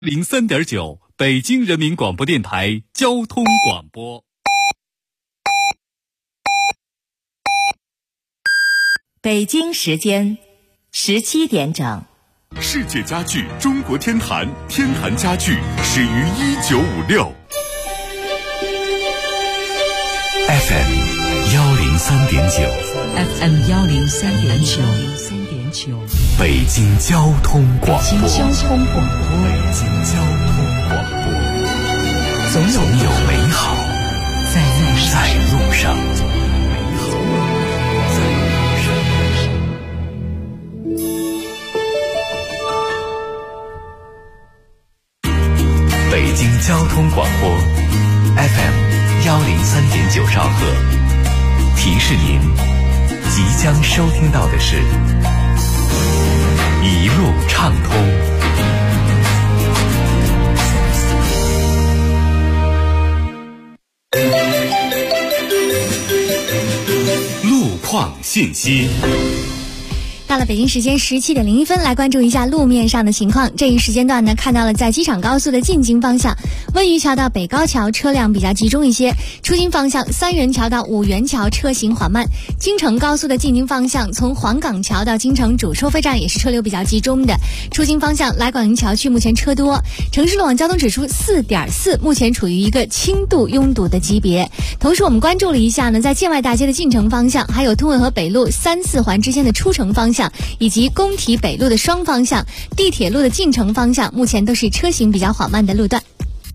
03.9北京人民广播电台交通广播。 北京时间17点整。 世界家具中国天坛，天坛家具始于1956。FM 103.9 103.9 北京交通广播。 北京交通广播， 总有美好在路上。北京交通广播 FM 103.9兆赫，提示您即将收听到的是一路畅通。路况信息。 到了北京时间17点01分，来关注一下路面上的情况。这一时间段呢，看到了在机场高速的进京方向，温榆桥到北高桥车辆比较集中一些；出京方向，三元桥到五元桥车行缓慢。京承高速的进京方向，从黄岗桥到京承主收费站也是车流比较集中的。出京方向，来广营桥区目前车多。城市路网交通指数4.4，目前处于一个轻度拥堵的级别。同时，我们关注了一下呢，在建外大街的进城方向，还有通渭河北路3、4环之间的出城方向，以及工体北路的双方向、地铁路的进城方向，目前都是车行比较缓慢的路段。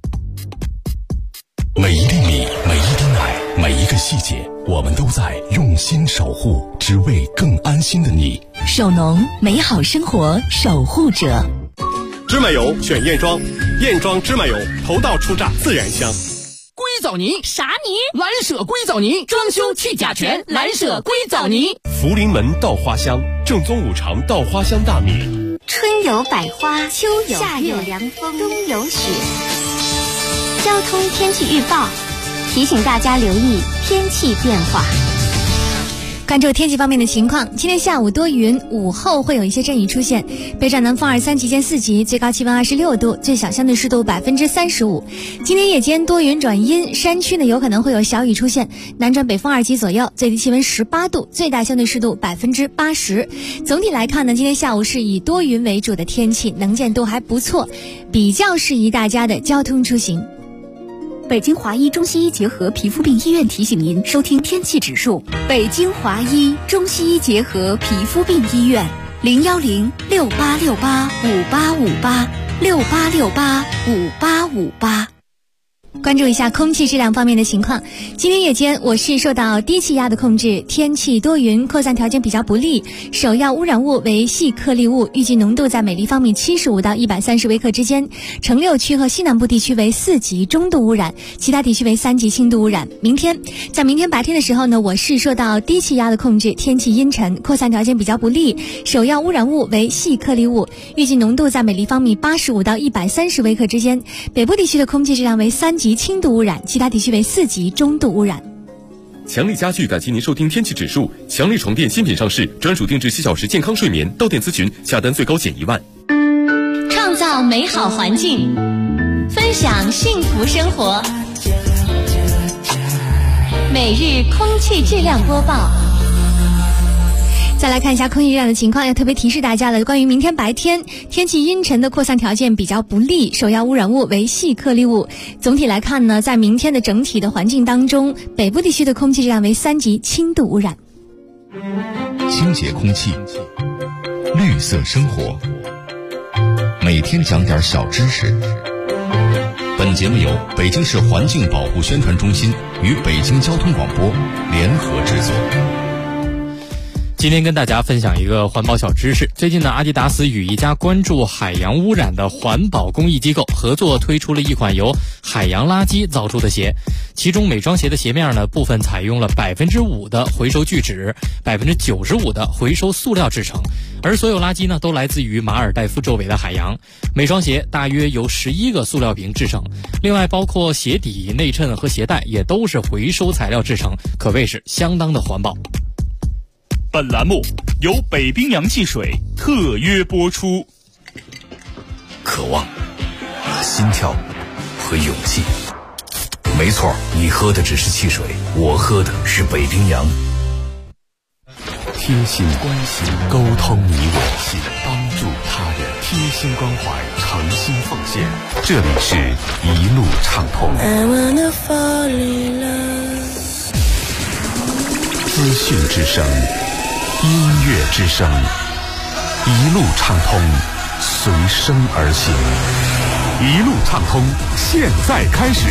每一粒米，每一滴奶，每一个细节，我们都在用心守护，只为更安心的你。 首农，美好生活守护者。 芝麻油选燕庄，燕庄芝麻油头道出榨，自然香。 硅藻泥啥泥？ 蓝舍硅藻泥，装修去甲醛，蓝舍硅藻泥。 福临门稻花香，正宗五常稻花香大米。 春有百花，秋有夏有凉风，冬有雪。交通天气预报提醒大家留意天气变化。 关注天气方面的情况，今天下午多云，午后会有一些阵雨出现。北转南风2、3级见4级，最高气温26度，最小相对湿度35%。今天夜间多云转阴，山区呢有可能会有小雨出现，南转北风2级左右，最低气温18度，最大相对湿度80%。总体来看呢，今天下午是以多云为主的天气，能见度还不错，比较适宜大家的交通出行。 北京华医中西医结合皮肤病医院提醒您收听天气指数。北京华医中西医结合皮肤病医院，010-6868-5858，6868-5858。 关注一下空气质量方面的情况。今天夜间我市受到低气压的控制，天气多云，扩散条件比较不利，首要污染物为细颗粒物，预计浓度在每立方米75到130微克之间。城六区和西南部地区为4级中度污染，其他地区为3级轻度污染。在明天白天的时候呢，我市受到低气压的控制，天气阴沉，扩散条件比较不利，首要污染物为细颗粒物，预计浓度在每立方米85到130微克之间。北部地区的空气质量为3级轻度污染，其他地区为4级中度污染。 强力家具感谢您收听天气指数。强力床垫新品上市，专属定制7小时健康睡眠，到店咨询，下单最高减1万。 创造美好环境，分享幸福生活。每日空气质量播报。再来看一下空气质量的情况，要特别提示大家了，关于明天白天天气阴沉的扩散条件比较不利，首要污染物为细颗粒物。总体来看呢，在明天的整体的环境当中，北部地区的空气质量为3级轻度污染。 清洁空气，绿色生活，每天讲点小知识。本节目由北京市环境保护宣传中心与北京交通广播联合制作。 今天跟大家分享一个环保小知识。最近呢，阿迪达斯与一家关注海洋污染的环保公益机构合作推出了一款由海洋垃圾造出的鞋，其中每双鞋的鞋面呢，部分采用了5%的回收聚酯，95%的回收塑料制成，而所有垃圾呢，都来自于马尔代夫周围的海洋。每双鞋大约由11个塑料瓶制成，另外包括鞋底、内衬和鞋带也都是回收材料制成，可谓是相当的环保。 本栏目由北冰洋汽水特约播出。 渴望心跳和勇气。没错，你喝的只是汽水，我喝的是北冰洋。 贴心关心，沟通你我，帮助他人，贴心关怀，诚心奉献。这里是一路畅通。资讯之声，音乐之声，一路畅通，随声而行。一路畅通，现在开始。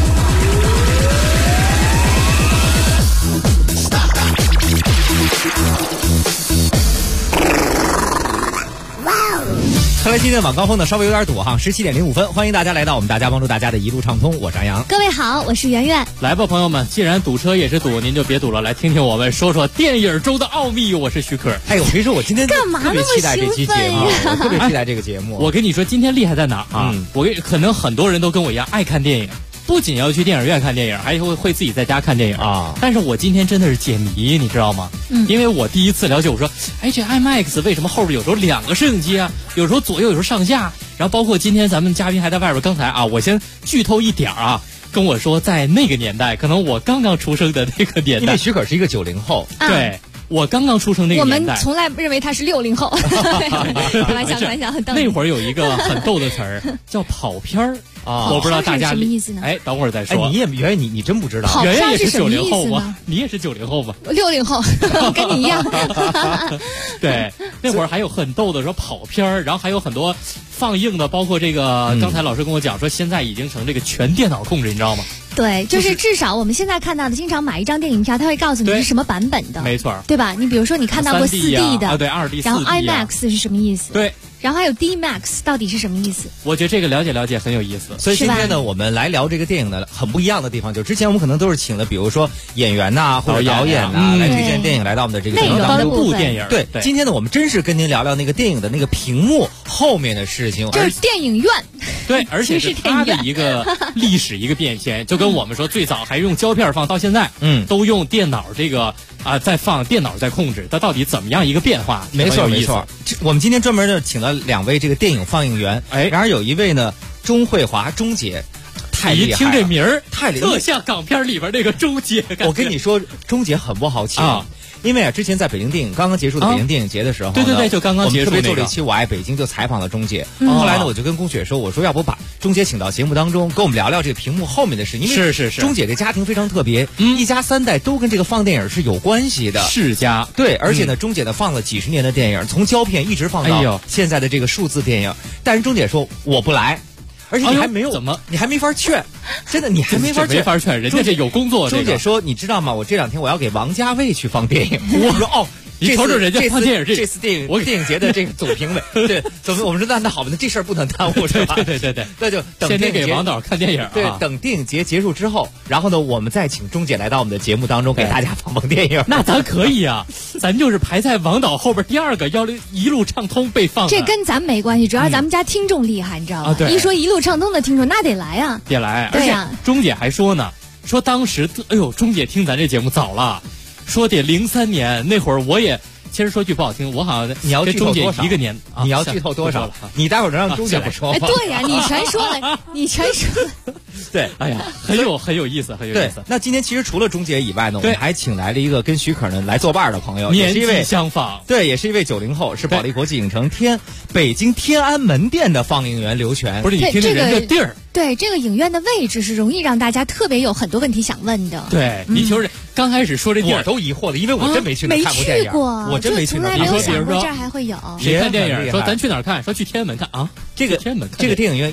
看来今天的晚高峰呢稍微有点堵哈，17:05，欢迎大家来到我们大家帮助大家的一路畅通，我是安阳。 各位好，我是圆圆。 来吧，朋友们，既然堵车也是堵，您就别堵了，来听听我们说说电影中的奥秘。我是徐可。 哎呦，我跟你说，我今天干嘛特别期待这期节目，我特别期待这个节目。 我跟你说，今天厉害在哪啊？可能很多人都跟我一样爱看电影。不仅要去电影院看电影，还会自己在家看电影啊！但是我今天真的是解谜，你知道吗？因为我第一次了解，我说，哎，这 IMAX 为什么后边有时候2个摄影机啊？有时候左右，有时候上下。然后包括今天咱们嘉宾还在外边，刚才啊，我先剧透一点啊，跟我说在那个年代，可能我刚刚出生的那个年代， 因为许可是一个90后， 对。我刚刚出生那个年代， 我们从来认为他是60后。开玩笑，开玩笑，很逗。 那会儿有一个很逗的词儿叫跑片儿啊，我不知道大家什么意思呢？ 哎，等会儿再说。 哎，圆圆，你真不知道？ 圆圆也是90后吗？你也是90后吧 ？60后，跟你一样。 对，那会儿还有很逗的说跑片儿，然后还有很多放映的，包括这个刚才老师跟我讲说，现在已经成这个全电脑控制，你知道吗？ 对，就是至少我们现在看到的，经常买一张电影票，他会告诉你是什么版本的， 没错， 对吧？你比如说你看到过 4D 的， 对，2D， 然后 IMAX 是什么意思？ 对。 然后还有 D-Max 到底是什么意思？ 我觉得这个了解很有意思。 所以今天呢，我们来聊这个电影的很不一样的地方，就是之前我们可能都是请了，比如说演员呐、或者导演呐来推荐电影，来到我们的这个节目当中。 部电影。 对，今天呢，我们真是跟您聊聊那个电影的那个屏幕后面的事情。 这是电影院。 对，而且是它的一个历史一个变迁，就跟我们说最早还用胶片放，到现在，都用电脑这个在放，电脑在控制，它到底怎么样一个变化？ 没错。我们今天专门就请了2位这个电影放映员，然而有一位呢，钟慧华钟姐，太厉害了。 一听这名儿， 太厉害， 特像港片里边那个钟姐。 我跟你说，钟姐很不好请啊。因为之前在北京电影刚刚结束的北京电影节的时候， 对，就刚刚结束， 我们特别做了一期《我爱北京》，就采访了钟姐。后来呢，我就跟龚雪说，我说要不把钟姐请到节目当中，跟我们聊聊这个屏幕后面的事。因为是钟姐的家庭非常特别，一家3代都跟这个放电影是有关系的。 世家对，而且呢，钟姐呢放了几10年的电影，从胶片一直放到现在的这个数字电影。但是钟姐说我不来。而且你还没有、 怎么？ 你还没法劝，真的你还没法劝，人家这有工作。 钟姐说，你知道吗？我这2天我要给王家卫去放电影。我说哦。 你瞅瞅人家放电影， 这次电影节的这个总评委，对，我们说那好吧，那这事儿不能耽误是吧？ 对， 那就等先给王导看电影。 对，等电影节结束之后，然后呢，我们再请钟姐来到我们的节目当中，给大家放电影。 那咱可以啊，咱就是排在王导后边第2个，要一路畅通被放。 这跟咱没关系，主要咱们家听众厉害，你知道吗？一说一路畅通的听众，那得来啊， 得来。而且钟姐还说呢，说当时，哎呦，钟姐听咱这节目早了，说得03年那会儿我也。其实说句不好听，我好像你要剧透多少？ 一个年， 你要剧透多少？你待会儿能让钟姐来说。 哎，对呀，你全说了，你全说了。 对， 哎呀，很有意思，很有意思。 那今天其实除了钟姐以外呢，我们还请来了一个跟许可呢来作伴的朋友， 年纪相仿， 对，也是一位90后，是保利国际影城北京天安门店的放映员刘全。 不是你听听人家地儿。 对，这个影院的位置是容易让大家特别有很多问题想问的。 对，你就是刚开始说这地儿我都疑惑了，因为我真没去那看过电影，我真没去那。 你说，比如说这儿还会有谁看电影？说咱去哪儿看？说去天安门看啊。 这个电影院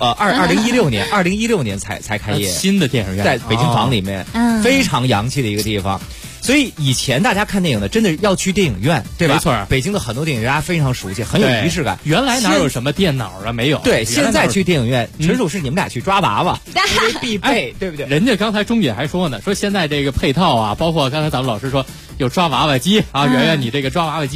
2016年才开业， 新的电影院在北京坊里面，非常洋气的一个地方。所以以前大家看电影呢，真的要去电影院，对吧？ 没错， 北京的很多电影大家非常熟悉，很有仪式感。 原来哪有什么电脑啊？没有。 对，现在去电影院纯属是你们俩去抓娃娃，因为必备，对不对？ 人家刚才钟姐还说呢，说现在这个配套啊，包括刚才咱们老师说有抓娃娃机啊，圆圆你这个抓娃娃机，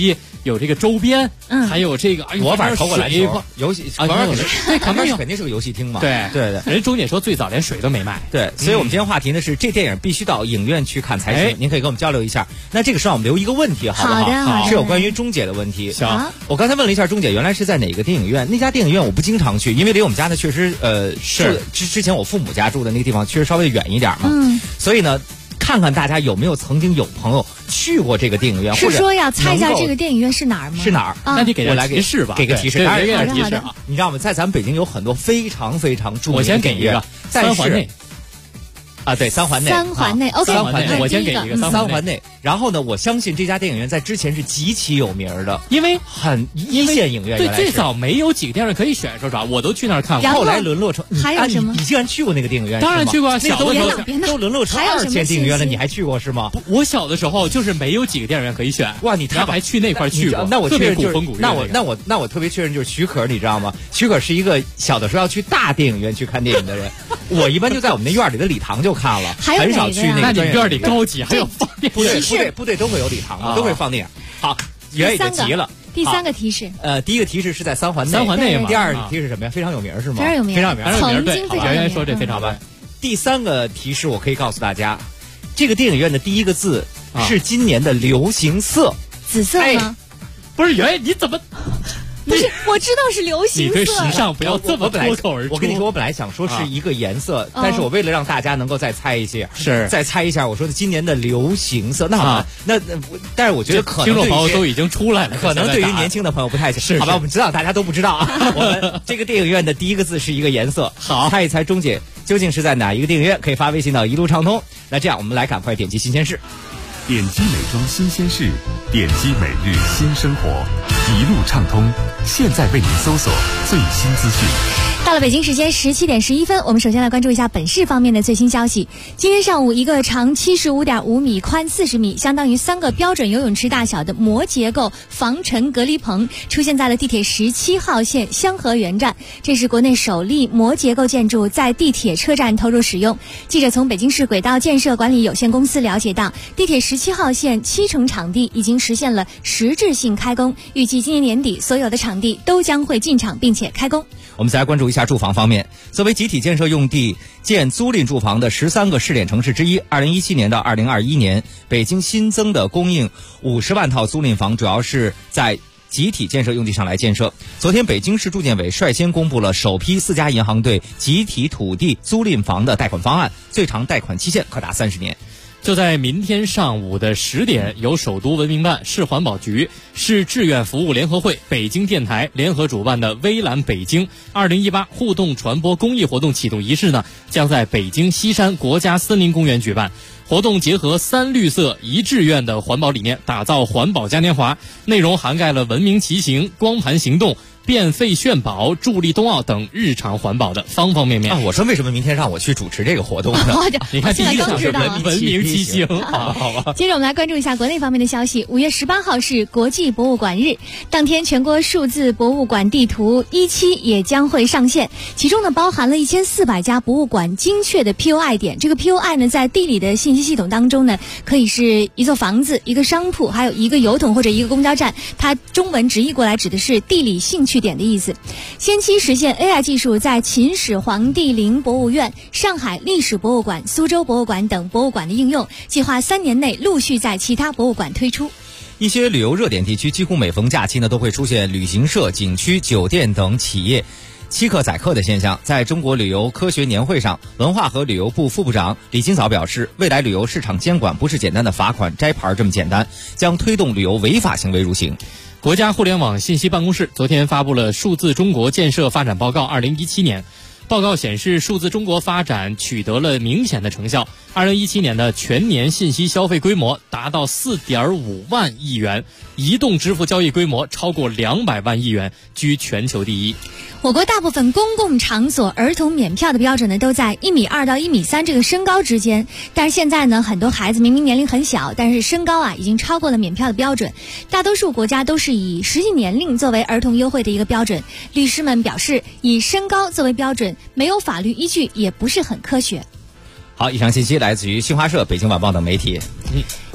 有这个周边，还有这个我反正投过篮球，游戏啊，对，旁边肯定是个游戏厅嘛。 对对对， 人钟姐说最早连水都没卖。 对，所以我们今天话题呢是这电影必须到影院去看才行。您可以跟我们交流一下。那这个时候我们留一个问题，好不好？ 好， 是有关于钟姐的问题。 行， 我刚才问了一下钟姐，原来是在哪个电影院？那家电影院我不经常去，因为离我们家呢确实是之前我父母家住的那个地方，确实稍微远一点嘛。所以呢，看看大家有没有曾经有朋友去过这个电影院， 是说要猜一下这个电影院是哪儿吗？ 是哪儿？ 那你给个提示吧， 给个提示， 当然给点提示啊！ 你知道吗？在咱们北京有很多非常非常著名的我先给一个三环内。 啊，对，三环内 ，OK， 三环内， 我先给一个三环内。然后呢，我相信这家电影院在之前是极其有名的， 因为很一线影院。 对，最早没有几个电影院可以选，说实话，我都去那儿看过。 后来沦落成， 还有什么？ 你竟然去过那个电影院？ 当然去过，小的时候都沦落成2线电影院了，你还去过是吗？ 我小的时候就是没有几个电影院可以选。 哇，你还去那块去过？ 那我特别古风古那我特别确认就是许可，你知道吗？许可是一个小的时候要去大电影院去看电影的人，我一般就在我们那院里的礼堂就看了，很少去那个。 那你院里高级，还有放电影。部队都会有礼堂的，都会放电影。好，圆已经急了。 第3个提示， 第一个提示是在三环内嘛。 第二个提示是什么呀？非常有名是吗？ 非常有名，曾经非常有名。 圆圆说这非常棒。 第3个提示我可以告诉大家，这个电影院的第一个字是今年的流行色， 紫色吗？ 不是圆圆，你怎么？ 不是，我知道是流行色。 你对时尚不要这么脱口而出。 我跟你说，我本来想说是一个颜色，但是我为了让大家能够再猜一些，再猜一下，我说的今年的流行色。那好吧，那但是我觉得可能听众朋友都已经出来了， 可能对于年轻的朋友不太行。好吧，我们知道大家都不知道啊。我们这个电影院的第一个字是一个颜色。 好， 猜一猜钟姐究竟是在哪一个电影院？可以发微信到一路畅通。那这样我们来赶快点击新鲜事。 点击美妆新鲜事，点击每日新生活，一路畅通。现在为您搜索最新资讯。 到了北京时间17点11分，我们首先来关注一下本市方面的最新消息。今天上午，一个长75.5米、宽40米，相当于3个标准游泳池大小的膜结构防尘隔离棚出现在了地铁17号线香河园站。这是国内首例膜结构建筑在地铁车站投入使用。记者从北京市轨道建设管理有限公司了解到，地铁17号线70%场地已经实现了实质性开工，预计今年年底所有的场地都将会进场并且开工。 我们再来关注一下住房方面。作为集体建设用地建租赁住房的13个试点城市之一，2017年到2021年，北京新增的供应50万套租赁房，主要是在集体建设用地上来建设。昨天，北京市住建委率先公布了首批4家银行对集体土地租赁房的贷款方案，最长贷款期限可达30年。 就在明天上午的10点，由首都文明办、市环保局、市志愿服务联合会、北京电台联合主办的微蓝北京2018互动传播公益活动启动仪式呢，将在北京西山国家森林公园举办。活动结合3绿色1志愿的环保理念，打造环保嘉年华，内容涵盖了文明骑行、光盘行动、变废炫宝、助力冬奥等日常环保的方方面面。 我说为什么明天让我去主持这个活动呢？ 你看第一项是文明骑行，好吧。 接着我们来关注一下国内方面的消息。5月18号是国际博物馆日，当天全国数字博物馆地图17也将会上线，其中呢包含了1400家博物馆精确的 POI 点。这个 POI 呢，在地理的信息系统当中呢，可以是一座房子、一个商铺，还有一个邮筒或者一个公交站。它中文直译过来指的是地理兴趣点的意思。先期实现 AI 技术在秦始皇帝陵博物院、上海历史博物馆、苏州博物馆等博物馆的应用，计划3年内陆续在其他博物馆推出。 一些旅游热点地区几乎每逢假期呢，都会出现旅行社、景区、酒店等企业欺客宰客的现象。在中国旅游科学年会上，文化和旅游部副部长李金早表示，未来旅游市场监管不是简单的罚款摘牌这么简单，将推动旅游违法行为入刑。 国家互联网信息办公室昨天发布了《数字中国建设发展报告2017年》。报告显示，数字中国发展取得了明显的成效。2017年的全年信息消费规模达到4.5万亿元，移动支付交易规模超过200万亿元，居全球第一。 我国大部分公共场所儿童免票的标准呢，都在1.2米到1.3米这个身高之间。但是现在呢，很多孩子明明年龄很小，但是身高已经超过了免票的标准。大多数国家都是以实际年龄作为儿童优惠的一个标准。律师们表示，以身高作为标准没有法律依据，也不是很科学。 好，以上信息来自于新华社、北京晚报等媒体。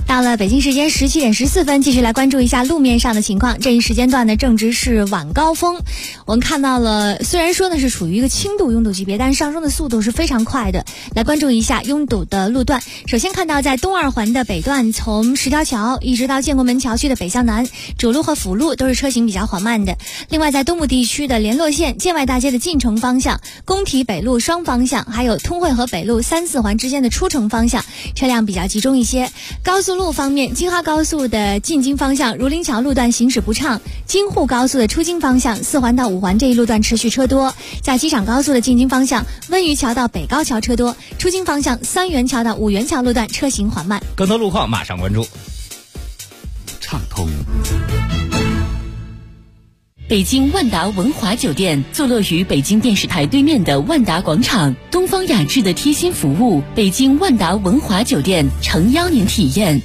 到了北京时间17点14分，继续来关注一下路面上的情况。这一时间段呢，正值是晚高峰，我们看到了，虽然说呢是属于一个轻度拥堵级别，但是上升的速度是非常快的。来关注一下拥堵的路段。首先看到在东二环的北段，从十条桥一直到建国门桥区的北向南，主路和辅路都是车行比较缓慢的。另外在东部地区的联络线、建外大街的进城方向、工体北路双方向，还有通惠河北路3、4环之间的出城方向，车辆比较集中一些。高速路方面，京哈高速的进京方向，儒林桥路段行驶不畅；京沪高速的出京方向，4环到5环这一路段持续车多。在机场高速的进京方向，温榆桥到北高桥车多；出京方向，3元桥到5元桥路段车行缓慢。 更多路况马上关注。 畅通。 北京万达文华酒店坐落于北京电视台对面的万达广场，东方雅致的贴心服务，北京万达文华酒店诚邀您体验。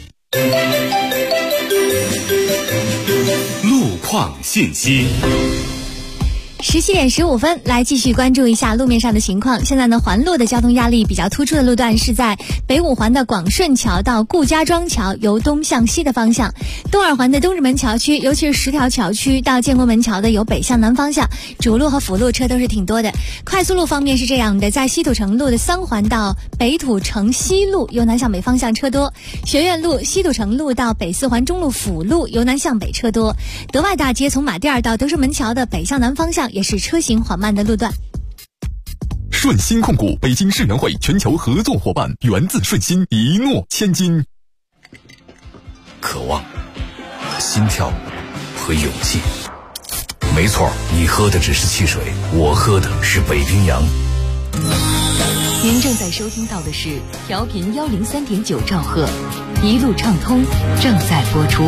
路况信息。 17点15分，来继续关注一下路面上的情况。现在呢，环路的交通压力比较突出的路段是在北5环的广顺桥到顾家庄桥由东向西的方向；东2环的东直门桥区，尤其是10条桥区到建国门桥的由北向南方向，主路和辅路车都是挺多的。快速路方面是这样的，在西土城路的3环到北土城西路由南向北方向车多；学院路、西土城路到北4环中路辅路由南向北车多；德外大街从马甸到德胜门桥的北向南方向也是车行缓慢的路段。 顺心控股北京世园会全球合作伙伴，源自顺心，一诺千金。 渴望和心跳和勇气，没错，你喝的只是汽水，我喝的是北冰洋。 您正在收听到的是调频103.9兆赫，一路畅通正在播出。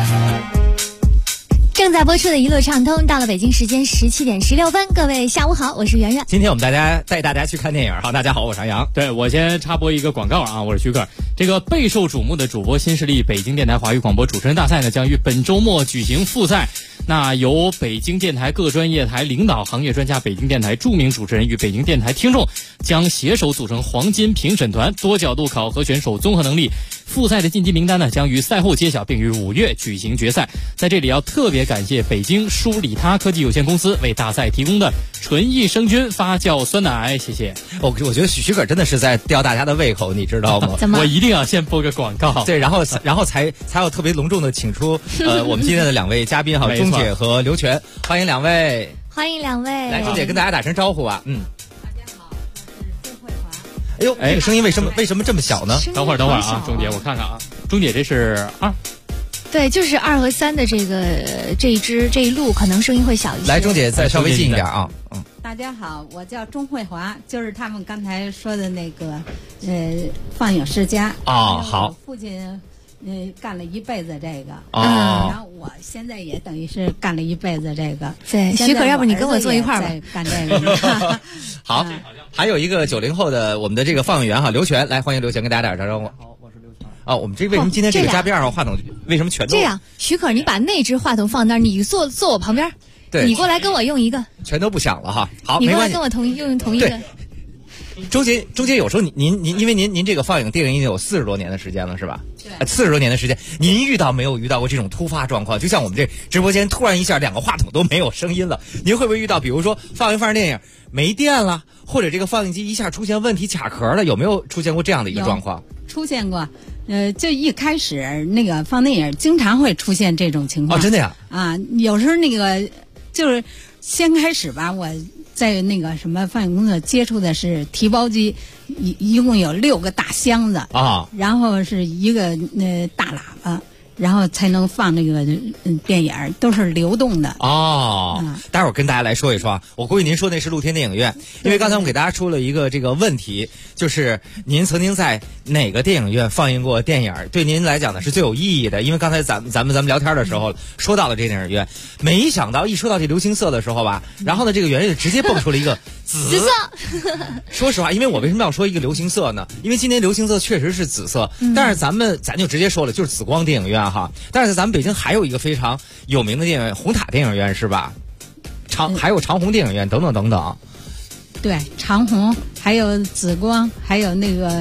正在播出的一路畅通，到了北京时间17点16分，各位下午好，我是圆圆。 今天我们带大家去看电影。好，大家好，我是杨洋。 对，我先插播一个广告啊，我是徐克。这个备受瞩目的主播新势力北京电台华语广播主持人大赛呢，将于本周末举行复赛。那由北京电台各专业台领导、行业专家、北京电台著名主持人与北京电台听众将携手组成黄金评审团，多角度考核选手综合能力。复赛的晋级名单呢，将于赛后揭晓，并于5月举行决赛。在这里要特别感谢北京舒里他科技有限公司为大赛提供的纯益生菌发酵酸奶，谢谢。 我觉得许可真的是在吊大家的胃口，你知道吗？ 怎么？ 我一定要先播个广告。 对，然后才要特别隆重的请出我们今天的2位嘉宾哈，钟姐和刘全，欢迎2位。 欢迎2位。 来，钟姐跟大家打声招呼吧。哎呦，这个声音为什么这么小呢？ 等会儿啊，钟姐，我看看啊，钟姐这是2。 对，就是2和3的这一路可能声音会小一些。 来，钟姐再稍微近一点啊。 大家好，我叫钟慧华，就是他们刚才说的那个放映世家啊。好， 我父亲干了一辈子这个然后我现在也等于是干了一辈子这个。 对，许可，要不你跟我坐一块儿吧？ 干这个。 好，还有一个90后的我们的这个放映员哈，刘全，来欢迎刘全跟大家打声招呼。 好，我是刘全。 我们为什么今天这个嘉宾2号话筒为什么全都这样？许可，你把那只话筒放那儿，你坐我旁边。 对， 你过来跟我用一个。 全都不响了哈。好， 你过来跟我用同一个。 钟姐有时候您因为您这个放映电影已经有40多年的时间了是吧？对，40多年的时间，您没有遇到过这种突发状况？就像我们这直播间突然一下2个话筒都没有声音了，您会不会遇到比如说放映电影没电了，或者这个放映机一下出现问题卡壳了，有没有出现过这样的一个状况？ 出现过，就一开始那个放电影经常会出现这种情况。 真的呀？ 啊，有时候那个就是先开始吧，我在那个什么放映工作接触的是提包机，一共有6个大箱子啊， 然后是一个大喇叭，然后才能放那个电影，都是流动的待会儿跟大家来说一说啊，我估计您说那是露天电影院，因为刚才我们给大家出了一个这个问题，就是您曾经在哪个电影院放映过电影，对您来讲呢是最有意义的。因为刚才咱们聊天的时候说到了这电影院，没想到一说到这流行色的时候吧，然后呢这个圆圆直接蹦出了一个紫色。 说实话，因为我为什么要说一个流行色呢？因为今年流行色确实是紫色，但是咱就直接说了，就是紫光电影院哈。但是咱们北京还有一个非常有名的电影院，红塔电影院是吧？还有长虹电影院等等等等。 对，长虹，还有紫光，还有那个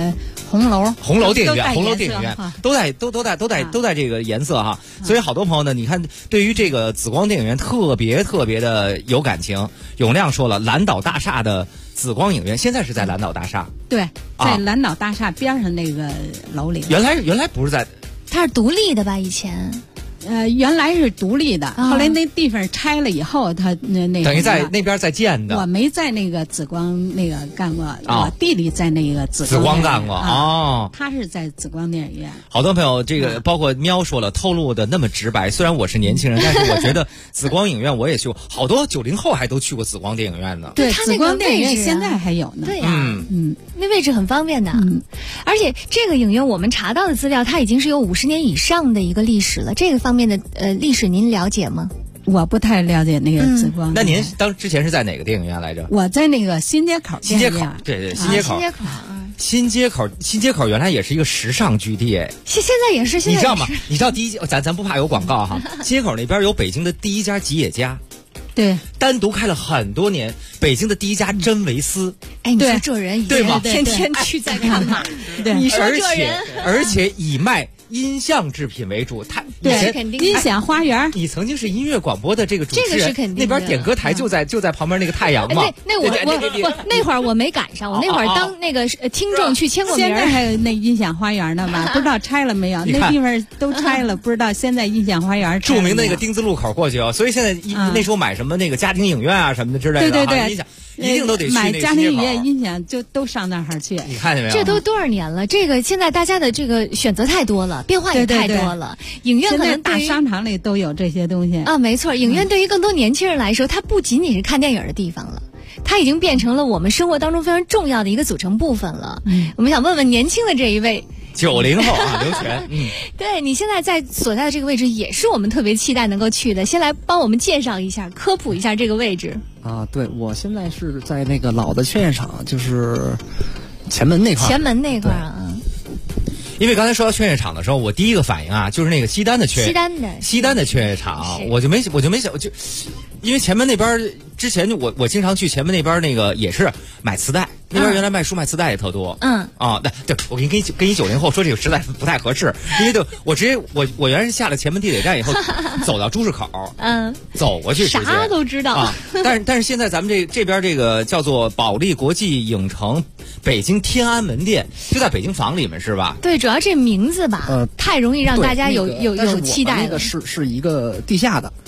红楼电影院，红楼电影院都带这个颜色哈。所以好多朋友呢，你看对于这个紫光电影院特别的有感情。永亮说了，蓝岛大厦的紫光影院现在是在蓝岛大厦， 对，在蓝岛大厦边上那个楼里。 原来不是在， 它是独立的吧？以前。 原来是独立的，后来那地方拆了以后，他那等于在那边在建的。 我没在那个紫光那个干过，我弟弟在那个紫光干过哦。 他是在紫光电影院。 好多朋友，这个包括喵说了，透露的那么直白。虽然我是年轻人，但是我觉得紫光影院我也去过，好多90后还都去过紫光电影院呢。 对，紫光电影院现在还有呢。 对呀，那位置很方便的。而且这个影院我们查到的资料，它已经是有50年以上的一个历史了。这个方面的历史您了解吗？ 我不太了解那个紫光。 那您之前是在哪个电影院来着？ 我在那个新街口。 新街口，对，新街口。新街口原来也是一个时尚据地， 现在也是。 你知道吗？你知道第一咱不怕有广告哈。新街口那边有北京的第一家吉野家。 对， 单独开了很多年，北京的第一家真维斯。 哎，你说这人对吗？ 天天去在干嘛？ 对， 你说这人， 而且以卖音像制品为主。他对，肯定。音响花园， 你曾经是音乐广播的这个主持人， 这个是肯定的。 那边点歌台就在旁边那个太阳嘛。 那会儿我没赶上，我那会儿当那个听众去签过名。 现在还有那音响花园呢吧？不知道拆了没有？那地方都拆了，不知道现在音响花园。 著名的那个丁字路口过去哦，所以现在那时候买什么那个家庭影院啊什么的之类的， 对， 音响一定都得去买家庭影院音响就都上那儿去。 你看见没有？ 这都多少年了？这个现在大家的这个选择太多了，变化也太多了。影院可能大商场里都有这些东西啊，没错。影院对于更多年轻人来说，它不仅仅是看电影的地方了，它已经变成了我们生活当中非常重要的一个组成部分了。我们想问问年轻的这一位 ，90后啊，刘全， 对你现在所在的这个位置，也是我们特别期待能够去的。先来帮我们介绍一下、科普一下这个位置啊。对，我现在是在那个老的劝业场，就是前门那块。 前门那块啊。 因为刚才说到劝业场的时候，我第一个反应啊，就是那个西单的劝业场，我就没想，因为前门那边之前我经常去前门那边那个也是买磁带，那边原来卖书卖磁带也特多。对，我跟你90后说这个实在不太合适，因为我原来是下了前门地铁站以后走到朱市口，走过去啥都知道啊。但是现在咱们这边这个叫做保利国际影城北京天安门店就在北京坊里面是吧？ 对，主要这名字吧，太容易让大家有期待了。 那个是一个地下的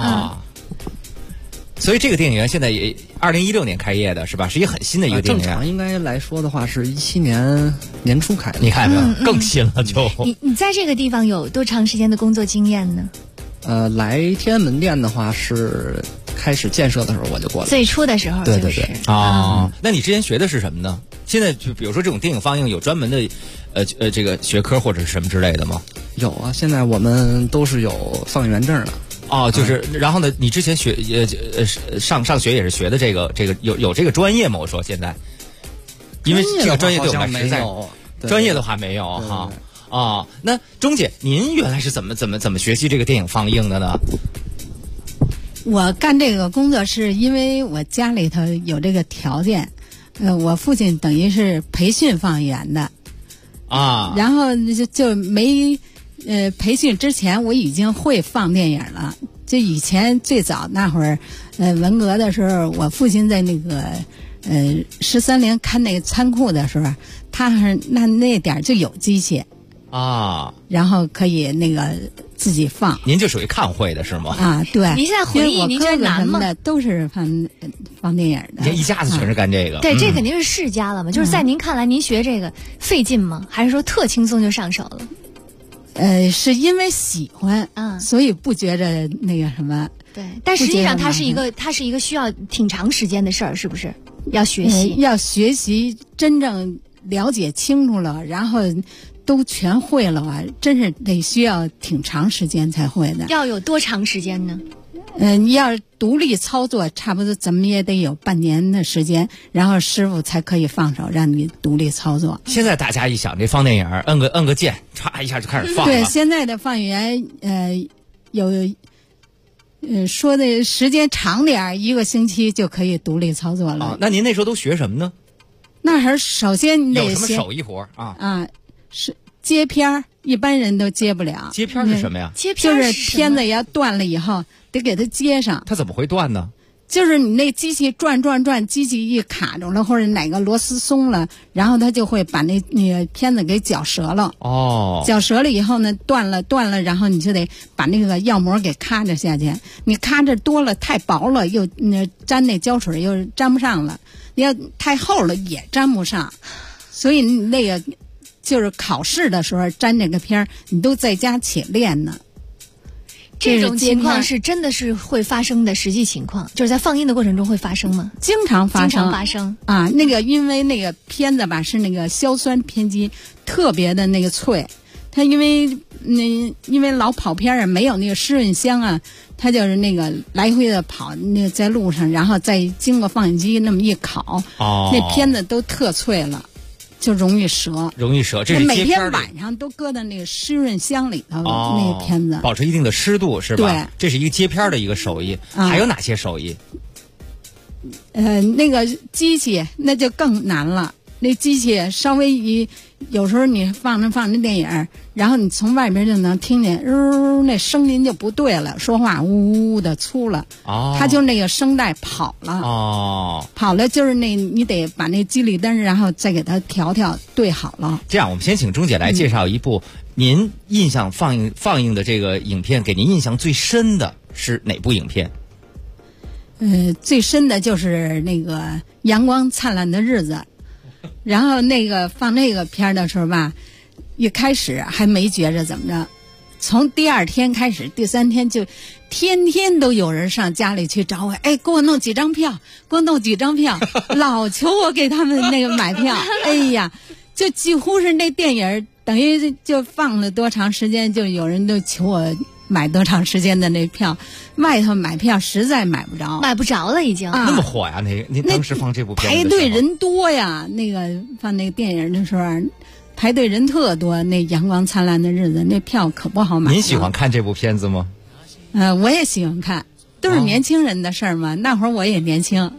所以这个电影院现在也2016年开业的是吧？是一个很新的一个电影院。 正常应该来说的话是17年年初开的。 你看没有？更新了就。 你在这个地方有多长时间的工作经验呢？ 来天安门店的话是开始建设的时候我就过来。 最初的时候就是。 那你之前学的是什么呢？现在就比如说这种电影放映有专门的这个学科或者是什么之类的吗？ 有啊，现在我们都是有放映员证的。 就是然后呢，你之前学上学也是学的这个有这个专业吗？我说现在，因为这个专业对我们实在专业的话没有哈。那钟姐，您原来是怎么学习这个电影放映的呢？ 我干这个工作是因为我家里头有这个条件，我父亲等于是培训放映员的然后就没。培训之前我已经会放电影了。就以前最早那会儿，文革的时候，我父亲在那个13看那个仓库的时候，他是那点就有机器然后可以那个自己放。 您就属于看会的是吗？ 对。您现在回忆，您这难吗？ 都是放电影的。 您一家子全是干这个。 对，这肯定是世家了嘛。就是在您看来，您学这个费劲吗？还是说特轻松就上手了？ 是因为喜欢所以不觉着那个什么。 对，但实际上它是一个需要挺长时间的事儿，是不是？要学习，真正了解清楚了，然后都全会了啊，真是得需要挺长时间才会的。 要有多长时间呢？ 你要独立操作，差不多怎么也得有半年的时间，然后师傅才可以放手让你独立操作。 现在大家一想这放电影，摁个键，唰一下就开始放了。 对，现在的放映员有说的时间长点，1个星期就可以独立操作了。 那您那时候都学什么呢？ 那还是首先你得有什么手艺活啊？ 是接片儿，一般人都接不了。 接片儿是什么呀？ 接片就是片子要断了以后，得给它接上。 它怎么会断呢？ 就是你那机器转，机器一卡住了，或者哪个螺丝松了，然后它就会把那个片子给绞折了。 哦， 绞折了以后呢，断了，然后你就得把那个药膜给咔着下去。你咔着多了，太薄了又沾那胶水又沾不上了；你要太厚了也沾不上。所以那个就是考试的时候沾这个片儿，你都在家且练呢。 这种情况是真的是会发生的实际情况，就是在放映的过程中会发生吗？ 经常发生啊！那个因为那个片子吧是那个硝酸片机，特别的那个脆，它因为老跑片啊，没有那个湿润箱啊，它就是那个来回的跑，那个在路上，然后再经过放映机那么一烤，那片子都特脆了。就容易折， 这是每天晚上都搁在那个湿润箱里头，那个片子保持一定的湿度是吧？ 对， 这是一个接片的一个手艺。还有哪些手艺？ 那个机器那就更难了。那机器稍微有时候你放那电影，然后你从外边就能听见那声音就不对了，说话呜呜的粗了。它就那个声带跑了。跑了就是你得把那机里灯，然后再给它调对好了。 这样，我们先请钟姐来介绍一部您印象放映的这个影片，给您印象最深的是哪部影片？ 最深的就是那个《阳光灿烂的日子》。然后那个放那个片的时候吧，一开始还没觉着怎么着，从第2天开始，第3天就天天都有人上家里去找我，哎，给我弄几张票，老求我给他们那个买票。哎呀，就几乎是那电影等于就放了多长时间，就有人都求我买多长时间的那票，外头买票实在买不着了已经。 那么火呀！您当时放这部片子排队人多呀，那个放那个电影的时候，排队人特多。那阳光灿烂的日子，那票可不好买。 您喜欢看这部片子吗？ 我也喜欢看，都是年轻人的事儿嘛。那会儿我也年轻。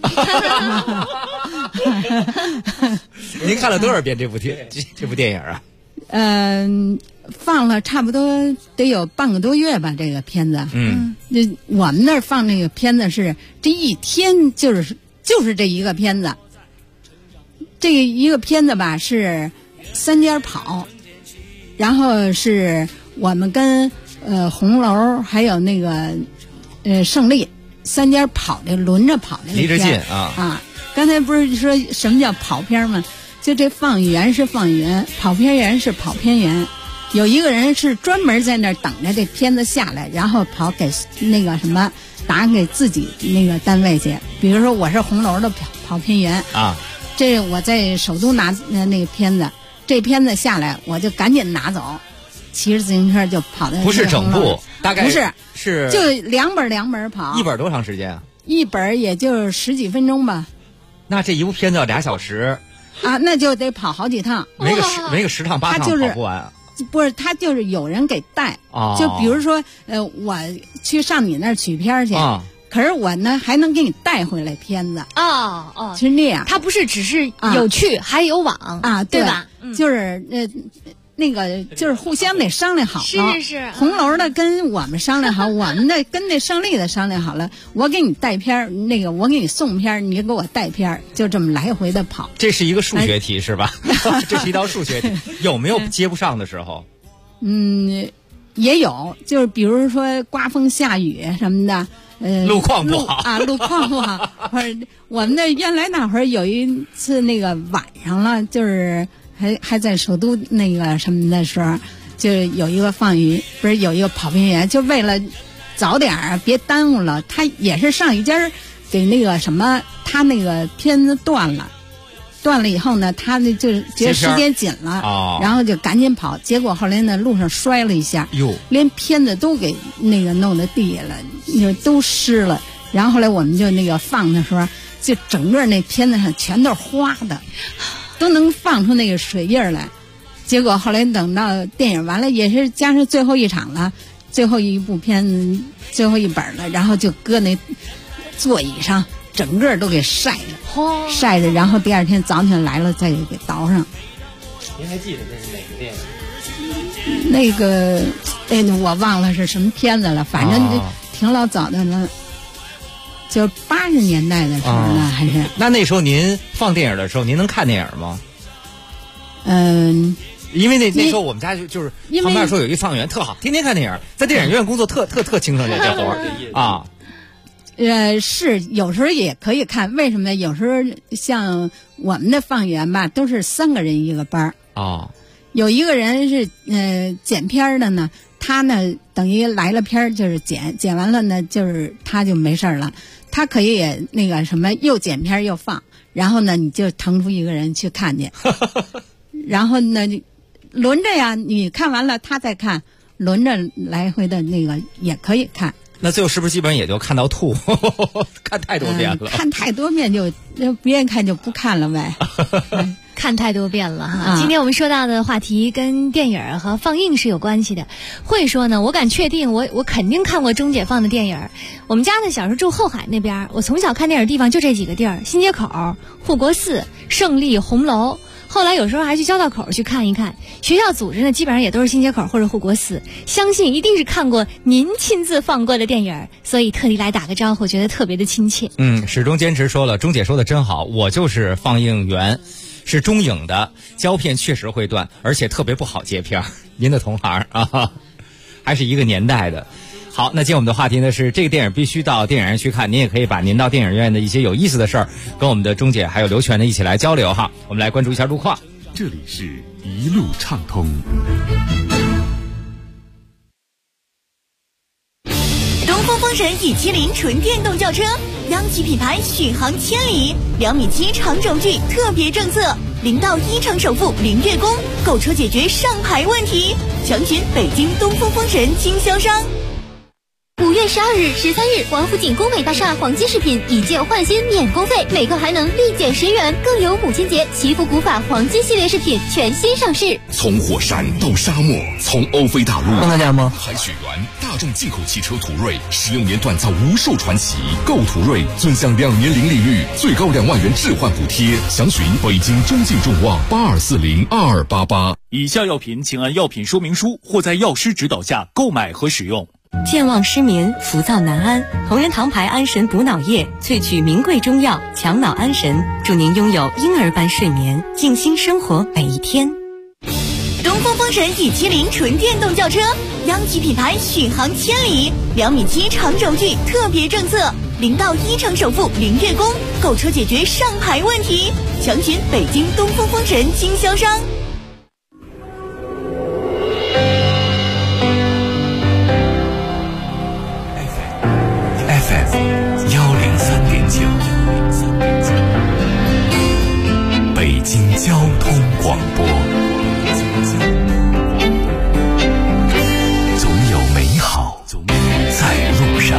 您看了多少遍这部电影啊？ 放了差不多得有半个多月吧，这个片子。我们那儿放那个片子是这一天就是这一个片子。这一个片子吧是3家跑，然后是我们跟红楼还有那个胜利3家跑的轮着跑的， 离着近啊。 刚才不是说什么叫跑片吗？就这放映员是放映员，跑片员是跑片员。有一个人是专门在那儿等着这片子下来，然后跑给那个什么打给自己那个单位去。比如说我是红楼的跑片员啊，这我在首都拿那个片子，这片子下来我就赶紧拿走，骑着自行车就跑到。 不是整部，大概不是就两本跑。 一本多长时间啊？ 一本也就10几分钟吧。 那这一部片子要2小时啊，那就得跑好几趟， 没个10趟8趟跑不完啊。 不是，他就是有人给带，就比如说，我去上你那儿取片去，可是我呢还能给你带回来片子，是那样。 他不是只是有去，还有往啊， 对吧？ 就是那个就是互相得商量好了， 是红楼的跟我们商量好，我们的跟那胜利的商量好了，我给你带片，那个我给你送片，你给我带片，就这么来回的跑。 这是一个数学题是吧？这是一道数学题，有没有接不上的时候？ 也有，就是比如说刮风下雨什么的， 路况不好路况不好。或者我们那原来那会儿有一次那个晚上了，就是还在首都那个什么的时候，就有一个放映，不是有一个跑片员，就为了早点别耽误了，他也是上一家给那个什么，他那个片子断了以后呢，他就觉得时间紧了，然后就赶紧跑，结果后来呢路上摔了一下，连片子都给那个弄到地下了，都湿了。然后后来我们就那个放的时候，就整个那片子上全都是花的，都能放出那个水印来。结果后来等到电影完了，也是加上最后一场了，最后一部片子最后一本了，然后就搁那座椅上整个都给晒着，晒着，然后第二天早上来了再给倒上。 您还记得这是哪个电影？ 那个，我忘了是什么片子了，反正挺老早的了，就80年代的时候呢，还是。 那时候您放电影的时候，您能看电影吗？因为那时候我们家就是旁边说有一放映员特好，天天看电影，在电影院工作特轻松这活啊。 是有时候也可以看，为什么呢？有时候像我们的放映员吧，都是3个人一个班啊。 有一个人是剪片的呢，他呢等于来了片就是剪完了呢，就是他就没事了，他可以也那个什么又剪片又放，然后呢你就腾出一个人去看去，然后呢轮着呀，你看完了他再看，轮着来回的那个也可以看。 那最后是不是基本上也就看到吐？看太多遍了， 看太多遍就不愿意看就不看了呗。 看太多遍了哈。今天我们说到的话题跟电影和放映是有关系的。会说呢，我敢确定我肯定看过钟姐放的电影。我们家呢小时候住后海那边，我从小看电影地方就这几个地儿：新街口、护国寺、胜利、红楼。后来有时候还去交道口去看一看，学校组织呢基本上也都是新街口或者护国寺，相信一定是看过您亲自放过的电影，所以特地来打个招呼，觉得特别的亲切。 始终坚持说了，钟姐说的真好，我就是放映员，是中影的，胶片确实会断，而且特别不好接片。您的同行啊，还是一个年代的。好，那今天我们的话题呢是这个电影必须到电影院去看，您也可以把您到电影院的一些有意思的事儿跟我们的钟姐还有刘全呢一起来交流哈。我们来关注一下路况。 这里是一路畅通。 东风风神E70纯电动轿车，央企品牌，续航千里，2.7米长轴距特别政策，0到1成首付0月供，购车解决上牌问题，详询北京东风风神经销商。 5月12日、13日，王府井工美大厦黄金饰品以旧换新免工费，每个还能立减10元，更有母亲节祈福古法黄金系列饰品全新上市。 从火山到沙漠，从欧非大陆帮大家吗？ 海雪原大众进口汽车途锐，16年锻造无数传奇，购途锐尊享2年零利率，最高2万元置换补贴，详询北京中信众旺82402288。 以下药品请按药品说明书或在药师指导下购买和使用。 健忘失眠、浮躁难安，同仁堂牌安神补脑液萃取名贵中药，强脑安神，祝您拥有婴儿般睡眠，静心生活每一天。东风风神E70纯电动轿车，央企品牌，续航千里，2.7米长轴距特别政策，0到1成首付0月供，购车解决上牌问题，详询北京东风风神经销商。 103.9，北京交通广播，总有美好在路上。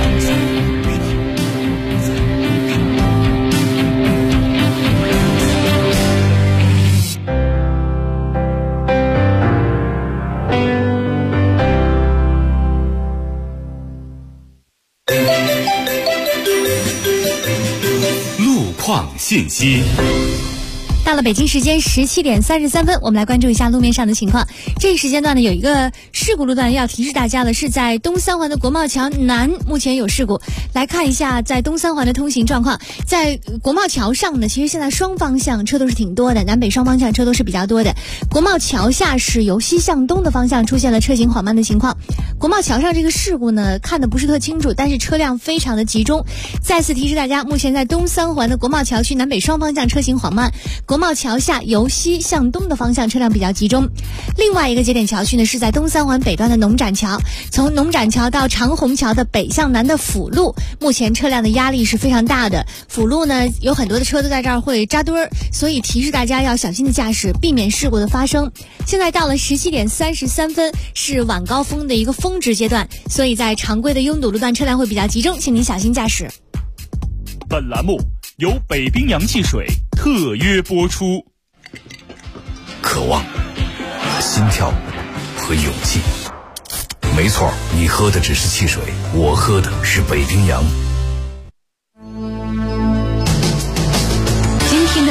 信息。 到了北京时间17点33分，我们来关注一下路面上的情况。这一时间段呢，有一个事故路段要提示大家的是在东三环的国贸桥南，目前有事故。来看一下在东三环的通行状况。在国贸桥上呢，其实现在双方向车都是挺多的，南北双方向车都是比较多的。国贸桥下是由西向东的方向出现了车行缓慢的情况。国贸桥上这个事故呢，看得不是特清楚，但是车辆非常的集中。再次提示大家，目前在东三环的国贸桥区南北双方向车行缓慢，国贸桥下由西向东的方向车辆比较集中。另外一个节点桥区呢，是在东三环北端的农展桥，从农展桥到长虹桥的北向南的辅路，目前车辆的压力是非常大的。辅路呢，有很多的车都在这儿会扎堆儿，所以提示大家要小心的驾驶，避免事故的发生。现在到了17点33分，是晚高峰的一个峰值阶段，所以在常规的拥堵路段车辆会比较集中，请您小心驾驶。 本栏目由北冰洋汽水特约播出。 渴望、心跳和勇气。没错，你喝的只是汽水，我喝的是北冰洋。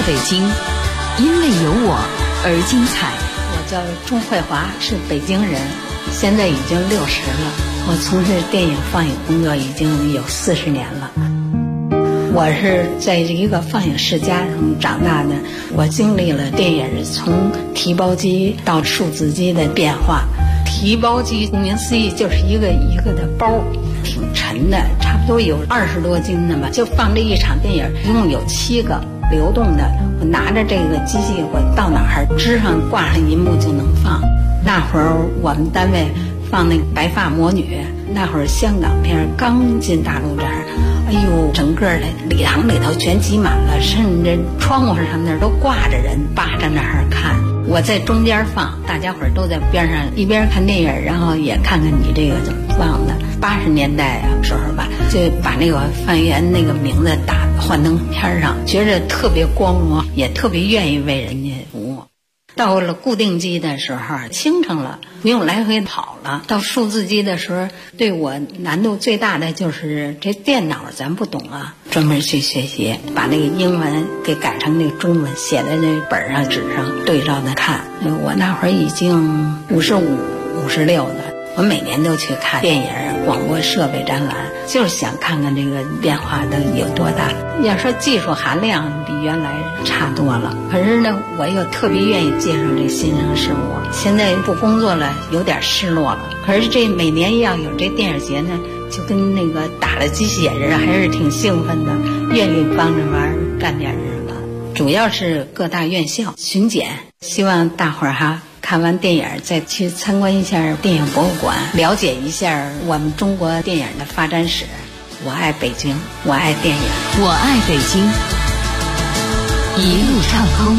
北京，因为有我而精彩。 我叫钟慧华，是北京人，现在已经60了。我从事电影放映工作已经有40年了。我是在一个放映世家中长大的，我经历了电影从提包机到数字机的变化。提包机顾名思义就是一个一个的包，挺沉的，差不多有20多斤的吧。就放这一场电影，一共有7个流动的。我拿着这个机器，我到哪儿支上挂上银幕就能放。那会儿我们单位放那个白发魔女，那会儿香港片刚进大陆这儿，哎呦，整个的礼堂里头全挤满了，甚至窗户上那儿都挂着人，扒着那儿看。我在中间放，大家伙儿都在边上一边看电影，然后也看看你这个怎么放的。80年代时候吧，就把那个放映员那个名字打幻灯片上，觉着特别光荣，也特别愿意为人家服务。到了固定机的时候轻省了，不用来回跑了。到数字机的时候，对我难度最大的就是这电脑咱不懂啊，专门去学习，把那个英文给改成那个中文，写在那本上纸上对照着看。我那会儿已经55、56了，我每年都去看电影、广播设备展览，就是想看看这个变化的有多大。要说技术含量比原来差多了，可是呢，我又特别愿意接受这新生事物。现在不工作了，有点失落了。可是这每年要有这电影节呢，就跟那个打了鸡血似的，还是挺兴奋的，愿意帮着玩干点日子。主要是各大院校巡检，希望大伙儿看完电影再去参观一下电影博物馆，了解一下我们中国电影的发展史。我爱北京，我爱电影， 我爱北京，一路畅通。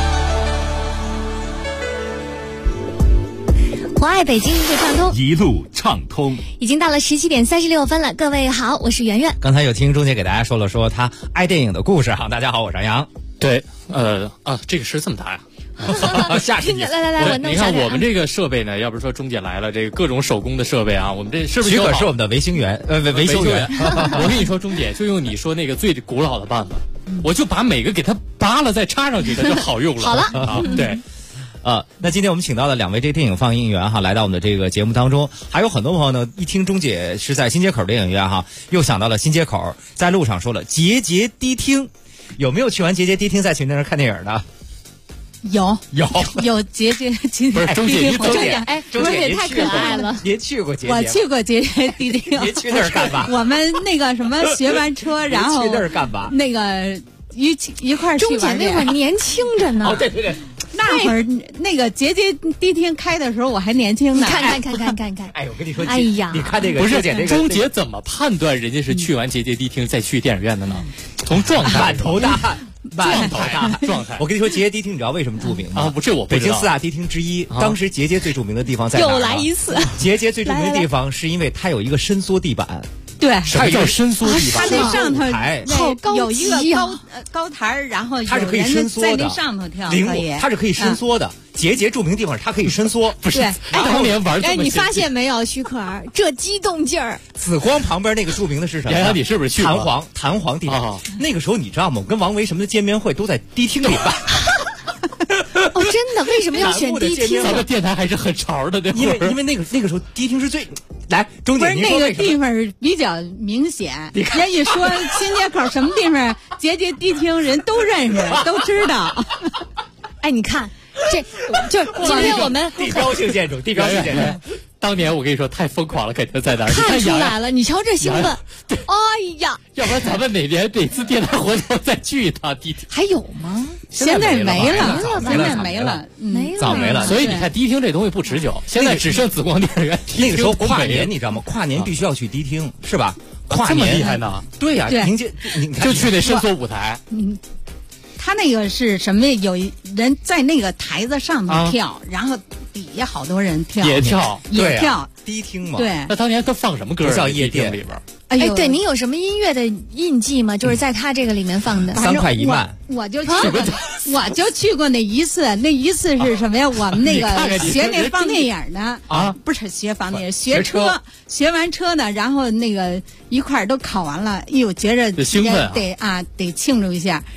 我爱北京，一路畅通， 一路畅通。 已经到了17点36分了，各位好，我是圆圆。 刚才有听钟姐给大家说她爱电影的故事哈。大家好，我是杨洋。 对，这个诗这么大呀。 吓死你！ 来，我弄你看我们这个设备呢，要不是说钟姐来了，这个各种手工的设备啊，我们这是不是许可是我们的维修员？ 我跟你说，钟姐就用你说那个最古老的办法，我就把每个给它扒了再插上去，它就好用了。 好了啊，对。 那今天我们请到的2位这电影放映员哈，来到我们的这个节目当中。还有很多朋友呢，一听钟姐是在新街口电影院哈，又想到了新街口，在路上说了节节迪厅，有没有去完节节迪厅再去那儿看电影的？ 有节节迪厅， 不是钟姐， 钟姐太可爱了。 您去过节节？ 我去过节节迪厅。 您去那儿干嘛？ 我们那个什么学完车，然后去那儿干嘛？ 那个一块儿去玩。 钟姐那会儿年轻着呢。 哦，对。 那会儿那个节节迪厅开的时候，我还年轻呢。 看。 哎，我跟你说， 哎呀， 你看这个， 不是这个钟姐怎么判断人家是去完节节迪厅再去电影院的呢？从状态， 满头大汗。 状态。 我跟你说，节节迪厅你知道为什么著名吗？ 不，这我不知道。 北京4大迪厅之一，当时节节最著名的地方在哪儿？ 又来一次。 节节最著名的地方是因为它有一个伸缩地板。 对， 什么叫伸缩地板？ 它那上头好高有一个高台，然后它是可以伸缩的， 在那上头跳， 它是可以伸缩的。节节著名地方，它可以伸缩。 不是，当年玩这么。 你发现没有，徐可儿，这激动劲儿。 紫光旁边那个著名的是什么？ 杨洋，你是不是去过？ 弹簧地板。那个时候你知道吗？我跟王维什么的见面会都在迪厅里办。 哦，真的？为什么要选迪厅？ 咱们电台还是很潮的，对吧？ 因为那个时候迪厅是最。来，钟姐， 那个地方比较明显。人一说新街口什么地方，节节迪厅人都认识，都知道。 哎，你看，这就是今天我们地标性建筑。 当年我跟你说太疯狂了，肯定在那儿看出来了。你瞧这兴奋，哎呀！ 要不然咱们哪次电台活动再去一趟迪厅？ 还有吗？ 现在没了， 现在没了， 早没了。 所以你看迪厅这东西不持久，现在只剩紫光电影院。 那个时候跨年你知道吗？跨年必须要去迪厅，是吧？跨年这么厉害呢？ 对呀，迎接就去那伸缩舞台。 他那个是什么？有人在那个台子上头跳，然后底下好多人跳， 也跳。 迪厅嘛。 对。 那当年他放什么歌？ 叫夜店里边。 哎，对，您有什么音乐的印记吗？就是在他这个里面放的。 3块1慢。 我就去过那一次，是什么呀？我们那个学那放电影的啊， 不是学放电影，学车，学完车呢，然后那个一块都考完了，哎呦，觉着兴奋， 得庆祝一下。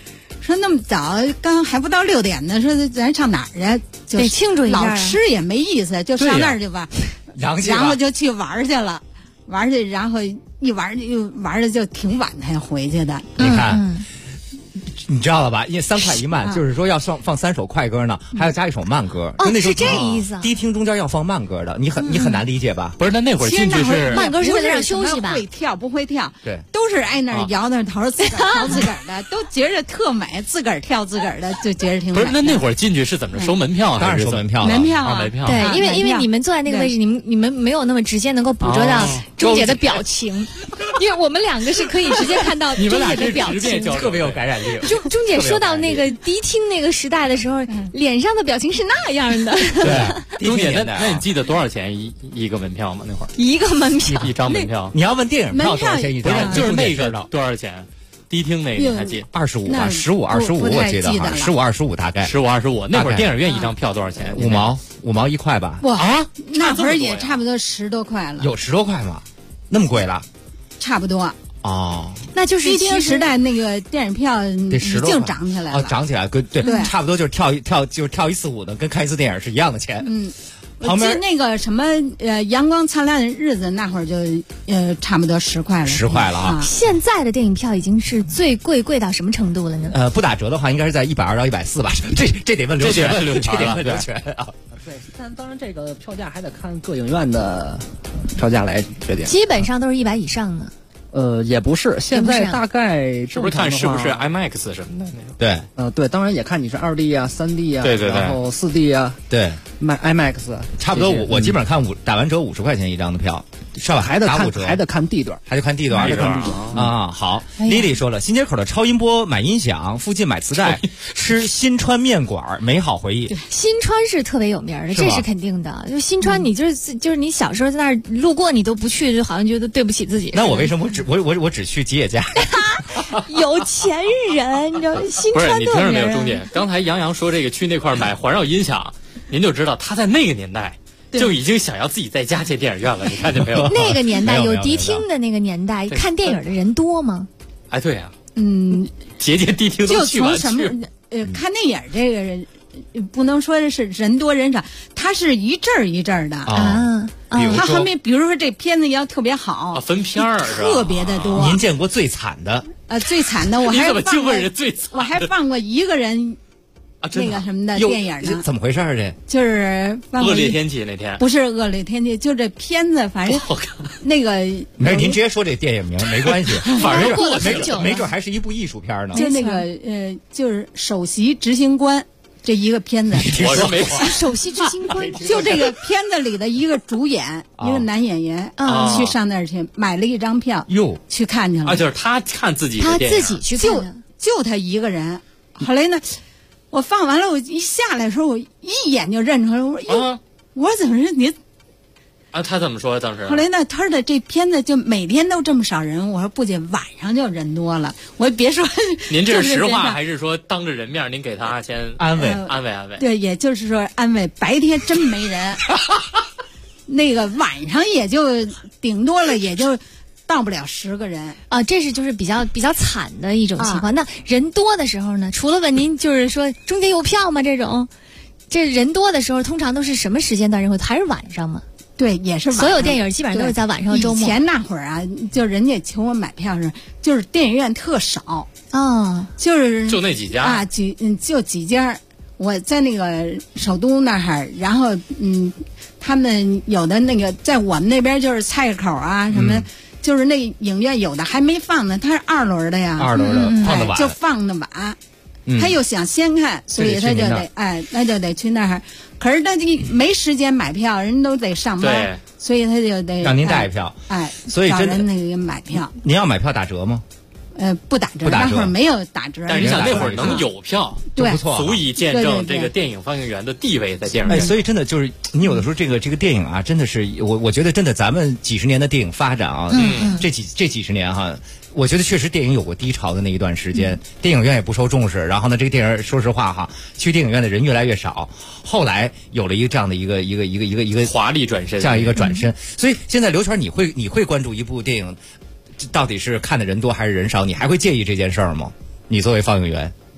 说那么早，刚还不到6点呢，说咱上哪儿去？就得庆祝一下老吃也没意思，就上那儿去吧。然后就去玩去了，玩去，然后一玩就玩的就挺晚才回去的。 你看。你知道了吧？因为3快1慢，就是说要放3首快歌呢，还要加1首慢歌。 哦，是这意思。 迪厅中间要放慢歌的，你很难理解吧？ 不是，那会儿进去是慢歌是为了让休息吧？ 会跳不会跳？ 对， 都是挨那儿摇那头，自个儿跳自个儿的，都觉着特美，自个儿跳自个儿的，就觉着挺美。 不是，那会儿进去是怎么收门票？ 当然收门票了， 门票啊， 门票。 对，因为你们坐在那个位置，你们没有那么直接能够捕捉到钟姐的表情，因为我们2个是可以直接看到钟姐的表情， 特别有感染力。 钟姐说到那个迪厅那个时代的时候，脸上的表情是那样的。 对， 钟姐，那你记得多少钱一个门票吗？那会儿一个门票， 一张门票。 你要问电影票多少钱一张？ 不是，就是那个多少钱？迪厅那个你还记得 ？25吧，15，我记得哈，15，25大概。 15，25。那会儿电影院一张票多少钱 ？5毛1块吧。 哇啊，那会儿也差不多10多块了。 有10多块吗？那么贵了？ 差不多。 哦， 那就是迪厅时代那个电影票已经涨起来了。 涨起来，对，差不多就是跳一次舞的，跟看一次电影是一样的钱。 我记得那个什么阳光灿烂的日子那会儿就差不多10块了。 10块了啊！ 现在的电影票已经是最贵到什么程度了呢？ 不打折的话，应该是在120到140吧。这得问刘全，这得问刘全啊。 对，但当然这个票价还得看各影院的票价来决定。 基本上都是100以上的。 也不是，现在大概是不是看是不是 IMAX 什么的那种？对， 对，当然也看你是2D 啊、3D 啊， 对， 然后4D 啊， 对 ，IMAX 差不多。我基本上看打完折50块钱一张的票，是吧？ 还得看地段， 还得看地段啊。好，Lily 说了，新街口的超音波买音响，附近买磁带，吃新川面馆，美好回忆。 新川是特别有名的，这是肯定的。就新川，你就是你小时候在那儿路过，你都不去，就好像觉得对不起自己。 那我为什么我只去吉野家？ 有钱人，你知道新川不是你听着没有？钟姐，刚才杨洋说这个去那块买环绕音响，您就知道他在那个年代就已经想要自己在家建电影院了。你看见没有？ 那个年代有迪厅的那个年代，看电影的人多吗？ 哎，对呀， 节迪厅都去完就从什么看电影这个人。不能说是人多人少，它是一阵儿一阵儿的啊。 它后面比如说这片子要特别好， 分片儿特别的多。 您见过最惨的？ 最惨的我还你怎么就问人最惨？ 我还放过一个人那个什么的电影呢？ 怎么回事儿？这就是恶劣天气那天， 不是恶劣天气，就这片子，反正那个没事，您直接说这电影名没关系，反正过了很久， 没准还是一部艺术片呢。 就那个就是首席执行官。这一个片子， 我是没首席执行官， 就这个片子里的一个主演，一个男演员，去上那儿去买了一张票，去看去了。 啊，就是他看自己的电影，他自己去看，就他一个人。后来呢，我放完了，我一下来的时候，我一眼就认出来，我说哟，我说怎么是你？ 啊，他怎么说当时？ 后来呢，他的这片子就每天都这么少人，我说不仅晚上就人多了，我别说。 您这是实话还是说当着人面您给他先安慰？ 对，也就是说安慰。白天真没人，那个晚上也就顶多了，也就到不了10个人啊。这是就是比较惨的一种情况。那人多的时候呢，除了问您就是说中间有票吗？这人多的时候，通常都是什么时间段人会？还是晚上吗？ 对，也是晚上。 所有电影基本上都是在晚上周末。 以前那会儿啊，就人家求我买票时，就是电影院特少就是那几家啊，就几家。我在那个首都那儿，然后他们有的那个在我们那边就是菜口啊什么，就是那影院有的还没放呢，它是2轮的呀 ，2轮的放的晚， 就放的晚。他又想先看，所以他就得那就得去那儿。可是他没时间买票，人都得上班，所以他就得让您带票。所以找人那个买票。 您要买票打折吗？ 不打折，那会儿没有打折。 但是你想那会儿能有票， 对， 不错， 足以见证这个电影放映员的地位在电影院。 所以真的就是你有的时候这个电影啊，真的是我觉得真的咱们几十年的电影发展啊，这几十年哈。我觉得确实电影有过低潮的那一段时间，电影院也不受重视，然后呢，这个电影说实话哈，去电影院的人越来越少。后来有了这样的一个华丽转身， 这样一个转身。所以现在刘全，你会关注一部电影，到底是看的人多还是人少？你还会介意这件事儿吗？你作为放映员，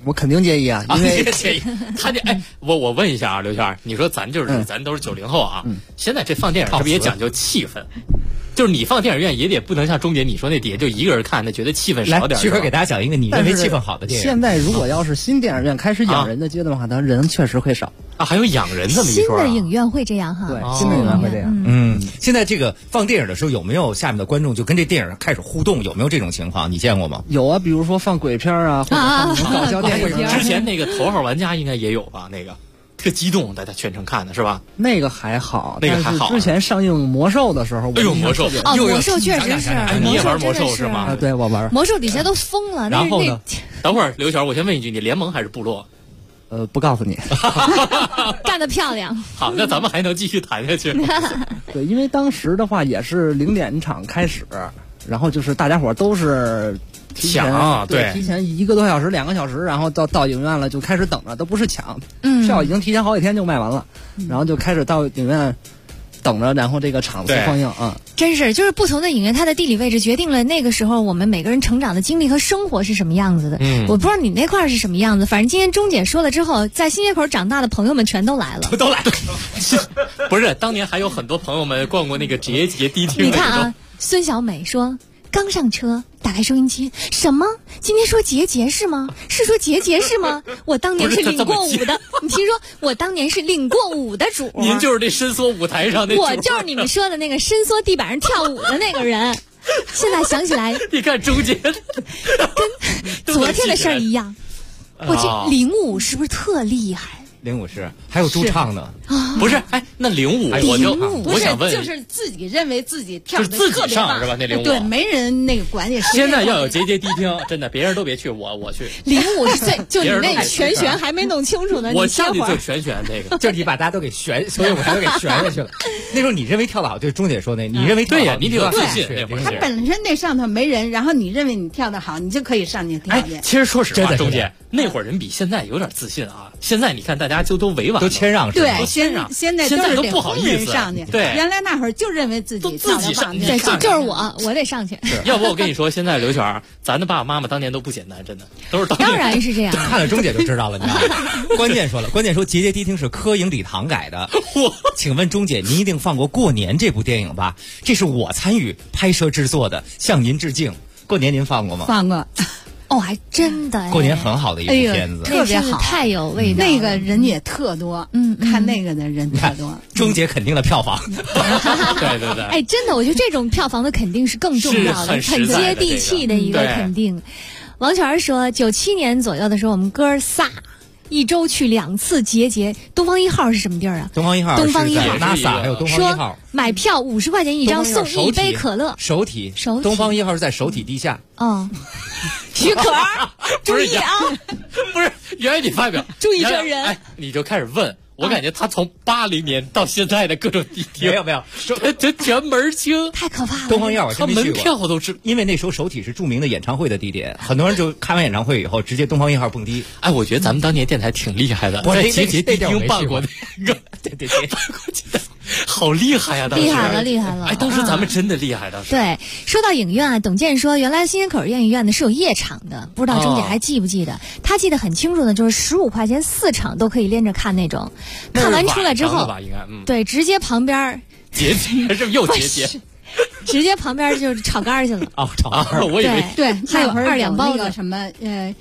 我肯定介意啊，因为介意。他这我问一下啊，刘谦，你说咱都是90后啊，现在这放电影是不是也讲究气氛？就是你放电影院也得不能像钟姐你说那底下就一个人看，那觉得气氛少点。 来，徐哥给大家讲一个你认为气氛好的电影。 现在如果要是新电影院开始养人的阶段的话，它人确实会少啊，还有养人这么一说。 新的影院会这样哈？ 对，新的影院会这样。 现在这个放电影的时候，有没有下面的观众就跟这电影开始互动？有没有这种情况？你见过吗？ 有啊，比如说放鬼片啊，或者放搞笑电影。 之前那个头号玩家应该也有吧？那个。特激动，大家全程看的是吧？ 那个还好， 那个还好。 之前上映魔兽的时候， 哎呦，魔兽魔兽确实是， 你也玩魔兽是吗？ 对，我玩。 魔兽底下都疯了。 然后呢？ 等会儿，刘璇，我先问一句，你联盟还是部落？ 不告诉你。 干得漂亮。 好，那咱们还能继续谈下去。 对，因为当时的话也是0点场开始，然后就是大家伙都是。 抢对， 提前1个多小时、2个小时，然后到影院了就开始等着，都不是抢，票已经提前好几天就卖完了，然后就开始到影院等着，然后这个场子放映啊。 真是，就是不同的影院，它的地理位置决定了那个时候我们每个人成长的经历和生活是什么样子的。我不知道你那块是什么样子，反正今天钟姐说了之后，在新街口长大的朋友们全都来了， 都来了。 不是，当年还有很多朋友们逛过那个节迪厅。 你看啊，孙小美说。刚上车，打开收音机，什么？今天说节是吗？是说节是吗？我当年是领过舞的，你听说我当年是领过舞的主。 您就是这伸缩舞台上那主。 我就是你们说的那个伸缩地板上跳舞的那个人。现在想起来， 你看中间跟昨天的事儿一样。我这领舞是不是特厉害？ 领舞是还有驻唱呢， 不是？那领舞我想问， 就是自己认为自己跳的特别棒是吧？那领舞对，没人那个管你。 现在要有节迪厅，真的别人都别去，我去。 领舞是最就你那全旋还没弄清楚呢， 我下去就全旋那个， 就是你把大家都给旋，所以我才都给旋下去了。那时候你认为跳得好，就是钟姐说那，你认为对呀，你得有自信。 他本身那上头没人，然后你认为你跳得好，你就可以上去跳去。 其实说实话，钟姐那会儿人比现在有点自信啊。现在你看大家就都委婉， 都谦让， 对， 谦让。 现在都不好意思上去。 对， 原来那会儿就认为自己上去， 对，就是我得上去。 要不我跟你说，现在刘璇，咱的爸爸妈妈当年都不简单，真的都是当然是这样。 看了钟姐就知道了，你知道吗？关键说节迪厅是科影礼堂改的。请问钟姐，您一定放过《过年》这部电影吧？这是我参与拍摄制作的，向您致敬。过年您放过吗？ 放过。 哦，还真的。 过年很好的一部片子， 特别好， 太有味道。 那个人也特多，看那个的人特多。 钟姐肯定的票房。 对。 哎，真的，我觉得这种票房的肯定是更重要的，很接地气的一个肯定。王泉说，97年左右的时候，我们哥仨1周去2次节。东方1号是什么地儿啊？ 东方1号，NASA 还有东方1号。 买票50块钱1张，送1杯可乐。 首体。东方1号是在首体地下。 许可注意啊！ 不是，原来你发表注意这人， 你就开始问。我感觉他从80年到现在的各种地铁没有， 这全门清， 太可怕了。 东方1号我真没去过， 门票都是， 因为那时候首体是著名的演唱会的地点，很多人就看完演唱会以后直接东方1号蹦迪。 哎，我觉得咱们当年电台挺厉害的，在节地厅办过那个，对，办过好厉害呀！当时厉害了！ 哎，当时咱们真的厉害，当时。 对，说到影院啊，董健说，原来新街口电影院呢是有夜场的，不知道钟姐还记不记得？他记得很清楚的，就是15块钱4场都可以连着看那种。看完出来之后，对，直接旁边节是又节， 直接旁边就是炒肝去了。 炒肝， 我以为对， 还有2两包子什么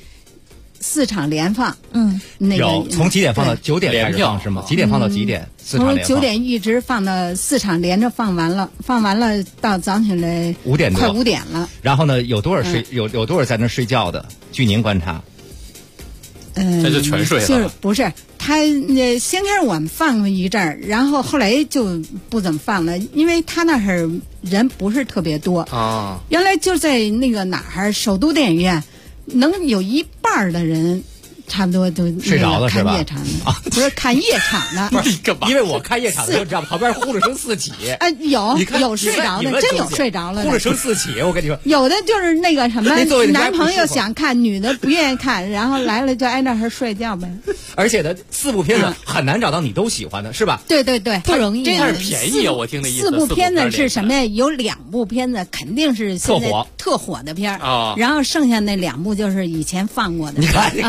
4场连放，那个从几点放到9点开始放是吗？几点放到几点？4场连放。 从9点一直放到4场连着放完了到早起来 5点多， 快5点了。 然后呢，有多少有多少在那睡觉的？据您观察， 这就全睡了。 就是不是他先开始我们放了一阵儿，然后后来就不怎么放了，因为他那儿人不是特别多啊。 原来就在那个哪儿首都电影院。能有1半的人，差不多都睡着了是吧？ 看夜场的不是看夜场的， 不是因为我看夜场的就知道旁边呼噜声四起。 有睡着的，真有睡着了的。 呼噜声四起，我跟你说， 有的就是那个什么，男朋友想看，女的不愿意看，然后来了就挨那儿睡觉呗。 而且呢，4部片子很难找到你都喜欢的，是吧？ 对， 不容易。 但是便宜啊，我听那意思。 4部片子是什么呀？有2部片子肯定是现在特火的片儿，然后剩下那2部就是以前放过的。 你看， 就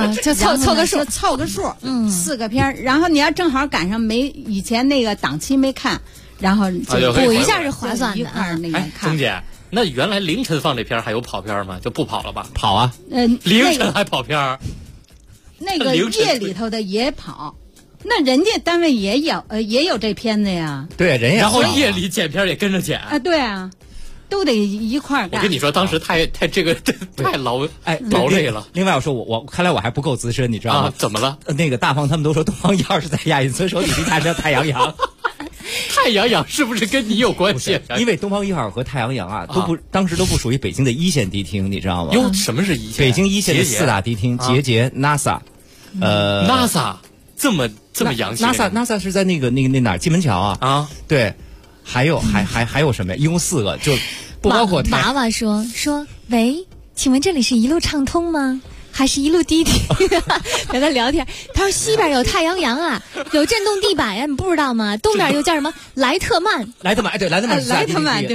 凑个数，4个片儿。然后你要正好赶上以前那个档期没看，然后就补一下是划算的。 一块那个看。 钟姐，那原来凌晨放这片还有跑片吗？就不跑了吧？ 跑啊！ 凌晨还跑片？ 那个夜里头的也跑。那人家单位也有这片子呀。 对，人也。 然后夜里剪片也跟着剪啊，对啊，都得一块干。 我跟你说，当时太劳累了。 另外我说我看来我还不够资深，你知道吗？ 怎么了？ 那个大方他们都说东方1号是在亚运村手底下叫太阳洋。 太阳洋是不是跟你有关系？ 因为东方1号和太阳洋当时都不属于北京的一线迪厅，你知道吗？ 哟，什么是一线？ 北京一线的4大迪厅，捷 NASA，NASA 这么洋气。 NASA 是在那哪儿？蓟门桥啊？对，还有什么？一共4个，就不包括娃娃说，喂，请问这里是一路畅通吗？还是一路迪厅？跟他聊天，他说西边有太阳洋啊，有震动地板呀，你不知道吗？东边又叫什么莱特曼？ 对，莱特曼是莱特曼。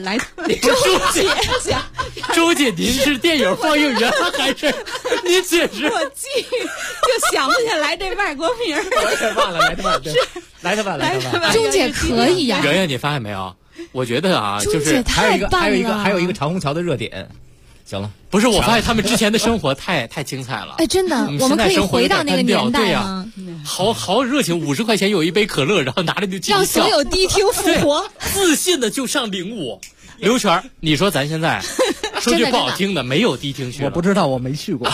周姐，您是电影放映员还是？您解释。 我就想不起来这外国名儿。 我有点忘了莱特曼。对，莱特曼。 钟姐可以呀。 圆圆，你发现没有？我觉得啊，就是还有一个长虹桥的热点。行了， 不是，我发现他们之前的生活太精彩了。 哎，真的，我们可以回到那个年代吗？ 好热情，50块钱有一杯可乐，然后拿着就进去让所有迪厅复活， 自信的就上05。刘全，你说咱现在说句不好听的，没有迪厅去， 我不知道，我没去过。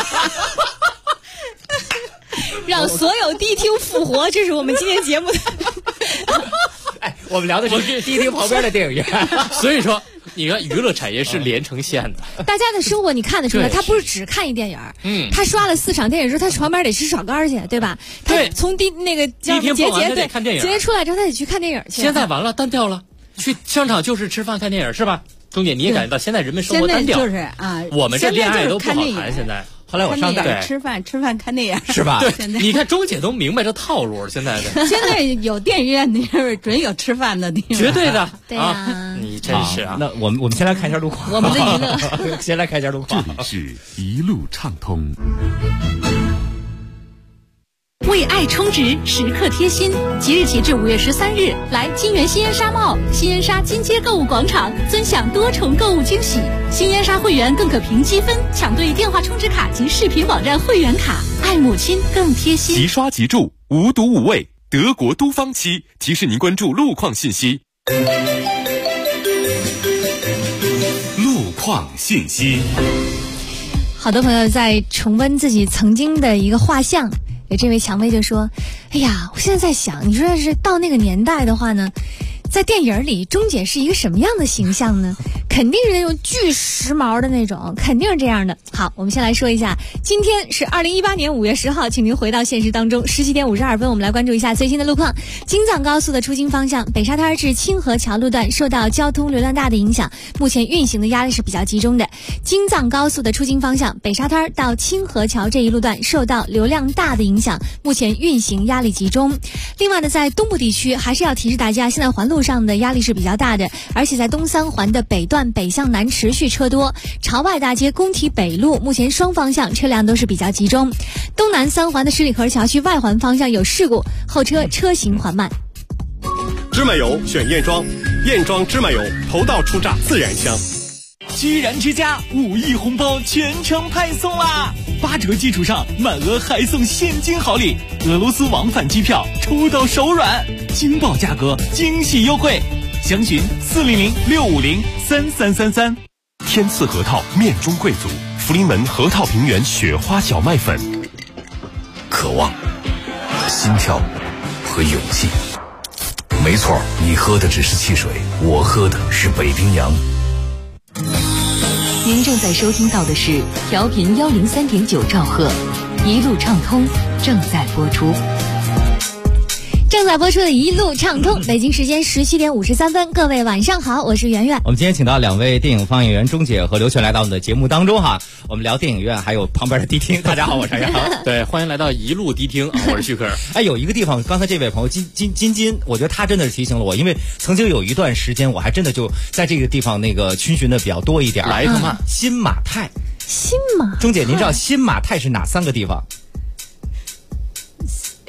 让所有迪厅复活，这是我们今天节目的。 哎，我们聊的是迪厅旁边的电影院， 所以说。你看，娱乐产业是连成线的。 大家的生活你看得出来，他不是只看一电影，他刷了4场电影之后，他旁边得吃炒肝去，对吧？他从那个叫节对看电影， 节出来之后，他得去看电影去。 现在完了，单调了，去商场就是吃饭看电影，是吧？钟姐，你也感觉到现在人们生活单调， 就是啊， 我们这恋爱都不好谈，现在。 后来我上大吃饭看电影是吧？ 对，你看钟姐都明白这套路，现在的。 现在有电影院的地方，准有吃饭的地方。 绝对的， 对啊， 你真是啊。 那我们先来看一下路况。 我们的娱乐，先来看一下路况。 这里是一路畅通。 为爱充值，时刻贴心。即日起至5月13日，来金源新烟沙贸、新烟沙金街购物广场，尊享多重购物惊喜。新烟沙会员更可凭积分抢对电话充值卡及视频网站会员卡，爱母亲更贴心。 即刷即住，无毒无味，德国都方漆提示您关注路况信息。路况信息。 好多朋友在重温自己曾经的一个画像。有这位蔷薇就说：“哎呀，我现在在想，你说要是到那个年代的话呢，在电影里钟姐是一个什么样的形象呢？肯定是那种巨时髦的那种，肯定是这样的。好，我们先来说一下，今天是2018年5月10号，请您回到现实当中，17点52分，我们来关注一下最新的路况。京藏高速的出京方向，北沙滩至清河桥路段受到交通流量大的影响，目前运行的压力是比较集中的。京藏高速的出京方向，北沙滩到清河桥这一路段受到流量大的影响，目前运行压力集中。另外呢，在东部地区还是要提示大家，现在环路上的压力是比较大的，而且在东三环的北段北向南持续车多，朝外大街工体北路目前双方向车辆都是比较集中。东南三环的十里河桥区外环方向有事故，后车车行缓慢。 芝麻油选燕庄，燕庄芝麻油头道出榨自然香。 居然之家5亿红包全程派送啦！8折基础上满额还送现金好礼，俄罗斯往返机票抽到手软，惊爆价格，惊喜优惠，详询400-650-3333。 天赐核桃面中贵族，福临门核桃平原雪花小麦粉。 渴望、心跳和勇气。没错，你喝的只是汽水，我喝的是北冰洋。 您正在收听到的是调频103.9兆赫，一路畅通正在播出。 正在播出的一路畅通，北京时间17点53分，各位晚上好，我是圆圆。 我们今天请到2位电影放映员钟姐和刘全来到我们的节目当中哈，我们聊电影院还有旁边的迪厅。大家好，我是杨。 对，欢迎来到一路迪厅，我是旭科。 哎，有一个地方，刚才这位朋友金，我觉得他真的是提醒了我，因为曾经有一段时间，我还真的就在这个地方那个逡巡的比较多一点。 来一趟嘛， 新马泰。 新马泰， 钟姐，您知道新马泰是哪3个地方？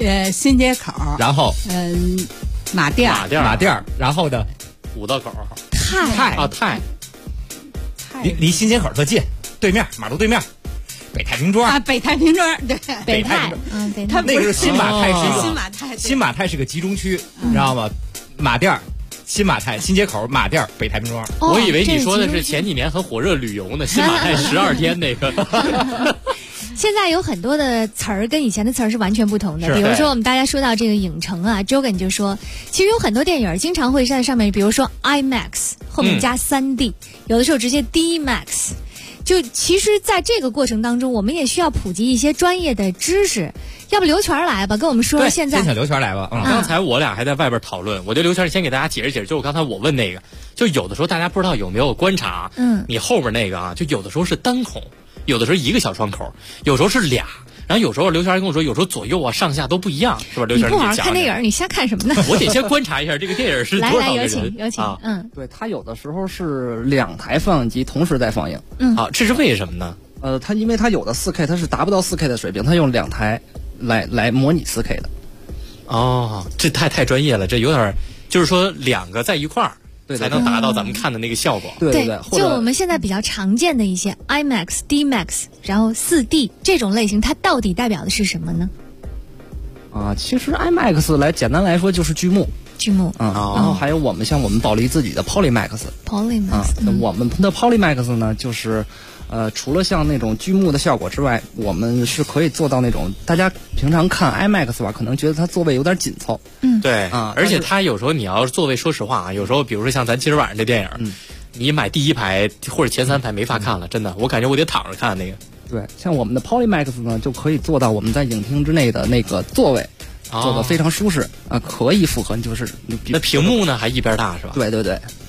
新街口， 然后马甸， 然后的五道口， 泰，离新街口特近，对面马路对面。北太平庄啊，北太平庄，对， 北太平庄， 北那个是新马泰，是一个新马泰是个集中区，你知道吗？马甸、新马泰、新街口、马甸、北太平庄。 我以为你说的是前几年很火热旅游呢，新马泰12天那个。 现在有很多的词儿跟以前的词儿是完全不同的，比如说我们大家说到这个影城啊，周根就说，其实有很多电影经常会在上面，比如说 IMAX 后面加3D，有的时候直接 DMAX。就其实在这个过程当中，我们也需要普及一些专业的知识。要不刘全来吧，跟我们说现在。 先请刘全来吧。 刚才我俩还在外边讨论，我觉得刘全先给大家解释解释，就是刚才我问那个，就有的时候大家不知道有没有观察，你后边那个啊，就有的时候是单孔，有的时候一个小窗口，有时候是俩。然后有时候刘全跟我说，有时候左右啊上下都不一样，是吧？刘全， 你不好好看电影，你瞎看什么呢？ 我得先观察一下这个电影是多少个人。 来，有请。 对，它有的时候是2台放映机同时在放映。 这是为什么呢？ 因为它有的4K 它是达不到4K 的水平，它用2台来模拟4K 的。 哦，这太专业了，这有点就是说2个在一块儿。才能达到咱们看的那个效果。 对， 就我们现在比较常见的一些 IMAX、DMAX， 然后4D 这种类型，它到底代表的是什么呢？ 其实 IMAX 简单来说就是剧目。然后还有我们保利自己的 Polymax。我们的 Polymax 呢，就是除了像那种剧目的效果之外，我们是可以做到那种大家平常看 IMAX 吧，可能觉得它座位有点紧凑。 对而且它有时候你要座位，说实话啊，有时候比如说像咱今儿晚上这电影，你买第1排或者前3排没法看了，真的，我感觉我得躺着看那个。 对，像我们的 Polymax 呢，就可以做到我们在影厅之内的那个座位。做得非常舒适可以符合就是那屏幕呢还一边大是吧？ 对。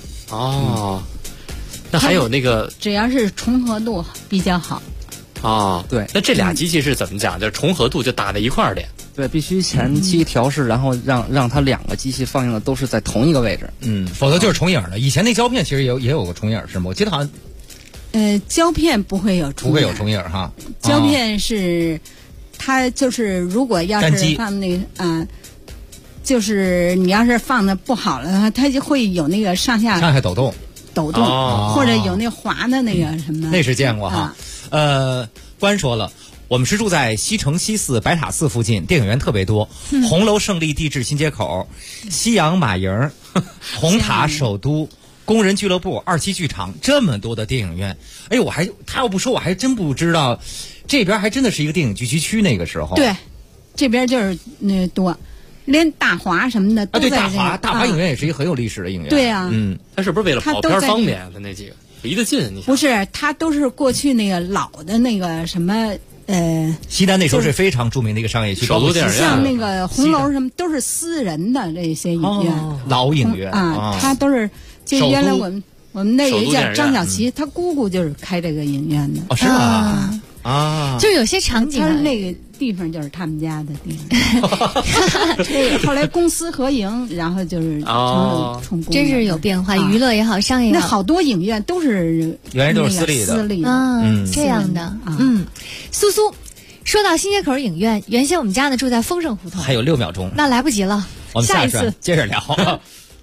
那还有那个只要是重合度比较好。 对。 那这俩机器是怎么讲？就是重合度就打在一块儿的。 对，必须前期调试，然后让它2个机器放映的都是在同一个位置。 否则就是重影的。以前那胶片其实也有个重影是吗？我记得好像。 胶片不会有重影。 不会有重影哈。 胶片是。它就是如果要是放那个就是你要是放的不好了的话，它就会有那个上下抖动， 或者有那滑的那个什么。 那是见过哈。关说了，我们是住在西城西四白塔寺附近，电影院特别多，红楼胜利地质新街口、西洋马营、红塔首都。工人俱乐部、27剧场，这么多的电影院，哎呦，他要不说我还真不知道，这边还真的是一个电影聚集区。那个时候， 对，这边就是多，连大华什么的都在对，大华影院也是一个很有历史的影院。 对啊， 他是不是为了跑片方便？他那几个离得近， 不是，他都是过去那个老的那个什么。 西单那时候是非常著名的一个商业区， 首都电影院， 像那个红楼什么都是私人的这些影院， 老影院他都是。就原来我们那人叫张小琪，他姑姑就是开这个影院的。 是吗？ 就有些场景， 他那个地方就是他们家的地方。后来公私合营，然后就是成真是有变化，娱乐也好，商业也好。 那好多影院都是原来都是私立的。 这样的。苏苏，说到新街口影院，原先我们家呢住在丰盛胡同， 还有6秒钟， 那来不及了， 我们下一次接着聊。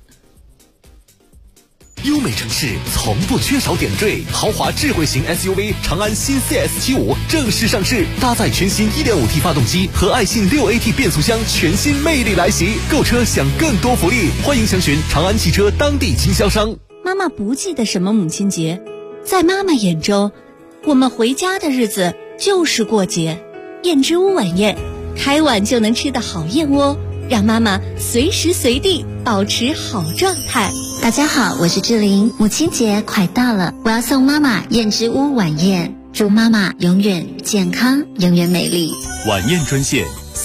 优美城市从不缺少点缀，豪华智慧型 SUV 长安新 CS75 正式上市，搭载全新 1.5T 发动机和爱信6AT 变速箱，全新魅力来袭。购车享更多福利，欢迎详询长安汽车当地经销商。 妈妈不记得什么母亲节，在妈妈眼中，我们回家的日子就是过节。燕之屋晚宴，开碗就能吃的好燕窝，让妈妈随时随地保持好状态。 大家好，我是志玲，母亲节快到了，我要送妈妈燕之屋晚宴，祝妈妈永远健康，永远美丽。 晚宴专线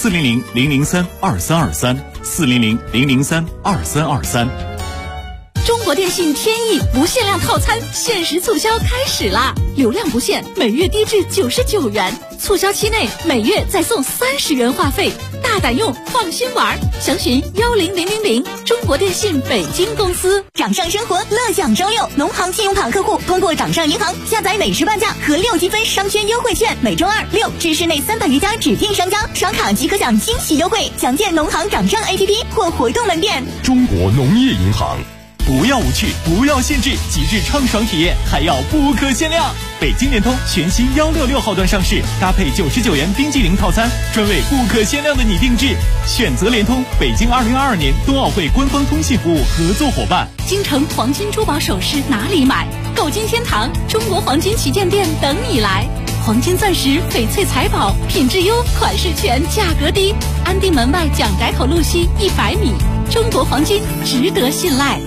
400-003-2323，400-003-2323。 中国电信天翼不限量套餐限时促销开始啦！流量不限，每月低至99元，促销期内每月再送30元话费， 大胆用，放心玩。详询10000，中国电信北京公司。 掌上生活，乐享周六，农行信用卡客户通过掌上银行下载美食半价和6积分商圈优惠券，每周2、6至市内300余家指定商家刷卡即可享惊喜优惠。详见农行掌上 APP 或活动门店。 中国农业银行。 不要无趣，不要限制，极致畅爽体验，还要不可限量。北京联通全新166号段上市，搭配99元冰激凌套餐，专为不可限量的你定制。选择联通，北京2022年冬奥会官方通信服务合作伙伴。 京城黄金珠宝首饰哪里买？购金天堂中国黄金旗舰店等你来。黄金钻石、翡翠财宝，品质优，款式全，价格低。安定门外蒋改口路西100米，中国黄金值得信赖。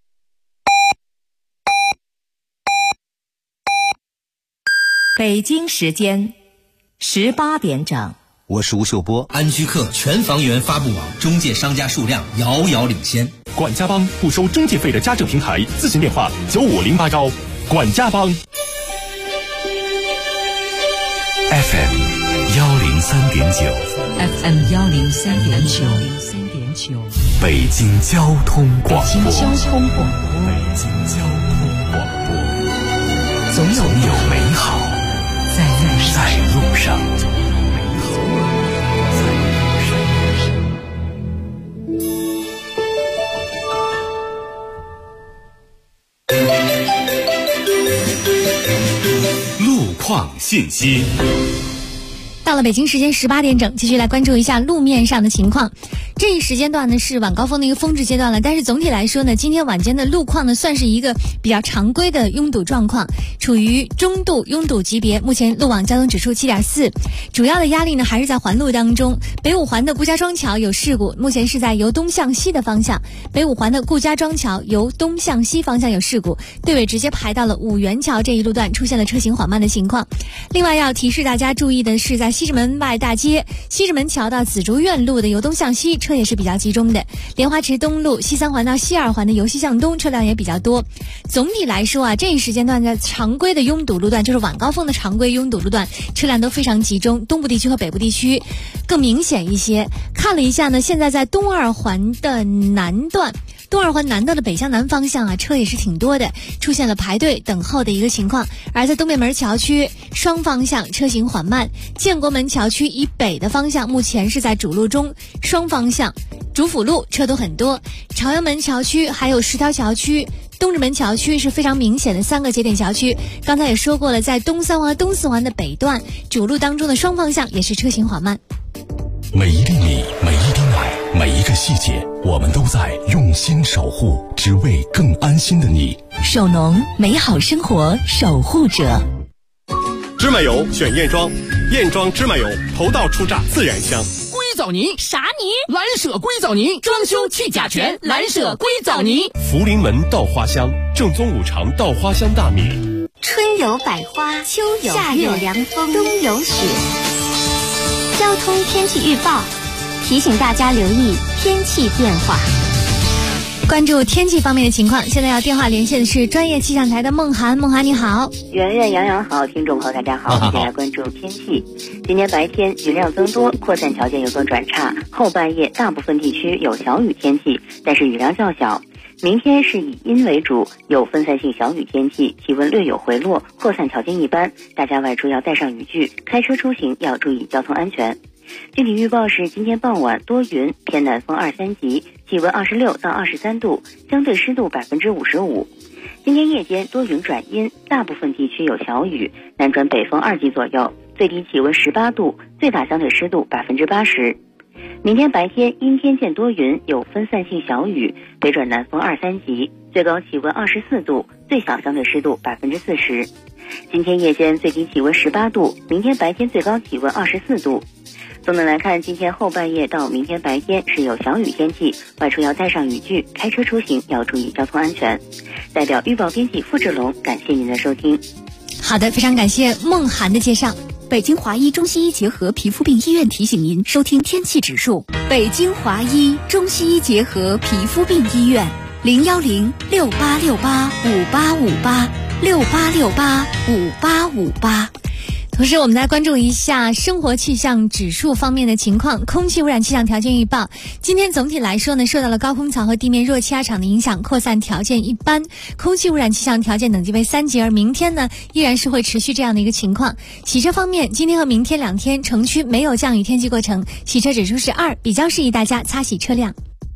北京时间18点整， 我是吴秀波。 安居客全房源发布网中介商家数量遥遥领先。 管家帮不收中介费的家政平台，咨询电话9508招。管家帮。 FM 103.9 FM 103.9， 北京交通广播。 北京交通广播， 总有美好在路上。 路况信息。 到了北京时间18点整，继续来关注一下路面上的情况。这一时间段呢是晚高峰的一个峰值阶段了，但是总体来说呢，今天晚间的路况呢算是一个比较常规的拥堵状况，处于中度拥堵级别。目前路网交通指数7.4，主要的压力呢还是在环路当中。北五环的顾家庄桥有事故，目前是在由东向西的方向。北五环的顾家庄桥由东向西方向有事故，队尾直接排到了五元桥这一路段，出现了车行缓慢的情况。另外要提示大家注意的是，在西直门外大街、西直门桥到紫竹院路的由东向西车也是比较集中的。莲花池东路西3环到西2环的由西向东车辆也比较多。总体来说啊，这一时间段的常规的拥堵路段，就是晚高峰的常规拥堵路段，车辆都非常集中，东部地区和北部地区更明显一些。看了一下呢，现在在东二环的南段的北向南方向啊，车也是挺多的，出现了排队等候的一个情况。而在东便门桥区双方向车行缓慢，建国门桥区以北的方向目前是在主路中，双方向主辅路车都很多。朝阳门桥区还有十条桥区、东直门桥区是非常明显的3个节点桥区。刚才也说过了，在东3环和东4环的北段主路当中的双方向也是车行缓慢。 每一粒米，每一滴奶，每一个细节，我们都在用心守护，只为更安心的你。 首农，美好生活守护者。 芝麻油选燕庄，燕庄芝麻油头道初榨自然香。 硅藻泥啥泥？蓝舍硅藻泥，装修去甲醛，蓝舍硅藻泥。 福临门稻花香，正宗五常稻花香大米。 春有百花，秋有夏有凉风，冬有雪。交通天气预报提醒大家留意天气变化。 关注天气方面的情况，现在要电话连线的是专业气象台的孟涵。孟涵你好。 圆圆杨洋好，听众朋友大家好，我们来关注天气。今天白天云量增多，扩散条件有所转差，后半夜大部分地区有小雨天气，但是雨量较小。明天是以阴为主，有分散性小雨天气，气温略有回落，扩散条件一般，大家外出要带上雨具，开车出行要注意交通安全。具体预报是今天傍晚多云，偏南风2、3级，气温26到23度，相对湿度55%。今天夜间多云转阴，大部分地区有小雨，南转北风2级左右，最低气温18度，最大相对湿度80%。明天白天阴天见多云，有分散性小雨，北转南风2、3级，最高气温24度，最小相对湿度40%。今天夜间最低气温18度，明天白天最高气温24度。总的来看，今天后半夜到明天白天是有小雨天气，外出要带上雨具，开车出行要注意交通安全。代表预报编辑付志龙，感谢您的收听。 好的，非常感谢孟涵的介绍。 北京华医中西医结合皮肤病医院提醒您收听天气指数。北京华医中西医结合皮肤病医院，01068685858，68685858。 同时，我们来关注一下生活气象指数方面的情况。空气污染气象条件预报，今天总体来说呢，受到了高空槽和地面弱气压场的影响，扩散条件一般，空气污染气象条件等级为3级。而明天呢，依然是会持续这样的一个情况。洗车方面，今天和明天2天，城区没有降雨天气过程，洗车指数是2，比较适宜大家擦洗车辆。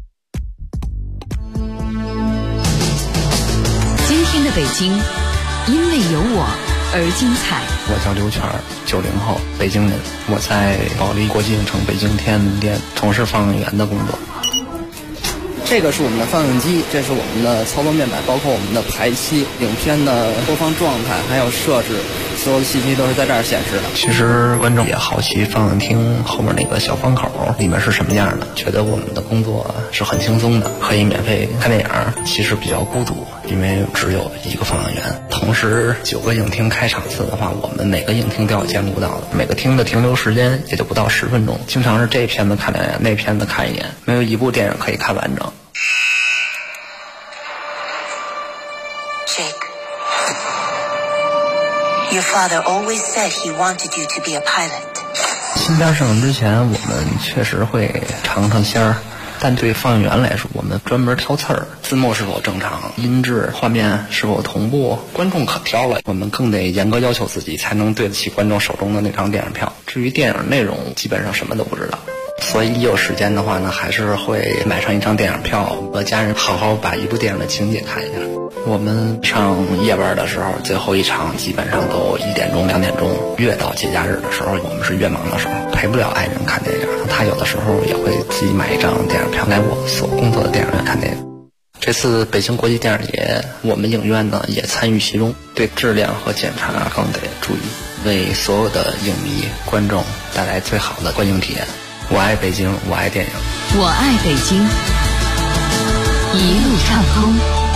今天的北京，因为有我而精彩。 我叫刘全，90后，北京人。我在保利国际影城北京天安门店从事放映员的工作。 这个是我们的放映机，这是我们的操作面板，包括我们的排期、影片的播放状态，还有设置，所有的信息都是在这儿显示的。 其实观众也好奇放映厅后面那个小方口里面是什么样的，觉得我们的工作是很轻松的，可以免费看电影。其实比较孤独，因为只有一个放映员，同时9个影厅开场次的话，我们每个影厅都要兼顾到的，每个厅的停留时间也就不到10分钟，经常是这片子看2眼，那片子看1眼，没有一部电影可以看完整。 Your father always said he wanted you to be a pilot. 新片上映之前，我们确实会尝尝鲜儿，但对放映员来说，我们专门挑刺儿，字幕是否正常，音质、画面是否同步，观众可挑了，我们更得严格要求自己，才能对得起观众手中的那张电影票。至于电影内容，基本上什么都不知道。所以一有时间的话呢，还是会买上一张电影票，和家人好好把一部电影的情节看一下。我们上夜班的时候，最后一场基本上都1点钟、2点钟。越到节假日的时候，我们是越忙的时候，陪不了爱人看电影。他有的时候也会自己买一张电影票来我所工作的电影院看电影。这次北京国际电影节，我们影院呢也参与其中，对质量和检查更得注意，为所有的影迷、观众带来最好的观影体验。我爱北京，我爱电影， 我爱北京，一路畅通。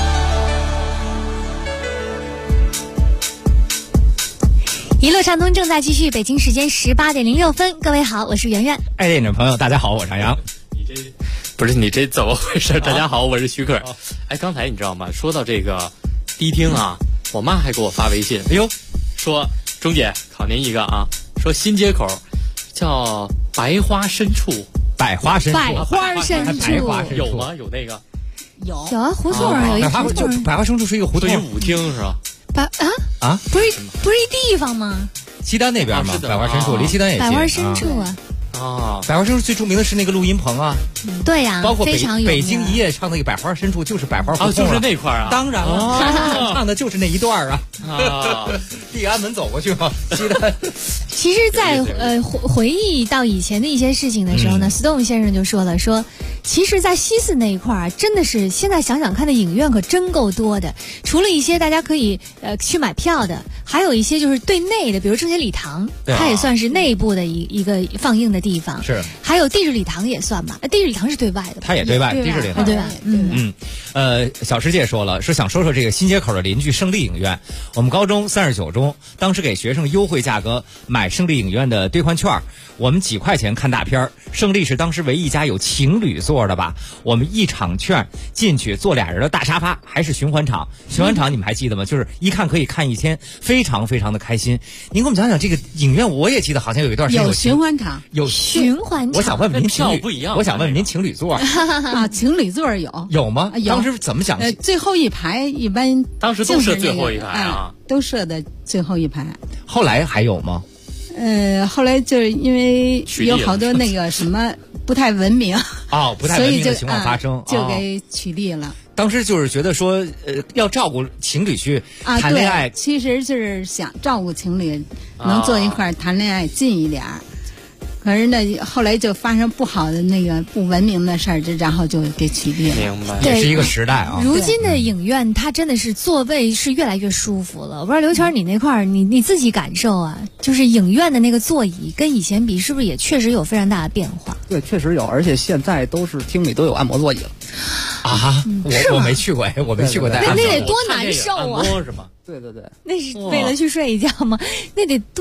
一路畅通正在继续，北京时间18点06分，各位好，我是圆圆。 爱电影的朋友，大家好，我是杨洋。 你这怎么回事？大家好，我是徐可。哎，刚才你知道吗？说到这个迪厅啊，我妈还给我发微信，哎呦，说钟姐考您一个啊，说新街口叫百花深处， 百花深处有吗？有那个有啊，胡同有一胡同， 百花深处是一个胡同， 对于舞厅是吧？ 不是一地方吗？ 西单那边嘛，百花深处离西单也近。 百花深处啊。 百花深处最著名的是那个录音棚啊， 对呀， 包括北京一夜唱那个百花深处就是百花胡同就是那块啊， 当然了，唱的就是那一段啊，地安门走过去嘛，西单。 其实，在回忆到以前的一些事情的时候呢，Stone 先生就说了，说其实，在西四那一块儿，真的是现在想想看的影院可真够多的，除了一些大家可以去买票的，还有一些就是对内的，比如政协礼堂，它也算是内部的一个放映的地方， 是， 还有地质礼堂也算吧，地质礼堂是对外的， 它也对外，地质礼堂对外， 小师姐说了，是想说说这个新街口的邻居胜利影院，我们高中39中，当时给学生优惠价格买胜利影院的兑换券，我们几块钱看大片，胜利是当时唯一一家有情侣座的吧，我们一场券进去坐俩人的大沙发，还是循环场，循环场你们还记得吗？就是一看可以看1天，非常非常的开心。您给我们讲讲这个影院，我也记得好像有一段时间有循环场， 有循环场。 我想问问您票不一样， 我想问问您情侣座啊，情侣座有吗？ 有。 当时怎么想？ 最后一排一般当时都设最后一排啊， 都设的最后一排。 后来还有吗？ 后来就是因为有好多那个什么不太文明不太文明的情况发生， 就给取缔了。 当时就是觉得说，要照顾情侣去谈恋爱， 其实就是想照顾情侣，能坐一块儿谈恋爱近一点儿。可是呢，后来就发生不好的那个不文明的事儿，然后就给取缔了。 明白， 也是一个时代啊。 如今的影院，它真的是座位是越来越舒服了。我不知道刘全你那块儿，你自己感受啊，就是影院的那个座椅跟以前比，是不是也确实有非常大的变化？ 对，确实有，而且现在都是厅里都有按摩座椅了。 我没去过，我没去过。 那得多难受啊！ 是吗？ 对。 那是为了去睡一觉吗？那得多。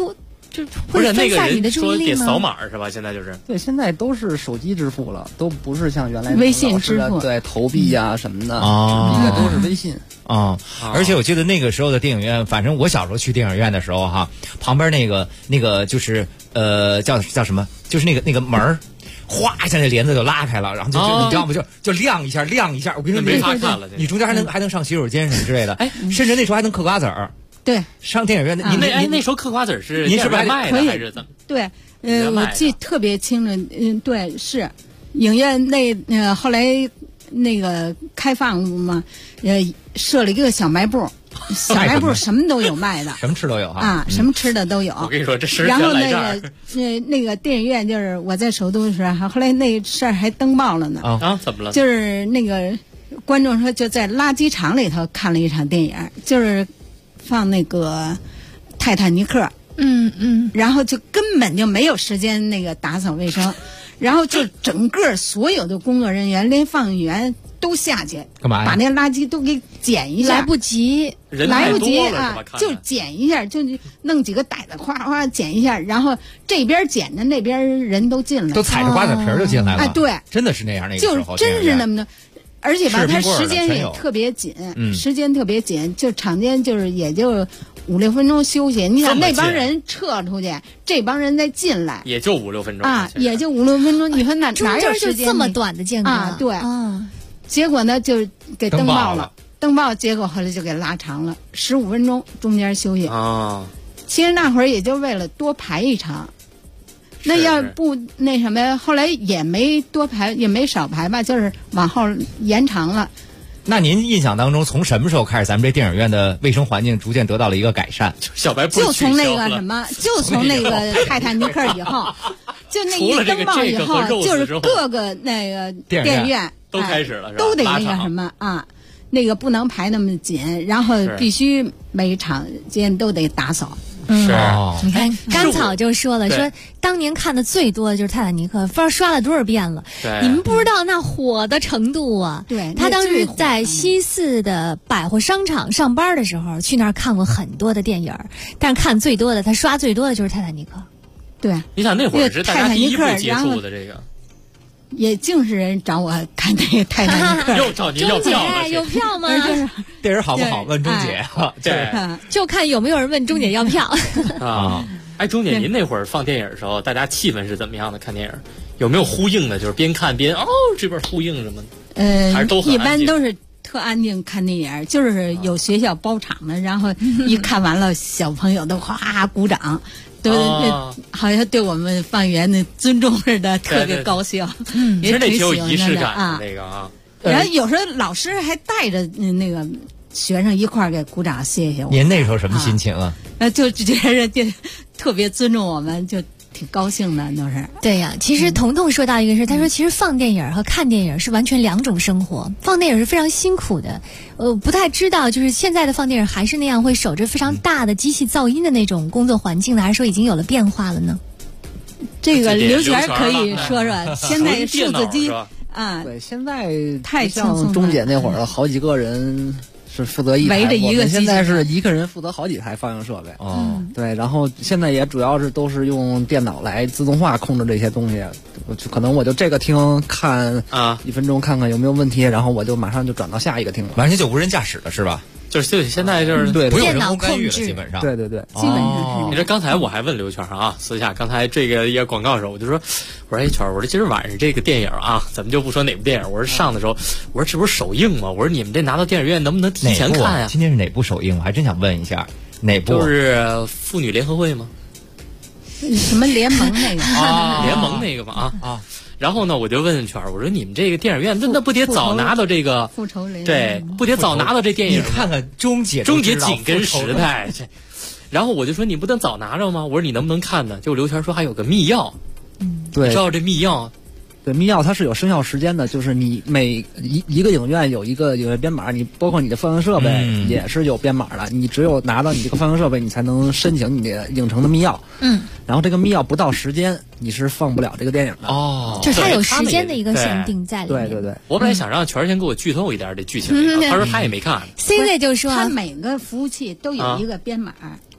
不是那个你的人说得注意力吗？ 扫码是吧？现在就是对，现在都是手机支付了，都不是像原来微信支付， 对，投币呀什么的， 应该都是微信。 而且我记得那个时候的电影院，反正我小时候去电影院的时候哈，旁边那个就是叫什么，就是那个门儿。哗一下，那帘子就拉开了，然后你知道吗？就亮一下。我跟你说， 没法看了。 你中间还能上洗手间什么之类的，甚至那时候还能嗑瓜子儿。 对， 上电影院您那时候嗑瓜子儿是您是不是卖的还是怎么？ 对，我记特别清楚，对，是影院后来那个开放嘛，设了一个小卖部。小卖部什么都有卖的， 什么吃都有啊，什么吃的都有。 我跟你说，这10 然后天来那个电影院就是我在首都的时候，后来那事儿还登报了呢。 怎么了？ 就是那个观众说就在垃圾场里头看了一场电影，就是放那个泰坦尼克。然后就根本就没有时间那个打扫卫生，然后就整个所有的工作人员连放映员都下去干嘛呀？ 把那垃圾都给捡一下， 来不及啊！就捡一下，就弄几个袋子，哗哗捡一下，然后这边捡的那边人都进来， 都踩着瓜子皮就进来了。 对， 真的是那样，那个时候就真是那么的。而且吧，他时间也特别紧，就场间就是也就5-6分钟休息。你想那帮人撤出去，这帮人再进来， 也就5-6分钟啊，也就5-6分钟。你说哪有时间？ 这么短的间隔啊？对结果呢，就给登报了，结果后来就给拉长了15分钟，中间休息。其实那会儿也就为了多排一场。那要不那什么，后来也没多排，也没少排吧，就是往后延长了。 那您印象当中，从什么时候开始，咱们这电影院的卫生环境逐渐得到了一个改善？ 小白就从那个什么，就从那个泰坦尼克以后，就那一登报以后，就是各个那个电影院都开始了， 都得那个什么啊，那个不能排那么紧，然后必须每场间都得打扫。 你看甘草就说了，说当年看的最多的就是泰坦尼克，不知道刷了多少遍了。你们不知道那火的程度啊！ 对， 他当时在西四的百货商场上班的时候，去那儿看过很多的电影，但是看最多的，他刷最多的就是泰坦尼克。 对， 你想那会儿是大家第一部接触的这个。 也净是人找我看那个泰坦尼克， 又找您要票了， 有票吗？ 电影好不好？问钟姐， 对， 就看有没有人问钟姐要票啊。哎，钟姐，您那会儿放电影的时候，大家气氛是怎么样的？看电影有没有呼应的？就是边看边这边呼应什么的？还是都很一般都是特安静看电影，就是有学校包场的，然后一看完了，小朋友都哗鼓掌。都好像对我们放映员的尊重似的，特别高兴。 也挺有仪式感的那个啊。 然后有时候老师还带着那个学生一块儿给鼓掌谢谢我。 您那时候什么心情啊？ 就觉得就特别尊重我们，就挺高兴的，都是。 对呀，其实彤彤说到一个事，他说其实放电影和看电影是完全2种生活。放电影是非常辛苦的，不太知道就是现在的放电影还是那样会守着非常大的机器噪音的那种工作环境呢，还是说已经有了变化了呢？ 这个刘璇可以说说，现在数字机啊， 对，现在太像钟姐那会儿好几个人。是负责围着一个， 现在是一个人负责好几台放映设备。对，然后现在也主要是都是用电脑来自动化控制这些东西。可能我就这个厅看1分钟，看看有没有问题，然后我就马上就转到下一个厅了， 完全就无人驾驶了，是吧？ 就是现在就是对不用人工干预了，基本上对，基本是。你这刚才我还问刘全啊，私下刚才这个也广告的时候，我就说，我说全，我说今儿晚上这个电影啊，咱们就不说哪部电影，我说上的时候，我说这不是首映吗？我说你们这拿到电影院能不能提前看呀？ 今天是哪部首映？我还真想问一下，哪部？ 就是妇女联合会吗？ 什么联盟那个？ 联盟那个吗？然后呢，我就问圈，我说你们这个电影院那不得早拿到这个复仇联盟？ 对，不得早拿到这电影？ 你看看钟姐紧跟时代。然后我就说你不能早拿着吗？我说你能不能看呢？结果刘全说还有个密钥， 对， 你知道这密钥？ 对，密钥它是有生效时间的，就是你每一个影院有一个影院编码，你包括你的放映设备也是有编码的，你只有拿到你这个放映设备，你才能申请你的影城的密钥。然后这个密钥不到时间，你是放不了这个电影的。 就是它有时间的一个限定在里面。 对。 我本来想让全先给我剧透一点这剧情，他说他也没看。 CZ 就说他每个服务器都有一个编码。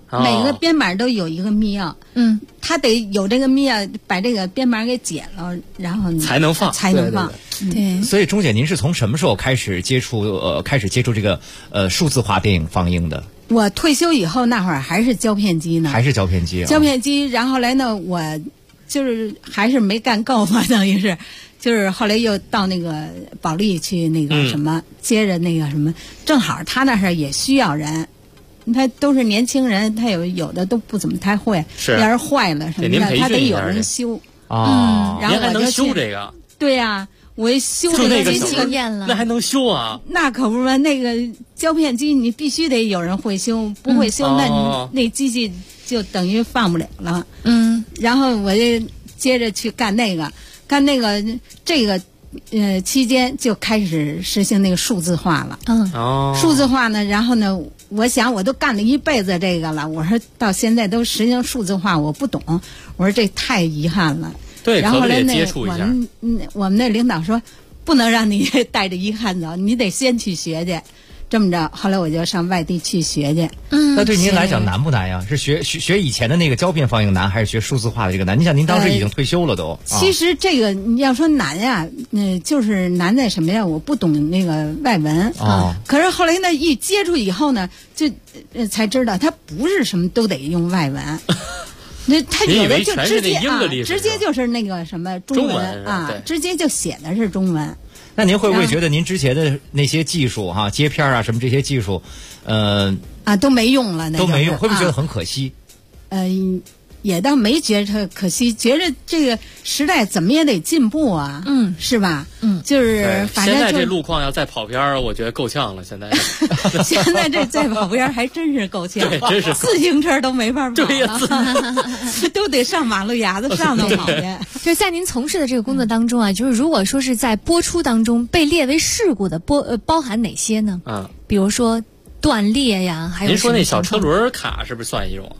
每个编码都有一个密钥，它得有这个密钥，把这个编码给解了，然后才能放。 对。 所以钟姐，您是从什么时候开始接触这个数字化电影放映的？ 我退休以后那会儿还是胶片机呢， 胶片机， 然后来呢，我就是还是没干够嘛，等于是。就是后来又到那个保利去那个什么，接着那个什么，正好他那儿也需要人，他都是年轻人，他有的都不怎么太会，要是坏了什么的，他得有人修。然后您还能修这个？ 对呀，我一修这个机器那还能修啊？ 那可不是嘛，那个胶片机你必须得有人会修，不会修那机器就等于放不了了。然后我就接着去干那个。这个期间就开始实行那个数字化了。数字化呢，然后呢，我想我都干了一辈子这个了，我说到现在都实行数字化，我不懂，我说这太遗憾了。 对， 然后后来那我们那领导说，不能让你带着遗憾走，你得先去学去。这么着，后来我就上外地去学去。 那对您来讲难不难呀？是学以前的那个胶片放映难，还是学数字化的这个难？你想，您当时已经退休了都。 其实这个你要说难呀，就是难在什么呀？我不懂那个外文啊。可是后来呢，一接触以后呢，就才知道它不是什么都得用外文。那他有的就直接就是那个什么中文啊，直接就写的是中文。 那您会不会觉得您之前的那些技术接片啊什么这些技术， 都没用了， 都没用，会不会觉得很可惜？ 也倒没觉得可惜，觉得这个时代怎么也得进步啊，是吧？就是反正现在这路况要再跑偏儿，我觉得够呛了。现在这再跑偏还真是够呛， 对，真是自行车都没法跑了， 都得上马路牙子上头跑去。 就在您从事的这个工作当中啊，就是如果说是在播出当中被列为事故的包含哪些呢？比如说断裂呀，还有您说那小车轮卡是不是算一种？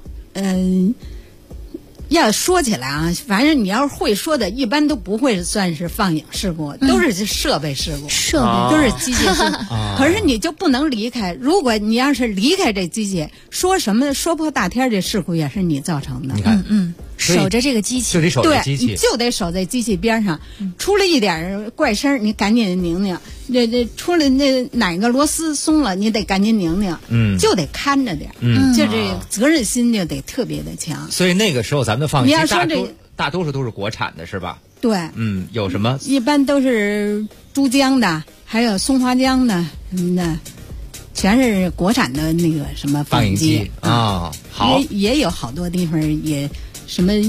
要说起来啊，反正你要是会说的，一般都不会算是放映事故，都是设备事故，都是机械事故。可是你就不能离开，如果你要是离开这机械，说什么说破大天，这事故也是你造成的。 你看， 守着这个机器， 就得守着机器， 对，你就得守在机器边上，出了一点怪声，你赶紧拧拧。这出了那哪个螺丝松了，你得赶紧拧拧，就得看着点，就这责任心就得特别的强。 所以那个时候咱们的放映机大多数都是国产的，是吧？ 对， 有什么？ 一般都是珠江的，还有松花江的什么的，全是国产的那个什么放映机啊。好， 也有好多地方也什么，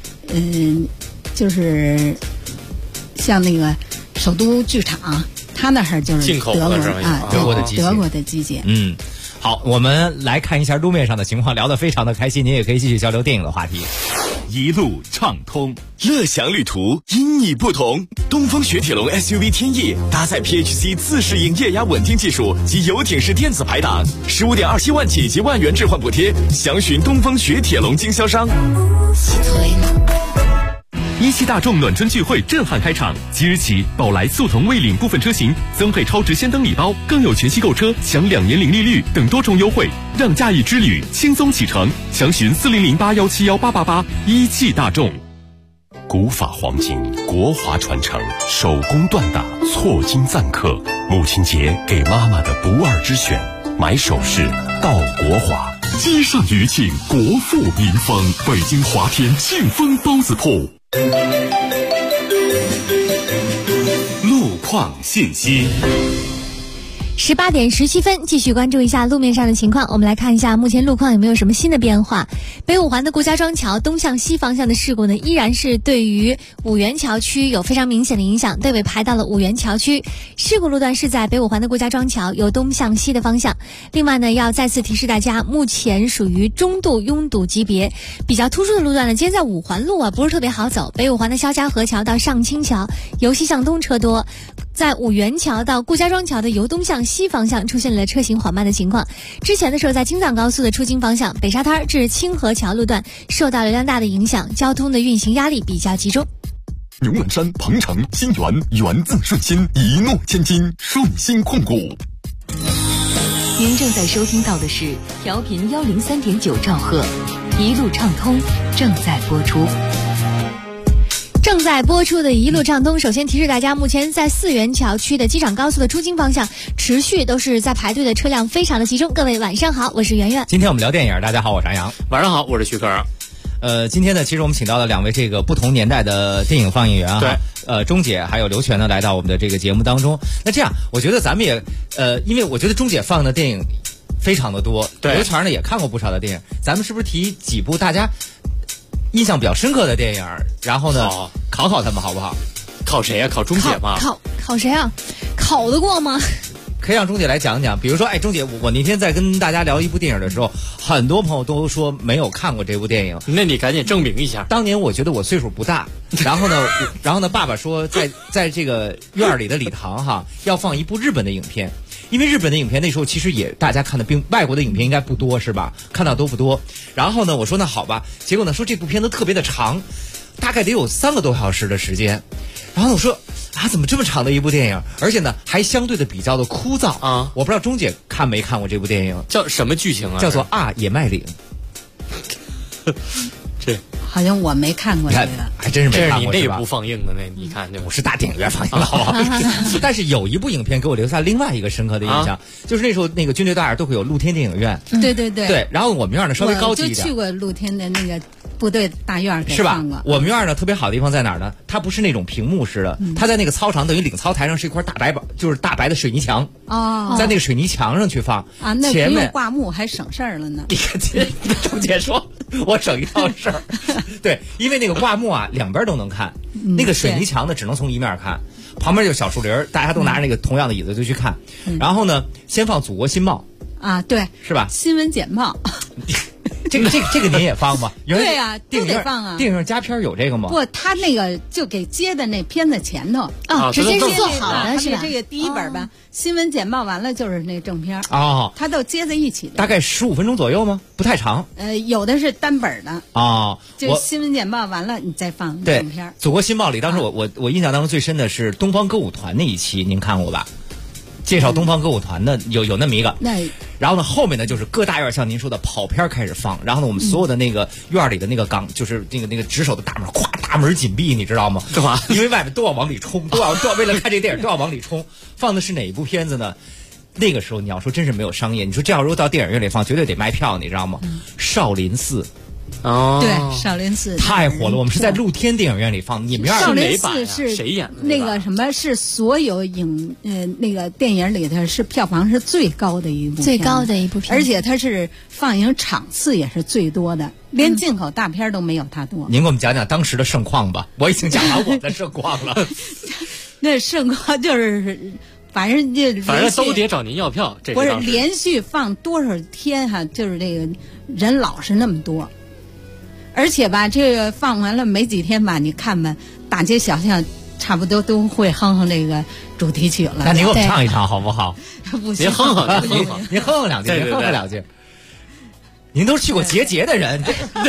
就是像那个首都剧场。他那儿就是进口的是吧？ 德国的机器， 德国的机器。 好，我们来看一下路面上的情况，聊得非常的开心，您也可以继续交流电影的话题。 一路畅通，乐享旅途，因你不同。东风雪铁龙 SUV 天翼搭载 PHC 自适应液压稳定技术及游艇式电子排档，15.27万起及万元置换补贴，详询东风雪铁龙经销商。17大众暖春聚会震撼开场，即日起，宝来速腾蔚领部分车型增配超值氙灯礼包，更有全系购车享2年零利率等多重优惠，让假日之旅轻松启程。详询4008171888。17大众。古法黄金，国华传承，手工锻打，错金赞客。母亲节给妈妈的不二之选，买首饰到国华。积善余庆，国富民丰。北京华天庆丰包子铺。路况信息。 18点17分，继续关注一下路面上的情况。我们来看一下目前路况有没有什么新的变化。北五环的顾家庄桥东向西方向的事故呢，依然是对于五原桥区有非常明显的影响，队尾排到了五原桥区。事故路段是在北五环的顾家庄桥由东向西的方向。另外呢，要再次提示大家，目前属于中度拥堵级别。比较突出的路段呢，今天在五环路不是特别好走。北五环的肖家河桥到上清桥由西向东车多。在五原桥到顾家庄桥的由东向西方向出现了车行缓慢的情况。之前的时候，在京藏高速的出京方向，北沙滩至清河桥路段受到流量大的影响，交通的运行压力比较集中。 牛栏山、鹏程、新源，源自顺心，一诺千金，顺心控股。 您正在收听到的是调频103.9兆赫，一路畅通正在播出。 正在播出的一路畅通，首先提示大家，目前在四元桥区的机场高速的出京方向，持续都是在排队的车辆非常的集中。各位晚上好，我是圆圆。 今天我们聊电影，大家好，我是安阳。 晚上好，我是徐克。 今天呢，其实我们请到了两位这个不同年代的电影放映员啊， 对， 钟姐还有刘全呢来到我们的这个节目当中。那这样，我觉得咱们也因为我觉得钟姐放的电影非常的多， 对， 刘全呢也看过不少的电影，咱们是不是提几部大家印象比较深刻的电影，然后呢考考他们好不好？ 考谁呀？考钟姐吗？ 考谁啊？考得过吗？ 可以让钟姐来讲讲，比如说，钟姐，我那天在跟大家聊一部电影的时候，很多朋友都说没有看过这部电影。 那你赶紧证明一下。 当年我觉得我岁数不大，然后呢，爸爸说在这个院里的礼堂哈，要放一部日本的影片，因为日本的影片那时候其实也大家看的外国的影片应该不多是吧？看到都不多。然后呢，我说那好吧，结果呢说这部片子特别的长，大概得有3个多小时的时间。然后我说怎么这么长的一部电影，而且呢还相对的比较的枯燥啊！我不知道钟姐看没看过这部电影， 叫什么剧情啊？ 叫做野麦岭。 这好像我没看过这个， 还真是没看过。 这是你那部放映的，那你看这我是大电影院放映的，好不好？但是有一部影片给我留下另外一个深刻的印象，就是那时候那个军队大院都会有露天电影院， 对， 然后我们院呢稍微高级一点， 我就去过露天的那个部队大院给放过。 我们院呢特别好的地方在哪儿呢？它不是那种屏幕式的，它在那个操场等于领操台上是一块大白板，就是大白的水泥墙在那个水泥墙上去放啊，那不用挂幕还省事儿了呢。 你看钟姐说，我省一套事儿。对，因为那个挂幕两边都能看，那个水泥墙呢只能从一面看，旁边就小树林，大家都拿着那个同样的椅子就去看。然后呢，先放《祖国新报》 啊，对， 是吧？ 新闻简报。 这个您也放吗？ 对呀，都得放啊。 电影院加片有这个吗？ 不，他那个就给接在那片子前头直接是做好的是吧？ 这个第一本吧，新闻简报完了就是那正片他都接在一起的。 大概15分钟左右吗？不太长。 有的是单本的就新闻简报完了你再放正片。 祖国新报里，当时我印象当中最深的是东方歌舞团那一期，您看过吧？介绍东方歌舞团的有那么一个，然后呢后面呢就是各大院像您说的跑片开始放，然后呢我们所有的那个院里的那个就是那个值守的大门，大门紧闭，你知道吗？ 干嘛？ 因为外面都要往里冲，都要为了看这个电影都要往里冲。放的是哪一部片子呢？那个时候你要说真是没有商业，你说这要如果到电影院里放，绝对得卖票，你知道吗？少林寺。 对，少林寺太火了。我们是在露天电影院里放，你们院少林寺是谁演的？ 那个什么是所有那个电影里头是票房是最高的一部，而且它是放映场次也是最多的，连进口大片都没有它多。 您给我们讲讲当时的盛况吧，我已经讲完我的盛况了。 那盛况就是反正都得找您要票，这不是连续放多少天哈，就是这个人老是那么多。而且吧，这个放完了没几天吧，你看吧，大街小巷差不多都会哼这个主题曲了。 那您给我们唱一唱好不好？ 不行， 您哼哼两句，您哼哼两句。您都是去过节的人，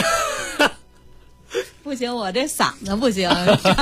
不行，我这嗓子不行。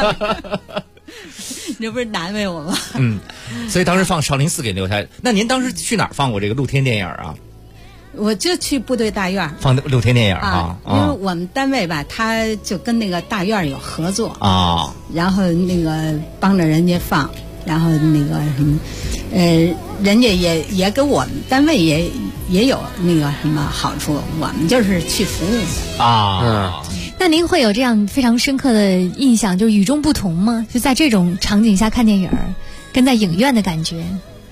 你这不是难为我吗？ 所以当时放少林寺给留下。那您当时去哪儿放过这个露天电影啊？ 我就去部队大院放露天电影因为我们单位吧，他就跟那个大院有合作然后那个帮着人家放，然后那个什么，人家也给我们单位也有那个什么好处，我们就是去服务的那您会有这样非常深刻的印象，就与众不同吗？就在这种场景下看电影，跟在影院的感觉？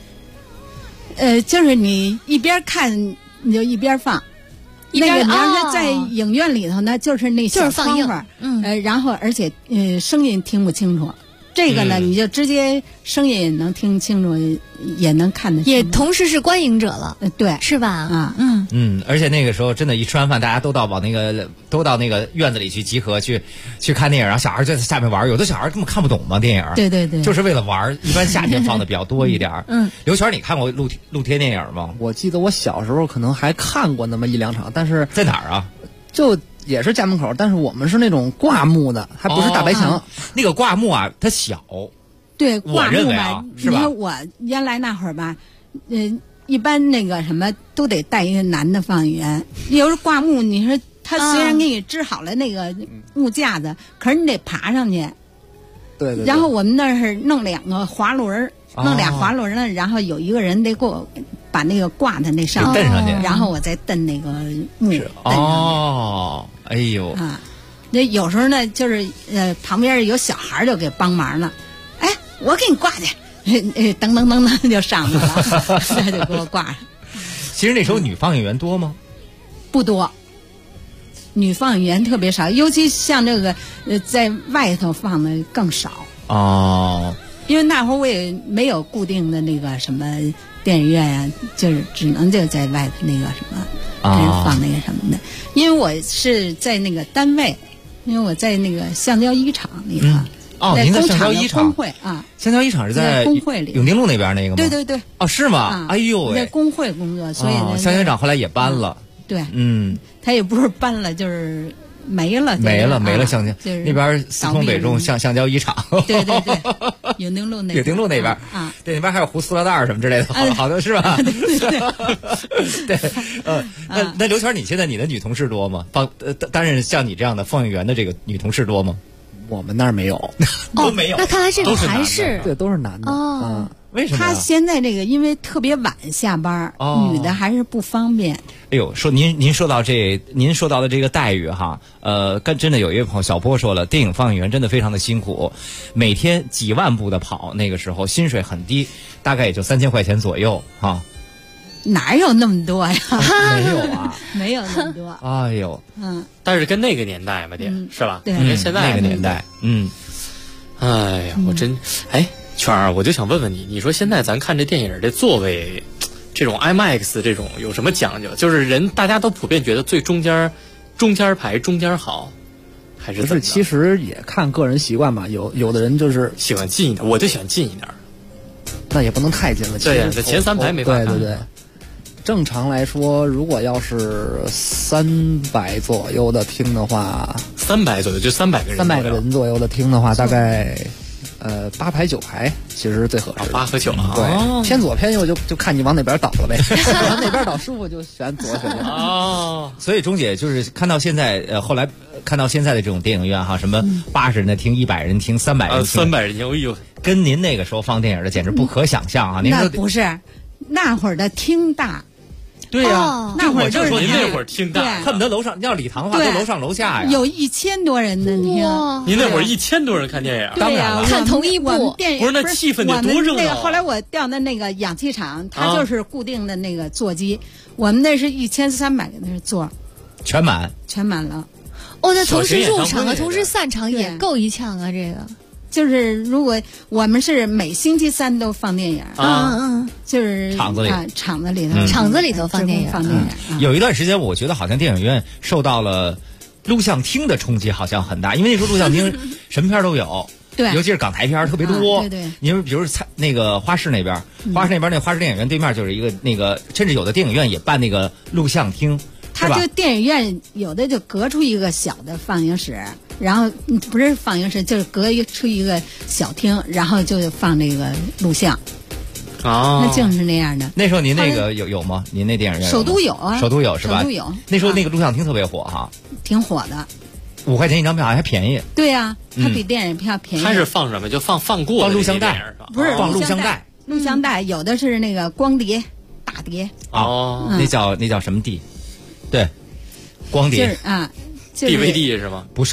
就是你一边看。你就一边放，那个你要是在影院里头呢，就是那小窗户，然后而且声音听不清楚。这个呢，你就直接声音也能听清楚，也能看得清楚， 也同时是观影者了， 对， 是吧？ 而且那个时候真的，一吃完饭，大家都到那个院子里去集合去看电影，然后小孩就在下面玩，有的小孩根本看不懂嘛电影， 对， 就是为了玩。一般夏天放的比较多一点。刘全，你看过露天电影吗？ 我记得我小时候可能还看过那么1-2场，但是在哪儿啊？ 就也是家门口，但是我们是那种挂幕的，还不是大白墙。 那个挂幕啊，它小。 对，挂幕吧， 是吧？ 你看我原来那会儿吧， 一般那个什么都得带一个男的放映员。有时候挂木，你说他虽然给你支好了那个木架子，可是你得爬上去。 对对。 然后我们那是弄2个滑轮，弄俩滑轮呢，然后有一个人得给我把那个挂在那上， 蹬上去， 然后我再蹬那个木。 哦，哎呦啊，那有时候呢，就是旁边有小孩就给帮忙了，哎，我给你挂去，噔噔噔噔就上去了，他就给我挂上。 其实那时候女放映员多吗？ 不多，女放映员特别少，尤其像这个在外头放的更少。 哦。 因为那会儿我也没有固定的那个什么电影院呀，就是只能就在外头那个什么，放那个什么的。因为我是在那个单位，因为我在那个橡胶衣厂那个。 您在橡胶衣厂工会啊？ 橡胶衣厂是在工会里， 永定路那边那个吗？ 对对对。 哦，是吗？哎呦喂！ 在工会工作，所以呢， 橡胶衣厂后来也搬了。 对，他也不是搬了，就是没了橡胶， 那边四通北重橡胶衣厂。 对对对，永定路那边啊，对，那边还有糊塑料袋什么之类的，好的是吧？对，那刘全，你现在你的女同事多吗？担任像你这样的放映员的这个女同事多吗？ 我们那儿没有， 都没有。 那看来这个还是对，都是男的。 哦， 为什么？ 他现在这个因为特别晚下班，女的还是不方便。 哎呦，说您说到的这个待遇哈，真的有一位朋友小波说了，电影放映员真的非常的辛苦，每天几万步的跑，那个时候薪水很低，大概也就3000块钱左右哈。 哪有那么多呀？ 没有啊， 没有那么多。 哎呦， 但是跟那个年代嘛，是吧？ 对， 跟现在那个年代， 哎呀，我真圈儿，我就想问问你，你说现在咱看这电影这座位，这种 IMAX 这种有什么讲究？就是大家都普遍觉得最中间排中间好，还是怎么？ 其实也看个人习惯吧，有的人就是喜欢近一点，我就喜欢近一点。 那也不能太近了。 对呀，这前3排没法看。 对对对。正常来说，如果要是300左右的厅的话 ，300左右就300个人 ，300个人左右的厅的话，大概8排9排其实是最合适的。 8和9啊， 对，偏左偏右就看你往哪边倒了呗，往哪边倒舒服就选左选右。 哦，所以钟姐就是看到现在后来看到现在的这种电影院哈，什么80人的厅、100人厅、300人厅 ，300人厅，哎呦， 跟您那个时候放电影的简直不可想象啊！您说那不是，那会儿的厅大。 对呀， 那会儿就是您那会儿厅大， 恨不得楼上要礼堂的话，都楼上楼下呀。 有1000多人的厅， 您那会儿1000多人看电影， 当然了， 看同一部电影不是那气氛得多热闹。 后来我调的那个氧气厂，它就是固定的那个座机，我们那是1300个那是座， 全满了。 哦，那同时入场和同时散场也够一呛啊！这个就是如果我们是每星期3都放电影，就是厂子里头放电影。 有一段时间，我觉得好像电影院受到了录像厅的冲击，好像很大，因为那时候录像厅什么片都有。 对， 尤其是港台片特别多。 对。 你说，比如那个花市那边，那个花市电影院对面就是一个那个，甚至有的电影院也办那个录像厅。 他就电影院有的就隔出一个小的放映室，然后不是放映室，就是隔出一个小厅，然后就放这个录像。 哦， 那就是那样的。 那时候您那个有吗？您那电影院首都有啊， 首都有是吧？ 首都有。 那时候那个录像厅特别火哈， 挺火的。 5块钱一张票还便宜。 对呀，它比电影票便宜。 它是放什么？就放过录像带， 不是放录像带。 录像带有的是那个光碟、大碟。 哦，那叫什么碟？对。光碟啊 ，DVD 是吗？ 不是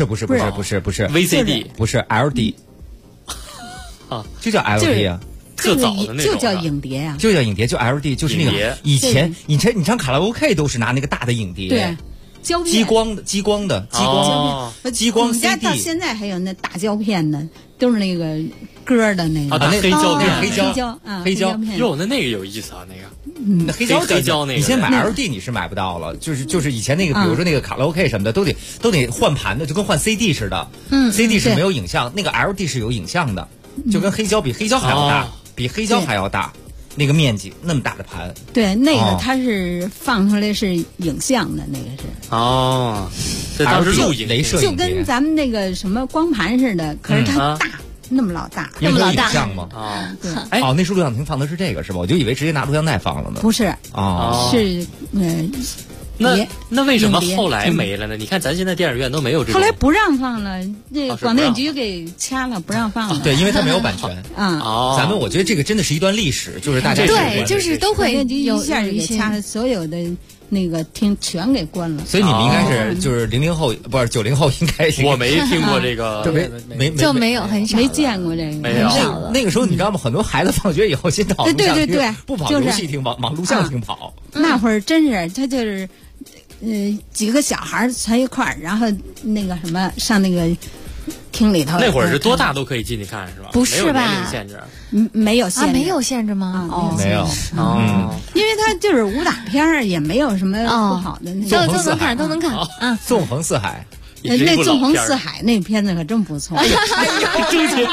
VCD， 不是 LD 啊， 就叫 LD 啊， 特早的那种， 就叫影碟啊， 就叫影碟，就 LD， 就是那个以前你唱卡拉 OK 都是拿那个大的影碟， 对，胶片， 激光的， 我们家到现在还有那大胶片呢，都是那个歌的那个黑胶片， 黑胶片， 哟，那个有意思啊，那个。 那黑胶那个，以前买 LD 你是买不到了，就是以前那个，比如说那个卡拉 OK 什么的，都得换盘的，就跟换 CD 似的。CD 是没有影像，那个 LD 是有影像的，就跟黑胶比黑胶还要大，比黑胶还要大，那个面积那么大的盘。 对，那个它是放出来是影像的，那个是。 哦，这当时录影镭射， 就跟咱们那个什么光盘似的，可是它大。 那么老大， 那么老大像吗？ 啊，对， 哦，那时候录像厅放的是这个是吧？我就以为直接拿录像带放了呢。 不是，是那为什么后来没了呢？你看咱现在电影院都没有这种。 后来不让放了，这广电局给掐了，不让放了。 对，因为它没有版权。咱们我觉得这个真的是一段历史，就是大家对，就是都会一下就给掐了，所有的那个厅全给关了。 所以你们应该是就是00后，不是90后，应该是。 我没听过这个， 就没有很少， 没见过这个， 没有。 那个时候你知道吗？很多孩子放学以后先到录像厅， 对， 不跑游戏厅，往录像厅跑。 那会儿真是他就是。几个小孩全一块儿，然后那个什么上那个厅里头。 那会儿是多大都可以进去看是吧？ 不是吧？ 没有年龄限制。 没有限制。 没有限制吗？ 没有。 因为它就是武打片儿，也没有什么不好的。 都能看，都能看啊！ 纵横四海， 那纵横四海那片子可真不错。 周姐。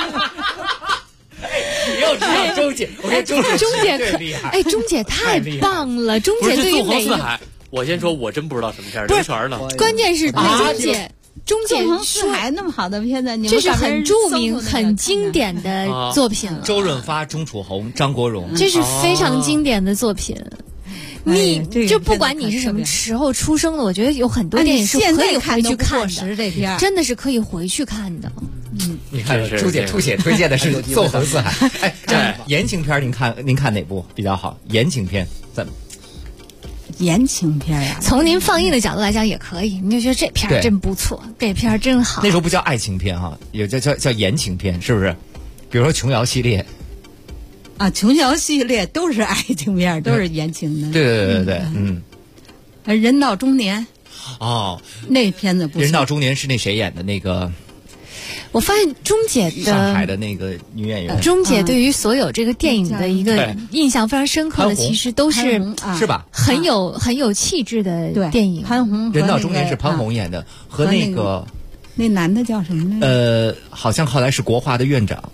又知道周姐，我看周姐可厉害。哎，钟姐太棒了！钟姐对于纵横四海。我先说，我真不知道什么片儿，刘璇呢？ 关键是钟姐纵横四海那么好的片子， 这是很著名、很经典的作品了。 周润发、钟楚红、张国荣， 这是非常经典的作品。你就不管你是什么时候出生的，我觉得有很多电影是可以回去看的，真的是可以回去看的。 你看，朱姐推荐的是《纵横四海》。哎，这言情片您看哪部比较好？言情片怎么？ 言情片呀， 从您放映的角度来讲也可以，你就觉得这片真不错，这片真好。 那时候不叫爱情片哈，有叫言情片，是不是？比如说琼瑶系列， 琼瑶系列都是爱情片，都是言情的。 对， 人到中年，那片子不错。 人到中年是那谁演的那个？ 我发现钟姐的上海的那个女演员， 钟姐对于所有这个电影的一个印象非常深刻的，其实都是是吧？ 很有气质的电影。 潘虹， 人到中年是潘虹演的，和那个那男的叫什么来？ 好像后来是国画的院长。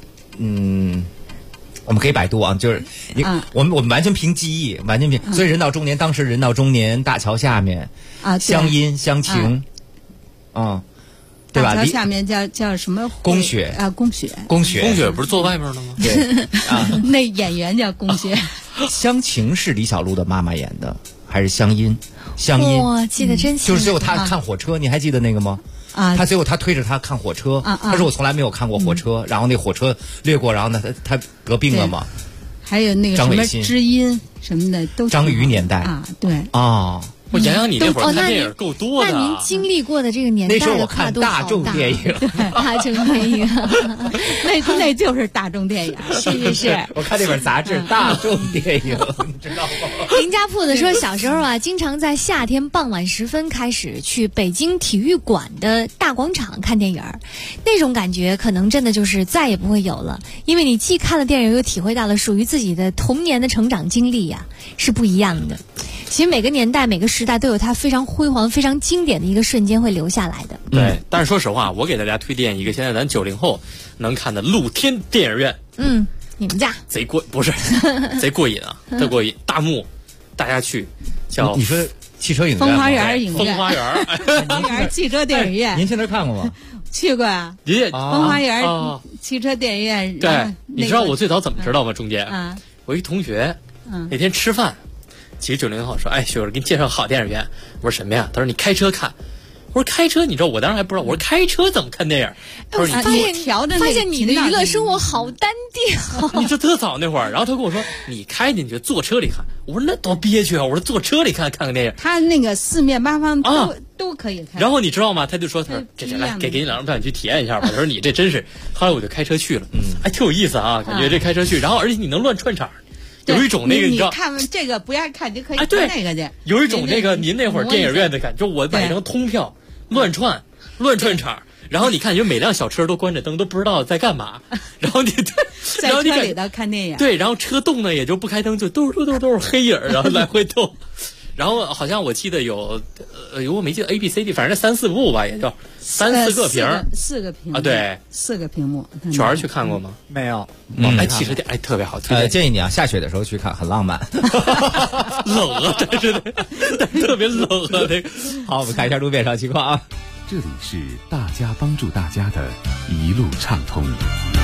我们可以百度啊，就是我们完全凭记忆，完全凭。所以人到中年，当时人到中年，大桥下面乡音乡情，对吧？ 大桥下面叫什么？ 宫雪宫雪不是坐外面的吗？ 对那演员叫宫雪。 乡情是李小璐的妈妈演的，还是乡音？ 哇，记得真清楚。 就是最后他看火车，你还记得那个吗？他最后他推着他看火车，他说我从来没有看过火车，然后那火车掠过，然后呢他得病了嘛。 还有那个什么知音什么的都。 张瑜年代对我洋洋，你那会儿看电影够多的。 那您经历过的这个年代， 那时候我看大众电影， 大众电影， 那就是大众电影， 是。 我看那本杂志《大众电影》，你知道吗？ 林家铺子说，小时候经常在夏天傍晚时分开始去北京体育馆的大广场看电影，那种感觉可能真的就是再也不会有了，因为你既看了电影，又体会到了属于自己的童年的成长经历呀，是不一样的。其实每个年代每个时代都有它非常辉煌非常经典的一个瞬间会留下来的。 对，但是说实话，我给大家推荐一个现在咱90后能看的露天电影院。 你们家贼过瘾啊，特过瘾。大幕大家去叫你说汽车影院风花园影院， 风花园汽车电影院， 您现在看过吗？ 去过啊，风花园汽车电影院。 对，你知道我最早怎么知道吗？中间我一同学那天吃饭，其实90后说，哎，学友给你介绍好电影院。我说什么呀？他说你开车看。我说开车，你知道我当时还不知道。我说开车怎么看电影？他说你发现你的娱乐生活好单调。 你这特早那会儿，然后他跟我说你开进去坐车里看。我说那多憋屈啊！我说坐车里看个电影。 他那个四面八方都可以看。 然后你知道吗？他就说他说这来给你2张票，你去体验一下吧。他说你这真是。后来我就开车去了，哎，挺有意思啊，感觉这开车去，然后而且你能乱串场。有一种那个你知道， 看这个不愿意看就可以看那个去。 有一种那个您那会儿电影院的感觉，就我买一张通票，乱串场，然后你看，就每辆小车都关着灯，都不知道在干嘛。然后你在车里头看电影， 对，然后车动呢也就不开灯，就都是黑影，然后来回动。然后好像我记得有，我没记得 A、B、C、D， 反正3、4部吧，也就3、4个屏 ，4个屏幕啊，对 ，4个屏幕。 全儿去看过吗？ 没有。 哎，汽车店哎特别好， 建议你下雪的时候去看，很浪漫。 冷啊，但是特别冷啊，那个。 好，我们看一下路面上情况啊。 这里是大家帮助大家的一路畅通。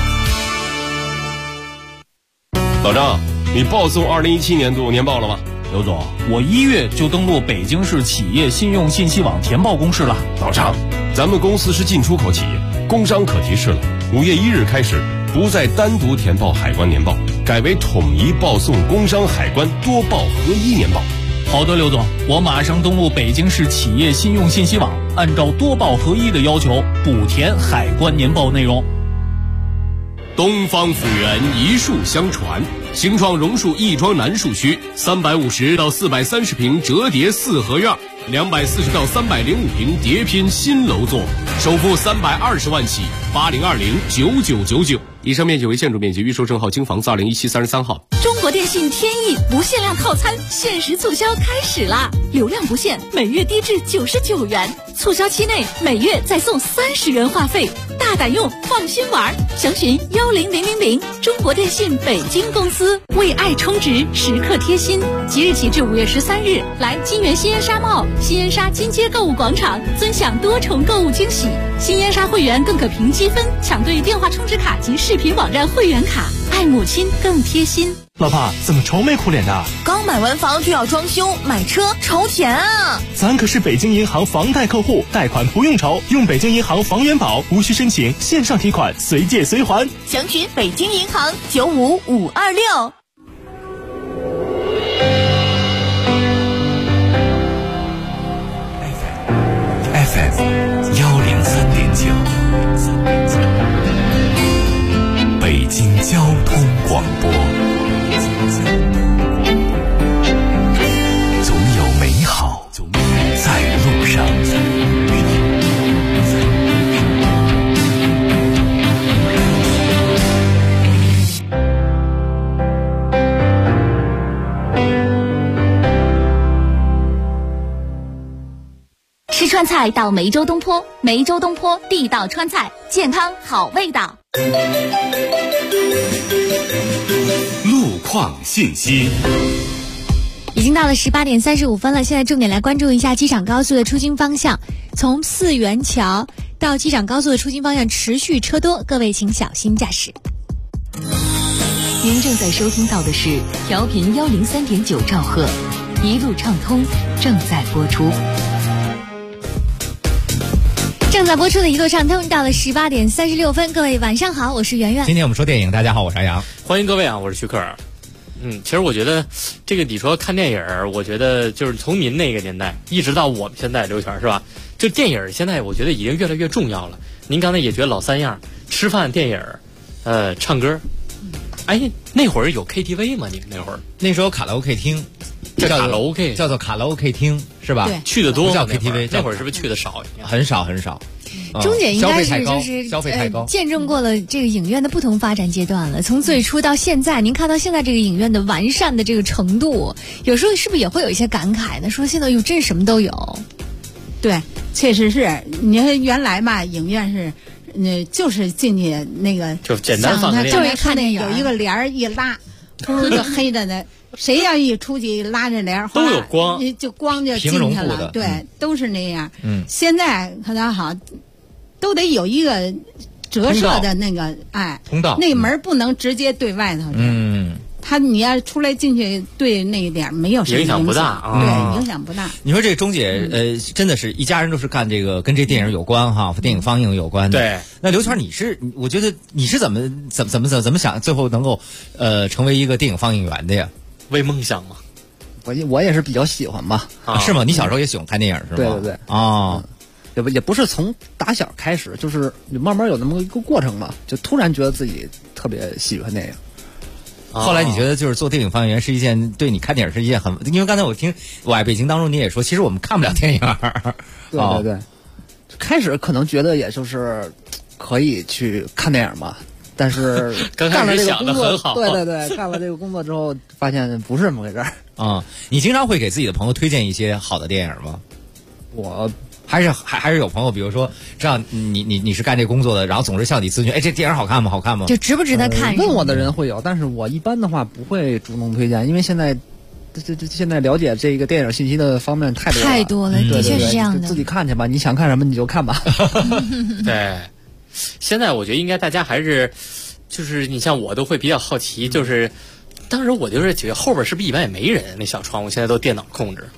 老张，你报送2017年度年报了吗？ 刘总，我1月就登录北京市企业信用信息网填报公示了。 老张，咱们公司是进出口企业，工商可提示了，5月1日开始不再单独填报海关年报，改为统一报送工商海关多报合一年报。 好的，刘总，我马上登录北京市企业信用信息网，按照多报合一的要求补填海关年报内容。 东方府源一树相传，兴创榕树亦庄南树区350到430平折叠4合院，240到305平叠拼新楼座，首付320万起，80209999。以上面积为建筑面积，预售证号京房子201733号。 中国电信天翼不限量套餐限时促销开始啦！流量不限，每月低至99元，促销期内每月再送30元话费，大胆用，放心玩。详询10000，中国电信北京公司。为爱充值，时刻贴心。即日起至5月13日，来金源新烟沙贸、新烟沙金街购物广场，尊享多重购物惊喜。新烟沙会员更可凭积分抢兑电话充值卡及视频网站会员卡，爱母亲更贴心。 老爸，怎么愁眉苦脸的？ 刚买完房就要装修，买车愁钱啊！ 咱可是北京银行房贷客户，贷款不用愁，用北京银行房源宝，无需申请，线上提款，随借随还。 详询北京银行95526。 FM 103.9，北京交通广播。总有美好在路上。 吃川菜到梅州东坡，梅州东坡地道川菜，健康好味道。 路况信息。 已经到了18点35分了，现在重点来关注一下机场高速的出京方向，从四元桥到机场高速的出京方向持续车多，各位请小心驾驶。 您正在收听到的是调频103.9兆赫，一路畅通正在播出。 正在播出的一路畅通到了18点36分，各位晚上好，我是圆圆。 今天我们说电影，大家好，我是杨。 欢迎各位啊，我是徐克。其实我觉得这个你说看电影，我觉得就是从您那个年代一直到我们现在刘全是吧？就电影现在我觉得已经越来越重要了。您刚才也觉得老三样，吃饭、电影，唱歌。哎，那会儿有 KTV 吗？你们那会儿？ 那时候卡拉 OK 厅，叫卡拉 OK， 叫做卡拉 OK 厅是吧？ 对， 去的多， 不叫 KTV， 那会儿是不是去的少？ 很少很少。 钟姐应该是就是消费太高， 见证过了这个影院的不同发展阶段了。从最初到现在，您看到现在这个影院的完善的这个程度，有时候是不是也会有一些感慨呢？说现在真什么都有。 对，确实是。你看原来嘛，影院是，就是进去那个就简单放个就是看那有一个帘儿一拉，突就黑着呢。谁要一出去拉着帘儿， 都有光， 就光就进去了。对，都是那样。现在可倒好，都得有一个折射的那个通道， 那门不能直接对外头。你要出来进去对那一点没有什么影响不大， 对，影响不大。 你说这钟姐真的是一家人都是干这个跟这电影有关哈，电影放映有关的。 对， 那刘全我觉得你是怎么想最后能够成为一个电影放映员的呀？ 为梦想吗？ 我也是比较喜欢吧。 是吗？你小时候也喜欢看电影是吗？ 对对对。 哦。 也不是从打小开始，就是慢慢有那么一个过程嘛，就突然觉得自己特别喜欢电影。 后来你觉得就是做电影放映员是一件对你看电影是一件很，因为刚才我听我爱北京当中你也说，其实我们看不了电影。 对对对，开始可能觉得也就是可以去看电影嘛，但是干了这个工作，对对对，干了这个工作之后，发现不是这么回事儿。 你经常会给自己的朋友推荐一些好的电影吗？ 我还是有朋友，比如说知道你是干这工作的，然后总是向你咨询，哎，这电影好看吗？好看吗？ 就值不值得看？ 问我的人会有，但是我一般的话不会主动推荐，因为现在了解这个电影信息的方面太多了， 的确是这样的。 自己看去吧，你想看什么你就看吧。 对，现在我觉得应该大家还是，就是你像我都会比较好奇，就是当时我就是觉得后边是不是一般也没人？那小窗户现在都电脑控制。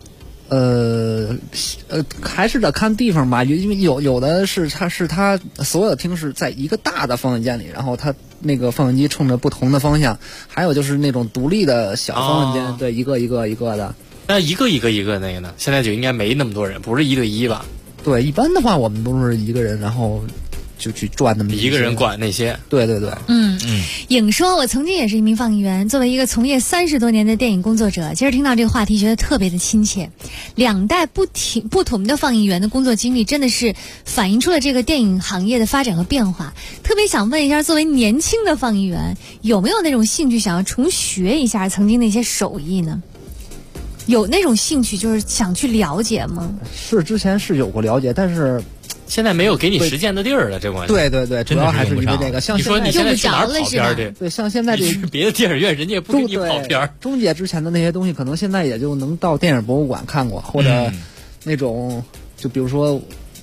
还是得看地方吧，因为有的是它所有的厅是在一个大的放映间里，然后它那个放映机冲着不同的方向，还有就是那种独立的小放映间，对，一个的。 那一个那个呢？现在就应该没那么多人，不是1对1吧？ 对，一般的话我们都是一个人，然后就去转那么一个人管那些。 对。 影说，我曾经也是一名放映员，作为一个从业30多年的电影工作者，其实听到这个话题觉得特别的亲切。2代不同的放映员的工作经历，真的是反映出了这个电影行业的发展和变化。特别想问一下，作为年轻的放映员，有没有那种兴趣想要重学一下曾经那些手艺呢？有那种兴趣，就是想去了解吗？ 是之前是有过了解，但是现在没有给你实践的地儿了，这关系。 对，主要还是因为这个。像你说你现在去哪儿跑片儿去？ 对，像现在这别的电影院，人家也不给你跑片儿。 中介之前的那些东西，可能现在也就能到电影博物馆看过，或者那种，就比如说，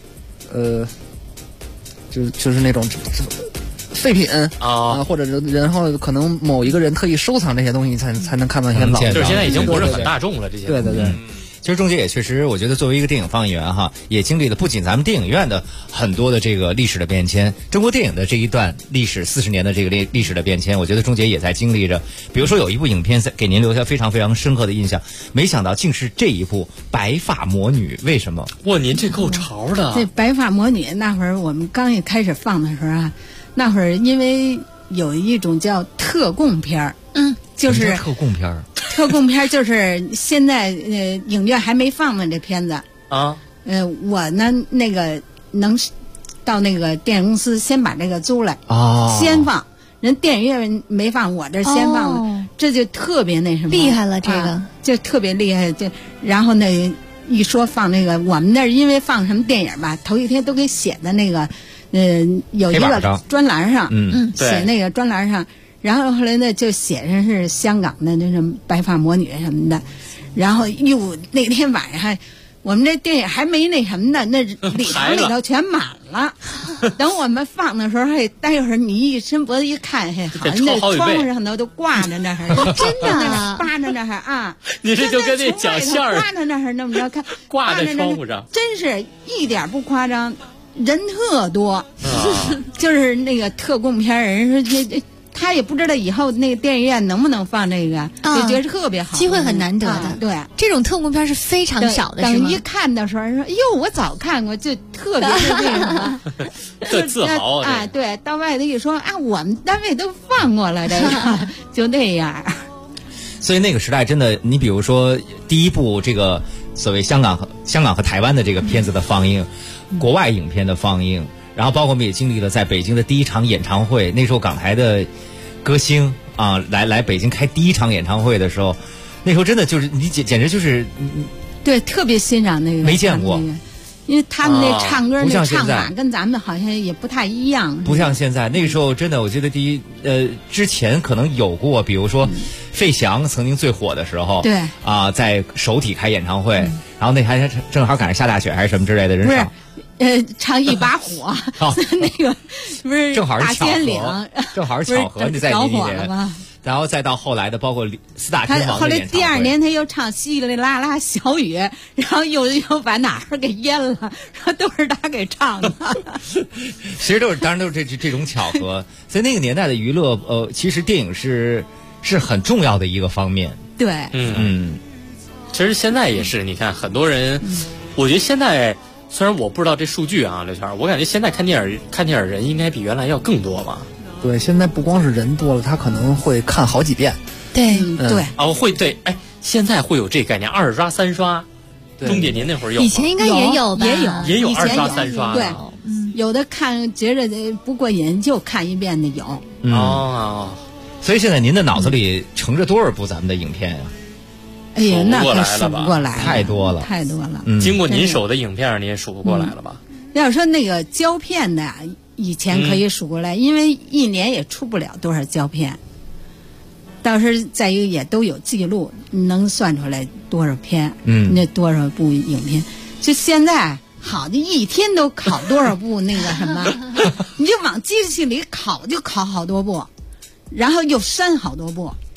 就是那种废品啊，或者然后可能某一个人特意收藏这些东西，才能看到一些老。 就是现在已经不是很大众了，这些。 对。 其实钟姐也确实，我觉得作为一个电影放映员哈，也经历了不仅咱们电影院的很多的这个历史的变迁，中国电影的这一段历史40年的这个历史的变迁，我觉得钟姐也在经历着。比如说有一部影片给您留下非常非常深刻的印象，没想到竟是这一部《白发魔女》，为什么？ 哇，您这够潮的！ 这《白发魔女》那会儿我们刚一开始放的时候啊，那会儿因为有一种叫特供片儿，就是特供片儿。 特供片就是现在影院还没放呢，这片子啊。 我呢那个能到那个电影公司先把这个租来先放，人电影院没放，我这先放了，这就特别那什么厉害了，这个就特别厉害。就然后呢一说放那个，我们那儿因为放什么电影吧，头一天都给写的那个有一个专栏上，写那个专栏上。然后后来呢，就写上是香港的那种白发魔女什么的，然后那天晚上，我们这电影还没那什么呢，那里头全满了。等我们放的时候，待会儿你一伸脖子一看，好像那窗户上头都挂着那儿， 真的扒着那儿啊！ 你这就跟那讲相声挂着那儿那么着看， 挂在窗户上， 真是一点不夸张，人特多，就是那个特供片人说这。他也不知道以后那个电影院能不能放这个，就觉得特别好， 机会很难得的。 对， 这种特供片是非常少的， 等一看的时候说：“哟，我早看过，就特别是那什么， 特自豪啊！对，到外头一说啊，我们单位都放过了，这个就那样。” 所以那个时代真的，你比如说第一部这个所谓香港和台湾的这个片子的放映，国外影片的放映。然后包括我们也经历了在北京的第一场演唱会，那时候港台的歌星啊来北京开第一场演唱会的时候，那时候真的就是你简直就是对，特别欣赏那个没见过， 因为他们那唱歌那唱法跟咱们好像也不太一样， 不像现在。那个时候真的，我觉得之前可能有过，比如说费翔曾经最火的时候， 对在首体开演唱会，然后那还正好赶上下大雪还是什么之类的，人少。 唱一把火，那个不是正好是大仙岭， 正好是巧合，你在着火了吗？ 然后再到后来的，包括四大天王后来第2年他又唱稀里啦啦小雨，然后又把哪儿给淹了，然后都是他给唱的。 其实当然都是这种巧合。在那个年代的娱乐，其实电影是很重要的一个方面。 对， 其实现在也是，你看很多人，我觉得现在。虽然我不知道这数据啊，刘谦，我感觉现在看电影人应该比原来要更多吧？ 对，现在不光是人多了，他可能会看好几遍。 对对会对，现在会有这概念，2刷3刷。钟姐您那会儿有吗？ 以前应该也有吧？ 也有2刷3刷。 对，有的看觉着不过瘾就看一遍的有。 所以现在您的脑子里盛着多少部咱们的影片呀？ 哎呀，那可数不过来， 太多了。 经过您手的影片，你也数不过来了吧？ 要说那个胶片的，以前可以数过来，因为一年也出不了多少胶片。倒是在于也都有记录，能算出来多少片，那多少部影片。就现在好，就一天都拷多少部那个什么，你就往机器里拷，就拷好多部，然后又删好多部。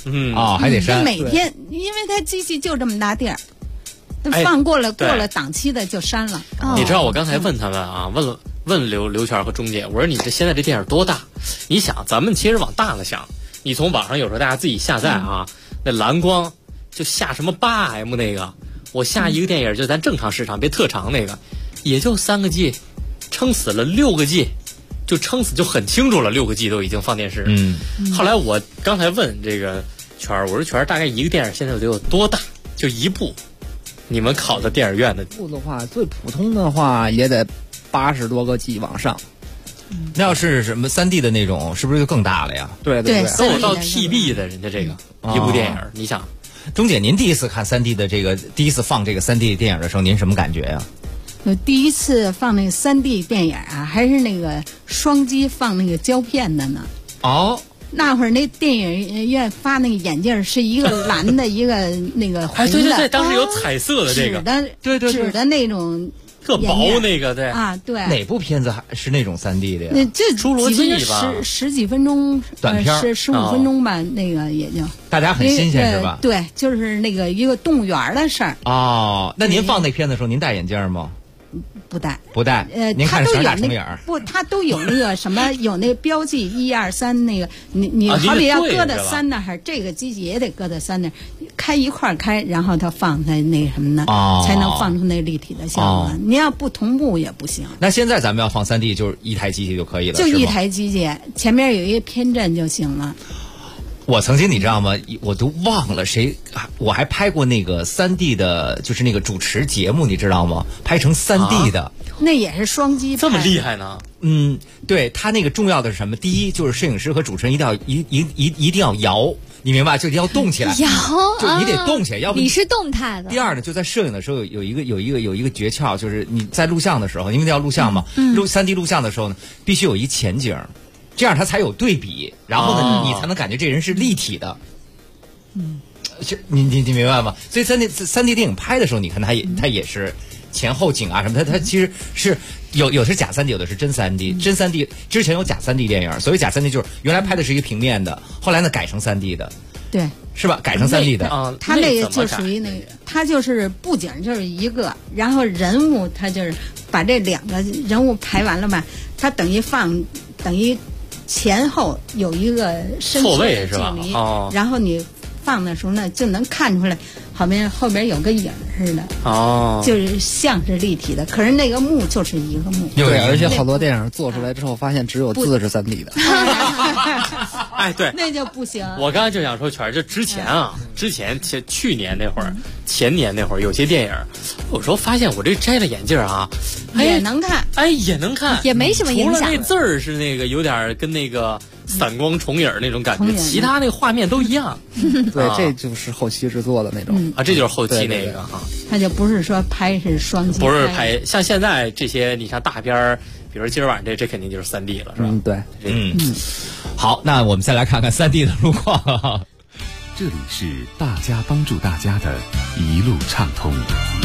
还得删。 每天，因为它机器就这么大地儿，放过了档期的就删了。 你知道我刚才问他们啊，问刘全和钟姐，我说你现在这电影多大？你想，咱们其实往大了想，你从网上有时候大家自己下载啊，那蓝光就下什么8M 那个，我下一个电影就咱正常市场，别特长那个，也就3个 G， 撑死了6个 G， 就撑死就很清楚了，6个 G 都已经放电视。后来我刚才问这个全儿，我说全儿大概一个电影现在得有多大？就一部，你们考的电影院的部的话，最普通的话也得80多个 G 往上。 那要是什么3D 的那种，是不是就更大了呀？ 对， 都有到 TB 的，人家这个一部电影，你想， 钟姐，您第一次看3D 的第一次放这个3D 电影的时候，您什么感觉呀？ 我第一次放那个3D 电影啊，还是那个双击放那个胶片的呢。那会儿那电影院发那个眼镜是一个蓝的，一个那个红的。 对，当时有彩色的这个， 纸的那种。 特薄那个对对， 哪部片子是那种3D 的呀？ 那这侏罗纪吧， 十几分钟短片 ，15分钟吧，那个也就大家很新鲜是吧？ 对，就是那个一个动物园的事儿。 那您放那片的时候，您戴眼镜吗？ 不戴。 您看啥大重眼？ 它都有那个什么，有那标记1、2、3那个，你好比要搁在3那儿，这个机器也得搁在3那儿，开一块开，然后它放在那什么呢？才能放出那立体的效果。你要不同步也不行。 那现在咱们要放3D，就是一台机器就可以了， 就一台机器，前面有一个偏振就行了。 我曾经你知道吗？我都忘了我还拍过那个3D 的，就是那个主持节目，你知道吗？拍成3D 的， 那也是双击拍， 这么厉害呢？ 对，他那个重要的是什么？第一就是摄影师和主持人一定要摇，你明白？就一定要动起来， 摇， 就你得动起来，要不你是动态的。 第二呢，就在摄影的时候有一个诀窍，就是你在录像的时候，因为要录像嘛，3D 录像的时候呢，必须有一前景。这样它才有对比，然后呢，你才能感觉这人是立体的。你明白吗？所以3D 电影拍的时候，你看它也是前后景啊什么，它其实是有的是假3D，有的是真3D。真3D 之前有假3D 电影，所谓假3D就是原来拍的是一个平面的，后来呢改成3D 的。 对， 是吧？改成3D 的。 它那个就属于那个，它就是布景就是一个，然后人物它就是把这2个人物排完了吧，它等于前后有一个身错位是吧？ 然后你放的时候呢，就能看出来后边有个影似的。就是像是立体的，可是那个幕就是一个幕。 对，而且好多电影做出来之后，发现只有字是3D 的。 对， 那就不行。 我刚才就想说，就之前去年那会儿，前年那会儿，有些电影，有时候发现我这摘了眼镜啊， 也能看， 也能看， 也没什么影响。 除了那字儿是那个有点跟那个散光重影那种感觉，其他那个画面都一样。 对，这就是后期制作的那种这就是后期那个哈。 它就不是说拍是双击， 不是拍，像现在这些，你像大片儿，比如今儿晚上这肯定就是3D 了，是吧？ 对， 好，那我们再来看看3D 的路况。 这里是大家帮助大家的一路畅通。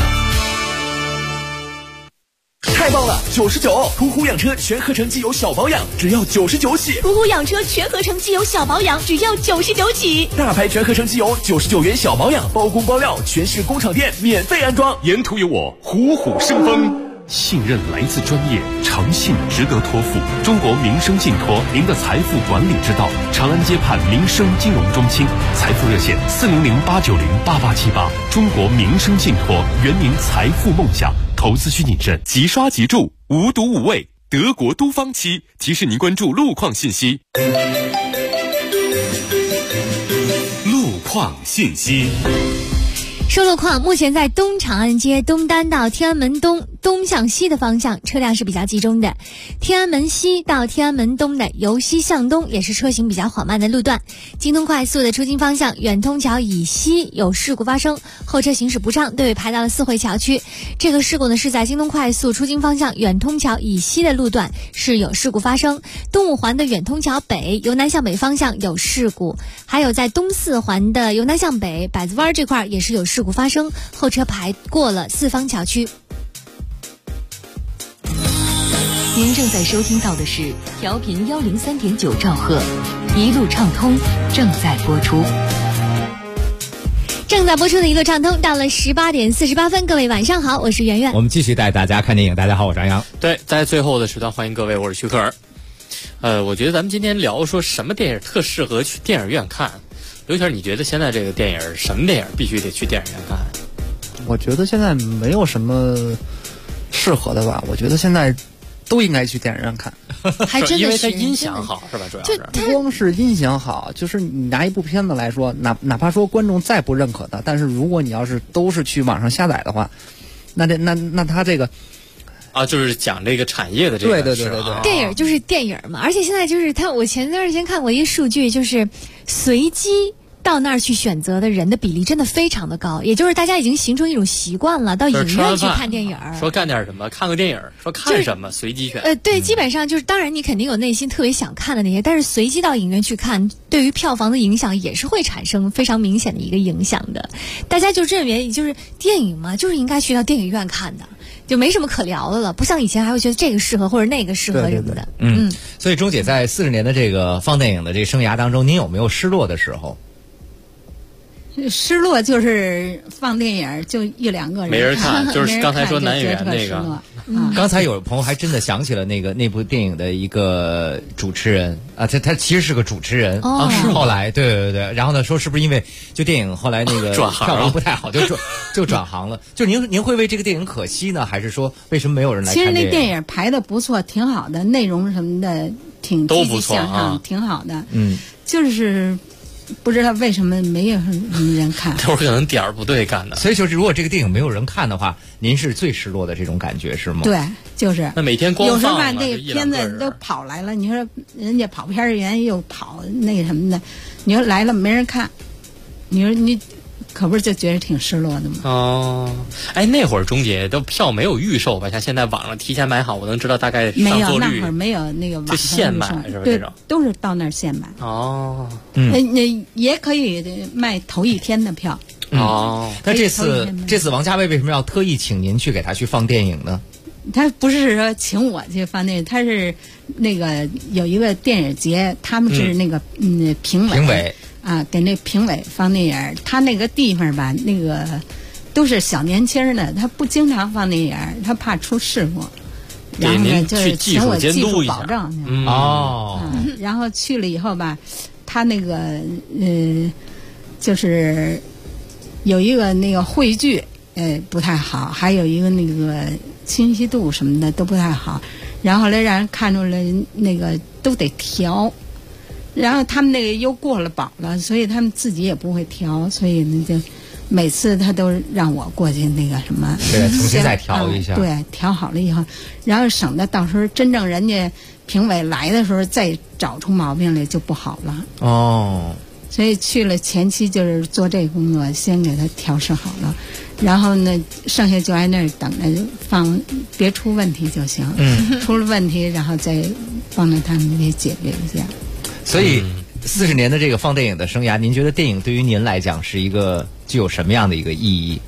太棒了！99，途虎养车全合成机油小保养只要99起。 途虎养车全合成机油小保养只要99起。 大牌全合成机油99元小保养，包工包料，全市工厂店免费安装。 沿途有我，虎虎生风。信任来自专业，诚信值得托付。中国民生信托，您的财富管理之道。长安街畔民生金融中心，财富热线400-890-8878。中国民生信托，圆您财富梦想。投资需谨慎，即刷即住，无毒无畏。德国都方期提示您关注路况信息。路况信息。 说路况，目前在东长安街东单到天安门东向西的方向车辆是比较集中的，天安门西到天安门东的由西向东也是车行比较缓慢的路段。京东快速的出京方向远通桥以西有事故发生，后车行驶不畅，队尾排到了四惠桥区。这个事故呢是在京东快速出京方向远通桥以西的路段是有事故发生。东五环的远通桥北由南向北方向有事故，还有在东四环的由南向北百子湾这块也是有事故发生，后车排过了四方桥区。 您正在收听到的是调频103.9兆赫，一路畅通正在播出。 在播出的一路畅通到了18点48分，各位晚上好，我是圆圆。 我们继续带大家看电影。大家好，我是杨洋。 对，在最后的时段，欢迎各位，我是徐克尔。我觉得咱们今天聊说什么电影特适合去电影院看。刘谦，你觉得现在这个电影什么电影必须得去电影院看？ 我觉得现在没有什么适合的吧，我觉得现在都应该去电影院看。 还真的是， 因为它音响好是吧？主要是不光是音响好，就是你拿一部片子来说，哪怕说观众再不认可它，但是如果你要是都是去网上下载的话，那它这个啊，就是讲这个产业的这个。 对， 电影就是电影嘛，而且现在就是我前段时间看过一个数据，就是随机到那儿去选择的人的比例真的非常的高，也就是大家已经形成一种习惯了，到影院去看电影， 说干点什么，看个电影，说看什么，随机选。 对，基本上就是，当然你肯定有内心特别想看的那些，但是随机到影院去看，对于票房的影响也是会产生非常明显的一个影响的。大家就认为，就是电影嘛，就是应该去到电影院看的。就没什么可聊的了，不像以前还会觉得这个适合或者那个适合什么的。 对。所以钟姐在40年的这个放电影的这个生涯当中，您有没有失落的时候？ 失落就是放电影就一两个人没人看，就是刚才说男演员那个。 刚才有朋友还真的想起了那部电影的一个主持人啊，他其实是个主持人啊，是后来对，然后呢说是不是因为就电影后来那个票房不太好，就转行了？就您会为这个电影可惜呢，还是说为什么没有人来看？ 其实那电影排的不错，挺好的，内容什么的挺积极向上，挺好的。就是不知道为什么没有人看， 都是可能点儿不对干的。 所以就是如果这个电影没有人看的话，您是最失落的这种感觉是吗？ 对，就是。 那每天光有时候吧，那个片子都跑来了，你说人家跑片员又跑那什么的，你说来了没人看，你说你可不是就觉得挺失落的吗？ 哦，那会儿钟姐都票没有预售吧？像现在网上提前买好，我能知道大概上座率。 没有，那会儿没有那个网上就现买是吧？ 对，都是到那儿现买。 哦， 那也可以卖头一天的票。 哦，那这次王家卫为什么要特意请您去给他去放电影呢？ 他不是说请我去放电影，他是那个有一个电影节，他们是那个评委。啊，给那评委放电影，他那个地方吧，那个都是小年轻的，他不经常放电影，他怕出事故，然后呢就是请我技术保证。然后去了以后吧，他那个就是有一个那个汇聚不太好，还有一个那个清晰度什么的都不太好，然后后来让人看出来那个都得调。然后他们那个又过了保了，所以他们自己也不会调，所以呢就每次他都让我过去那个什么， 对，重新再调一下， 对，调好了以后，然后省得到时候真正人家评委来的时候再找出毛病来就不好了。 哦， 所以去了前期就是做这个工作，先给他调试好了，然后呢剩下就在那儿等着放，别出问题就行。出了问题，然后再帮着他们给解决一下。 所以40年的这个放电影的生涯，您觉得电影对于您来讲是一个具有什么样的一个意义？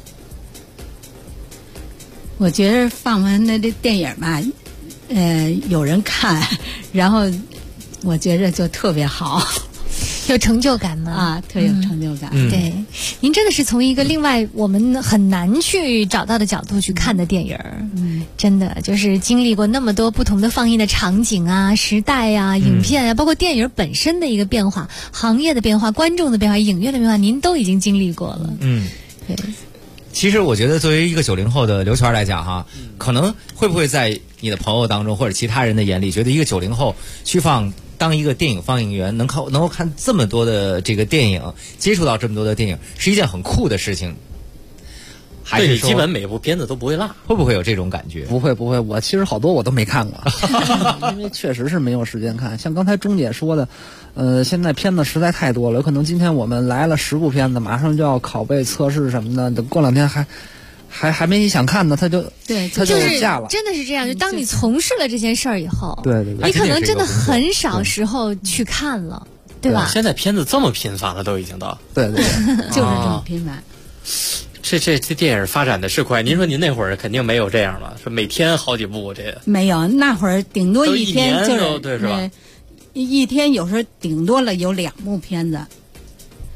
我觉得放完那这电影吧，有人看，然后我觉着就特别好。 有成就感吗？ 啊，特有成就感。 对，您真的是从一个另外我们很难去找到的角度去看的电影。真的就是经历过那么多不同的放映的场景啊、时代啊、影片啊，包括电影本身的一个变化、行业的变化、观众的变化、影院的变化，您都已经经历过了。对。 其实我觉得作为一个90后的刘全来讲哈，可能会不会在你的朋友当中或者其他人的眼里，觉得一个90后去当一个电影放映员，能够看这么多的这个电影，接触到这么多的电影，是一件很酷的事情。还是基本每部片子都不会落， 会不会有这种感觉？ 不会，我其实好多我都没看过，因为确实是没有时间看。像刚才钟姐说的，现在片子实在太多了，有可能今天我们来了10部片子，马上就要拷贝测试什么的，等过2天还没想看呢，他就下了。 真的是这样，就当你从事了这件事儿以后， 对， 你可能真的很少时候去看了，对吧？ 现在片子这么频繁了，都已经到对， 就是这么频繁。 这电影发展的是快，您说您那会儿肯定没有这样了，说每天好几部这个没有，那会儿顶多一天就是对是吧？ 一天有时候顶多了有2部片子，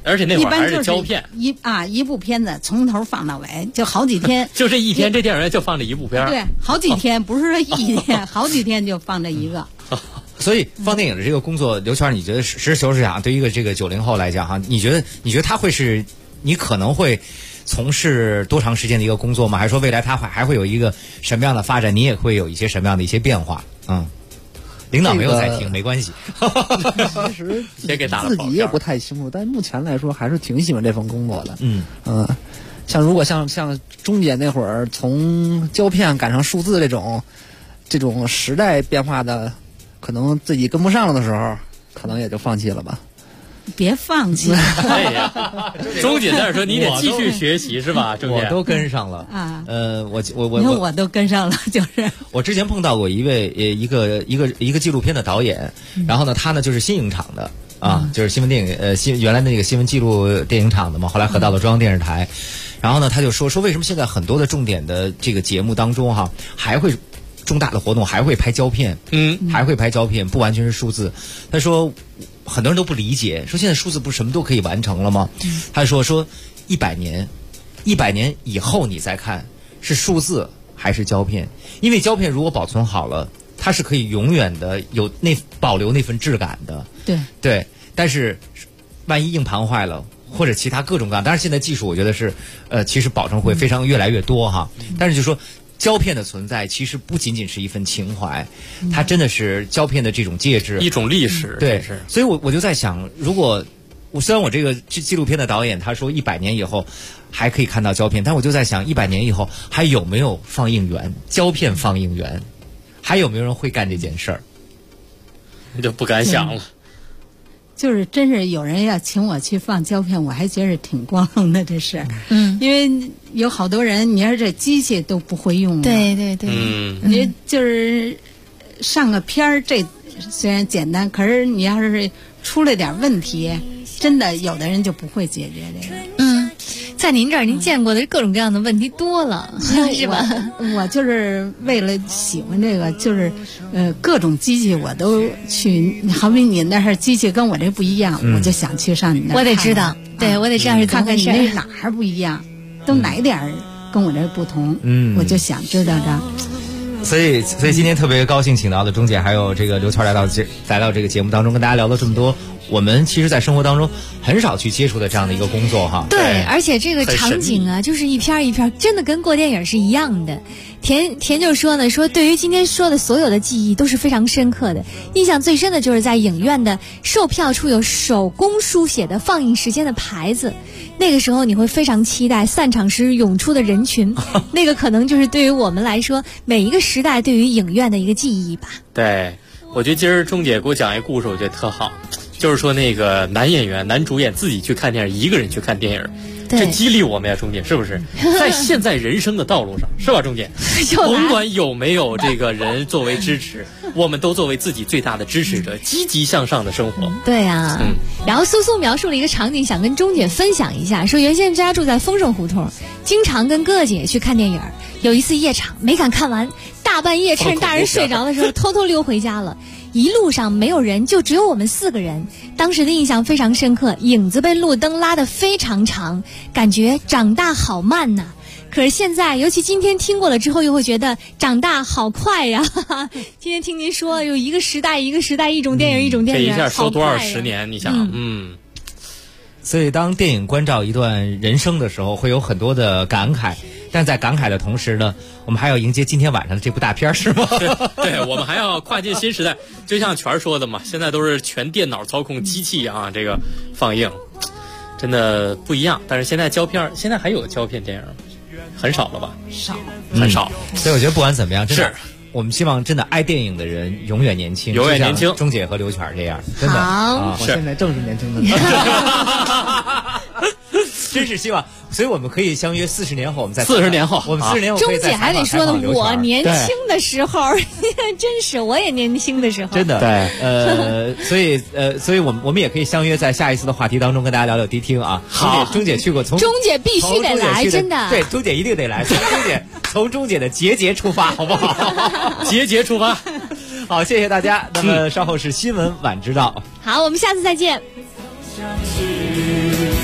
而且那会儿还是胶片， 一部片子从头放到尾，就好几天， 就这一天，这电影院就放这一部片。 对，好几天，不是说一天，好几天就放这一个。 所以放电影的这个工作，刘全，你觉得实事求是讲，对于一个这个90后来讲哈，你觉得他会是你可能会从事多长时间的一个工作吗？还是说未来他还会有一个什么样的发展？你也会有一些什么样的一些变化？领导没有在听，没关系。 其实自己也不太清楚，但目前来说还是挺喜欢这份工作的。如果像钟姐那会儿从胶片赶上数字这种时代变化的，可能自己跟不上了的时候，可能也就放弃了吧。 别放弃！ 哎呀，钟姐在这说，你得继续学习是吧？钟姐， 我都跟上了啊。 我都跟上了，就是。 我之前碰到过一个纪录片的导演，然后呢，他呢就是新影厂的啊，就是新闻电影原来的那个新闻记录电影厂的嘛，后来合到了中央电视台。然后呢，他就说为什么现在很多的重点的这个节目当中哈，还会重大的活动还会拍胶片，还会拍胶片，不完全是数字。他说。很多人都不理解，说现在数字不是什么都可以完成了吗？他说100年以后你再看是数字还是胶片，因为胶片如果保存好了，它是可以永远的保留那份质感的。对，但是万一硬盘坏了或者其他各种各样，当然现在技术我觉得是其实保证会非常越来越多哈，但是就说。胶片的存在其实不仅仅是一份情怀，它真的是胶片的这种介质， 一种历史。 对，所以我就在想，虽然我这个纪录片的导演他说100年以后还可以看到胶片，但我就在想100年以后还有没有放映员，胶片放映员，还有没有人会干这件事儿？ 你就不敢想了。 就是真是有人要请我去放胶片，我还觉得挺光荣的这事。因为有好多人，你要是这机器都不会用。 对。 你就是上个片儿，这虽然简单，可是你要是出了点问题，真的有的人就不会解决这个。 在您这儿，您见过的各种各样的问题多了，是吧？ 我就是为了喜欢这个，就是各种机器我都去，好比你那儿机器跟我这不一样，我就想去上你那儿。 我得知道，对我得知道是看看你那哪儿不一样，都哪点儿跟我这不同，我就想知道这。 所以今天特别高兴，请到了钟姐还有这个刘全来到这个节目当中，跟大家聊了这么多。我们其实，在生活当中很少去接触的这样的一个工作哈。 对，而且这个场景啊，就是一片一片，真的跟过电影是一样的。田就说呢，对于今天说的所有的记忆都是非常深刻的。印象最深的就是在影院的售票处有手工书写的放映时间的牌子，那个时候你会非常期待散场时涌出的人群，那个可能就是对于我们来说每一个时代对于影院的一个记忆吧。 对，我觉得今儿钟姐给我讲一故事，我觉得特好。就是说那个男主演自己去看电影，一个人去看电影，这激励我们呀，钟姐是不是？在现在人生的道路上，是吧，钟姐？甭管有没有这个人作为支持，我们都作为自己最大的支持者，积极向上的生活。 对啊，然后苏苏描述了一个场景，想跟钟姐分享一下，说原先家住在丰盛胡同，经常跟哥哥姐去看电影，有一次夜场没敢看完，大半夜趁大人睡着的时候偷偷溜回家了。一路上没有人，就只有我们4个人。当时的印象非常深刻，影子被路灯拉得非常长，感觉长大好慢呐。可是现在，尤其今天听过了之后，又会觉得长大好快呀。今天听您说，有一个时代一个时代，一种电影一种电影， 这一下说多少10年？你想， 所以当电影关照一段人生的时候，会有很多的感慨。但在感慨的同时呢，我们还要迎接今天晚上的这部大片，是吗？ 对，我们还要跨进新时代。就像全说的嘛，现在都是全电脑操控机器啊，这个放映真的不一样。但是现在胶片，现在还有胶片电影，很少了吧？很少。 所以我觉得不管怎么样，真的，我们希望真的爱电影的人永远年轻， 永远年轻。 钟姐和刘全这样，真的啊， 我现在正是年轻的。 真是希望，所以我们可以相约40年后，我们再 40年后， 我们40年后钟姐还得说的，我年轻的时候，真是我也年轻的时候， 真的对，所以我们也可以相约在下一次的话题当中跟大家聊聊迪厅啊。 好， 钟姐去过，钟姐必须得来，真的， 对，钟姐一定得来，从钟姐的节出发，好不好？ 节出发， 好，谢谢大家。那么稍后是新闻晚知道。 好，我们下次再见。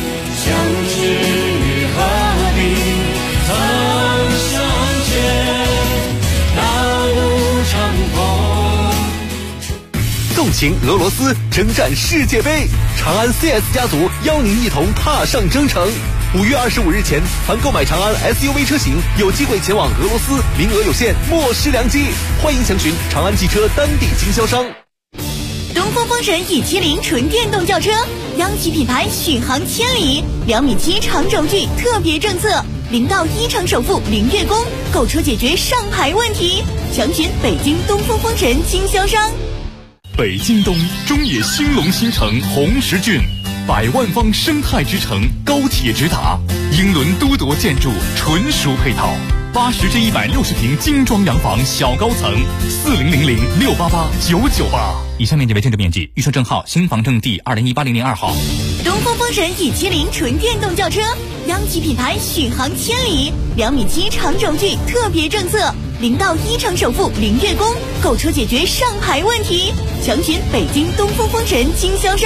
行俄罗斯，征战世界杯。长安 CS 家族邀您一同踏上征程。5月25日前，凡购买长安 SUV 车型，有机会前往俄罗斯，名额有限，莫失良机。欢迎详询长安汽车当地经销商。 东风风神E70纯电动轿车，央企品牌，续航千里，2.7米长轴距特别政策，0到1成首付0月供，购车解决上牌问题。详询北京东风风神经销商。 北京东中野兴隆新城红石郡，100万方生态之城，高铁直达，英伦都铎建筑纯属配套，80至160平精装洋房小高层，4000688998。以下面积为建筑面积，预售证号新房证第20180002号。 东风风神E70纯电动轿车，央企品牌，续航千里，2.7米长轴距特别政策，0到1成首付0月供，购车解决上牌问题。详询北京东风风神经销商。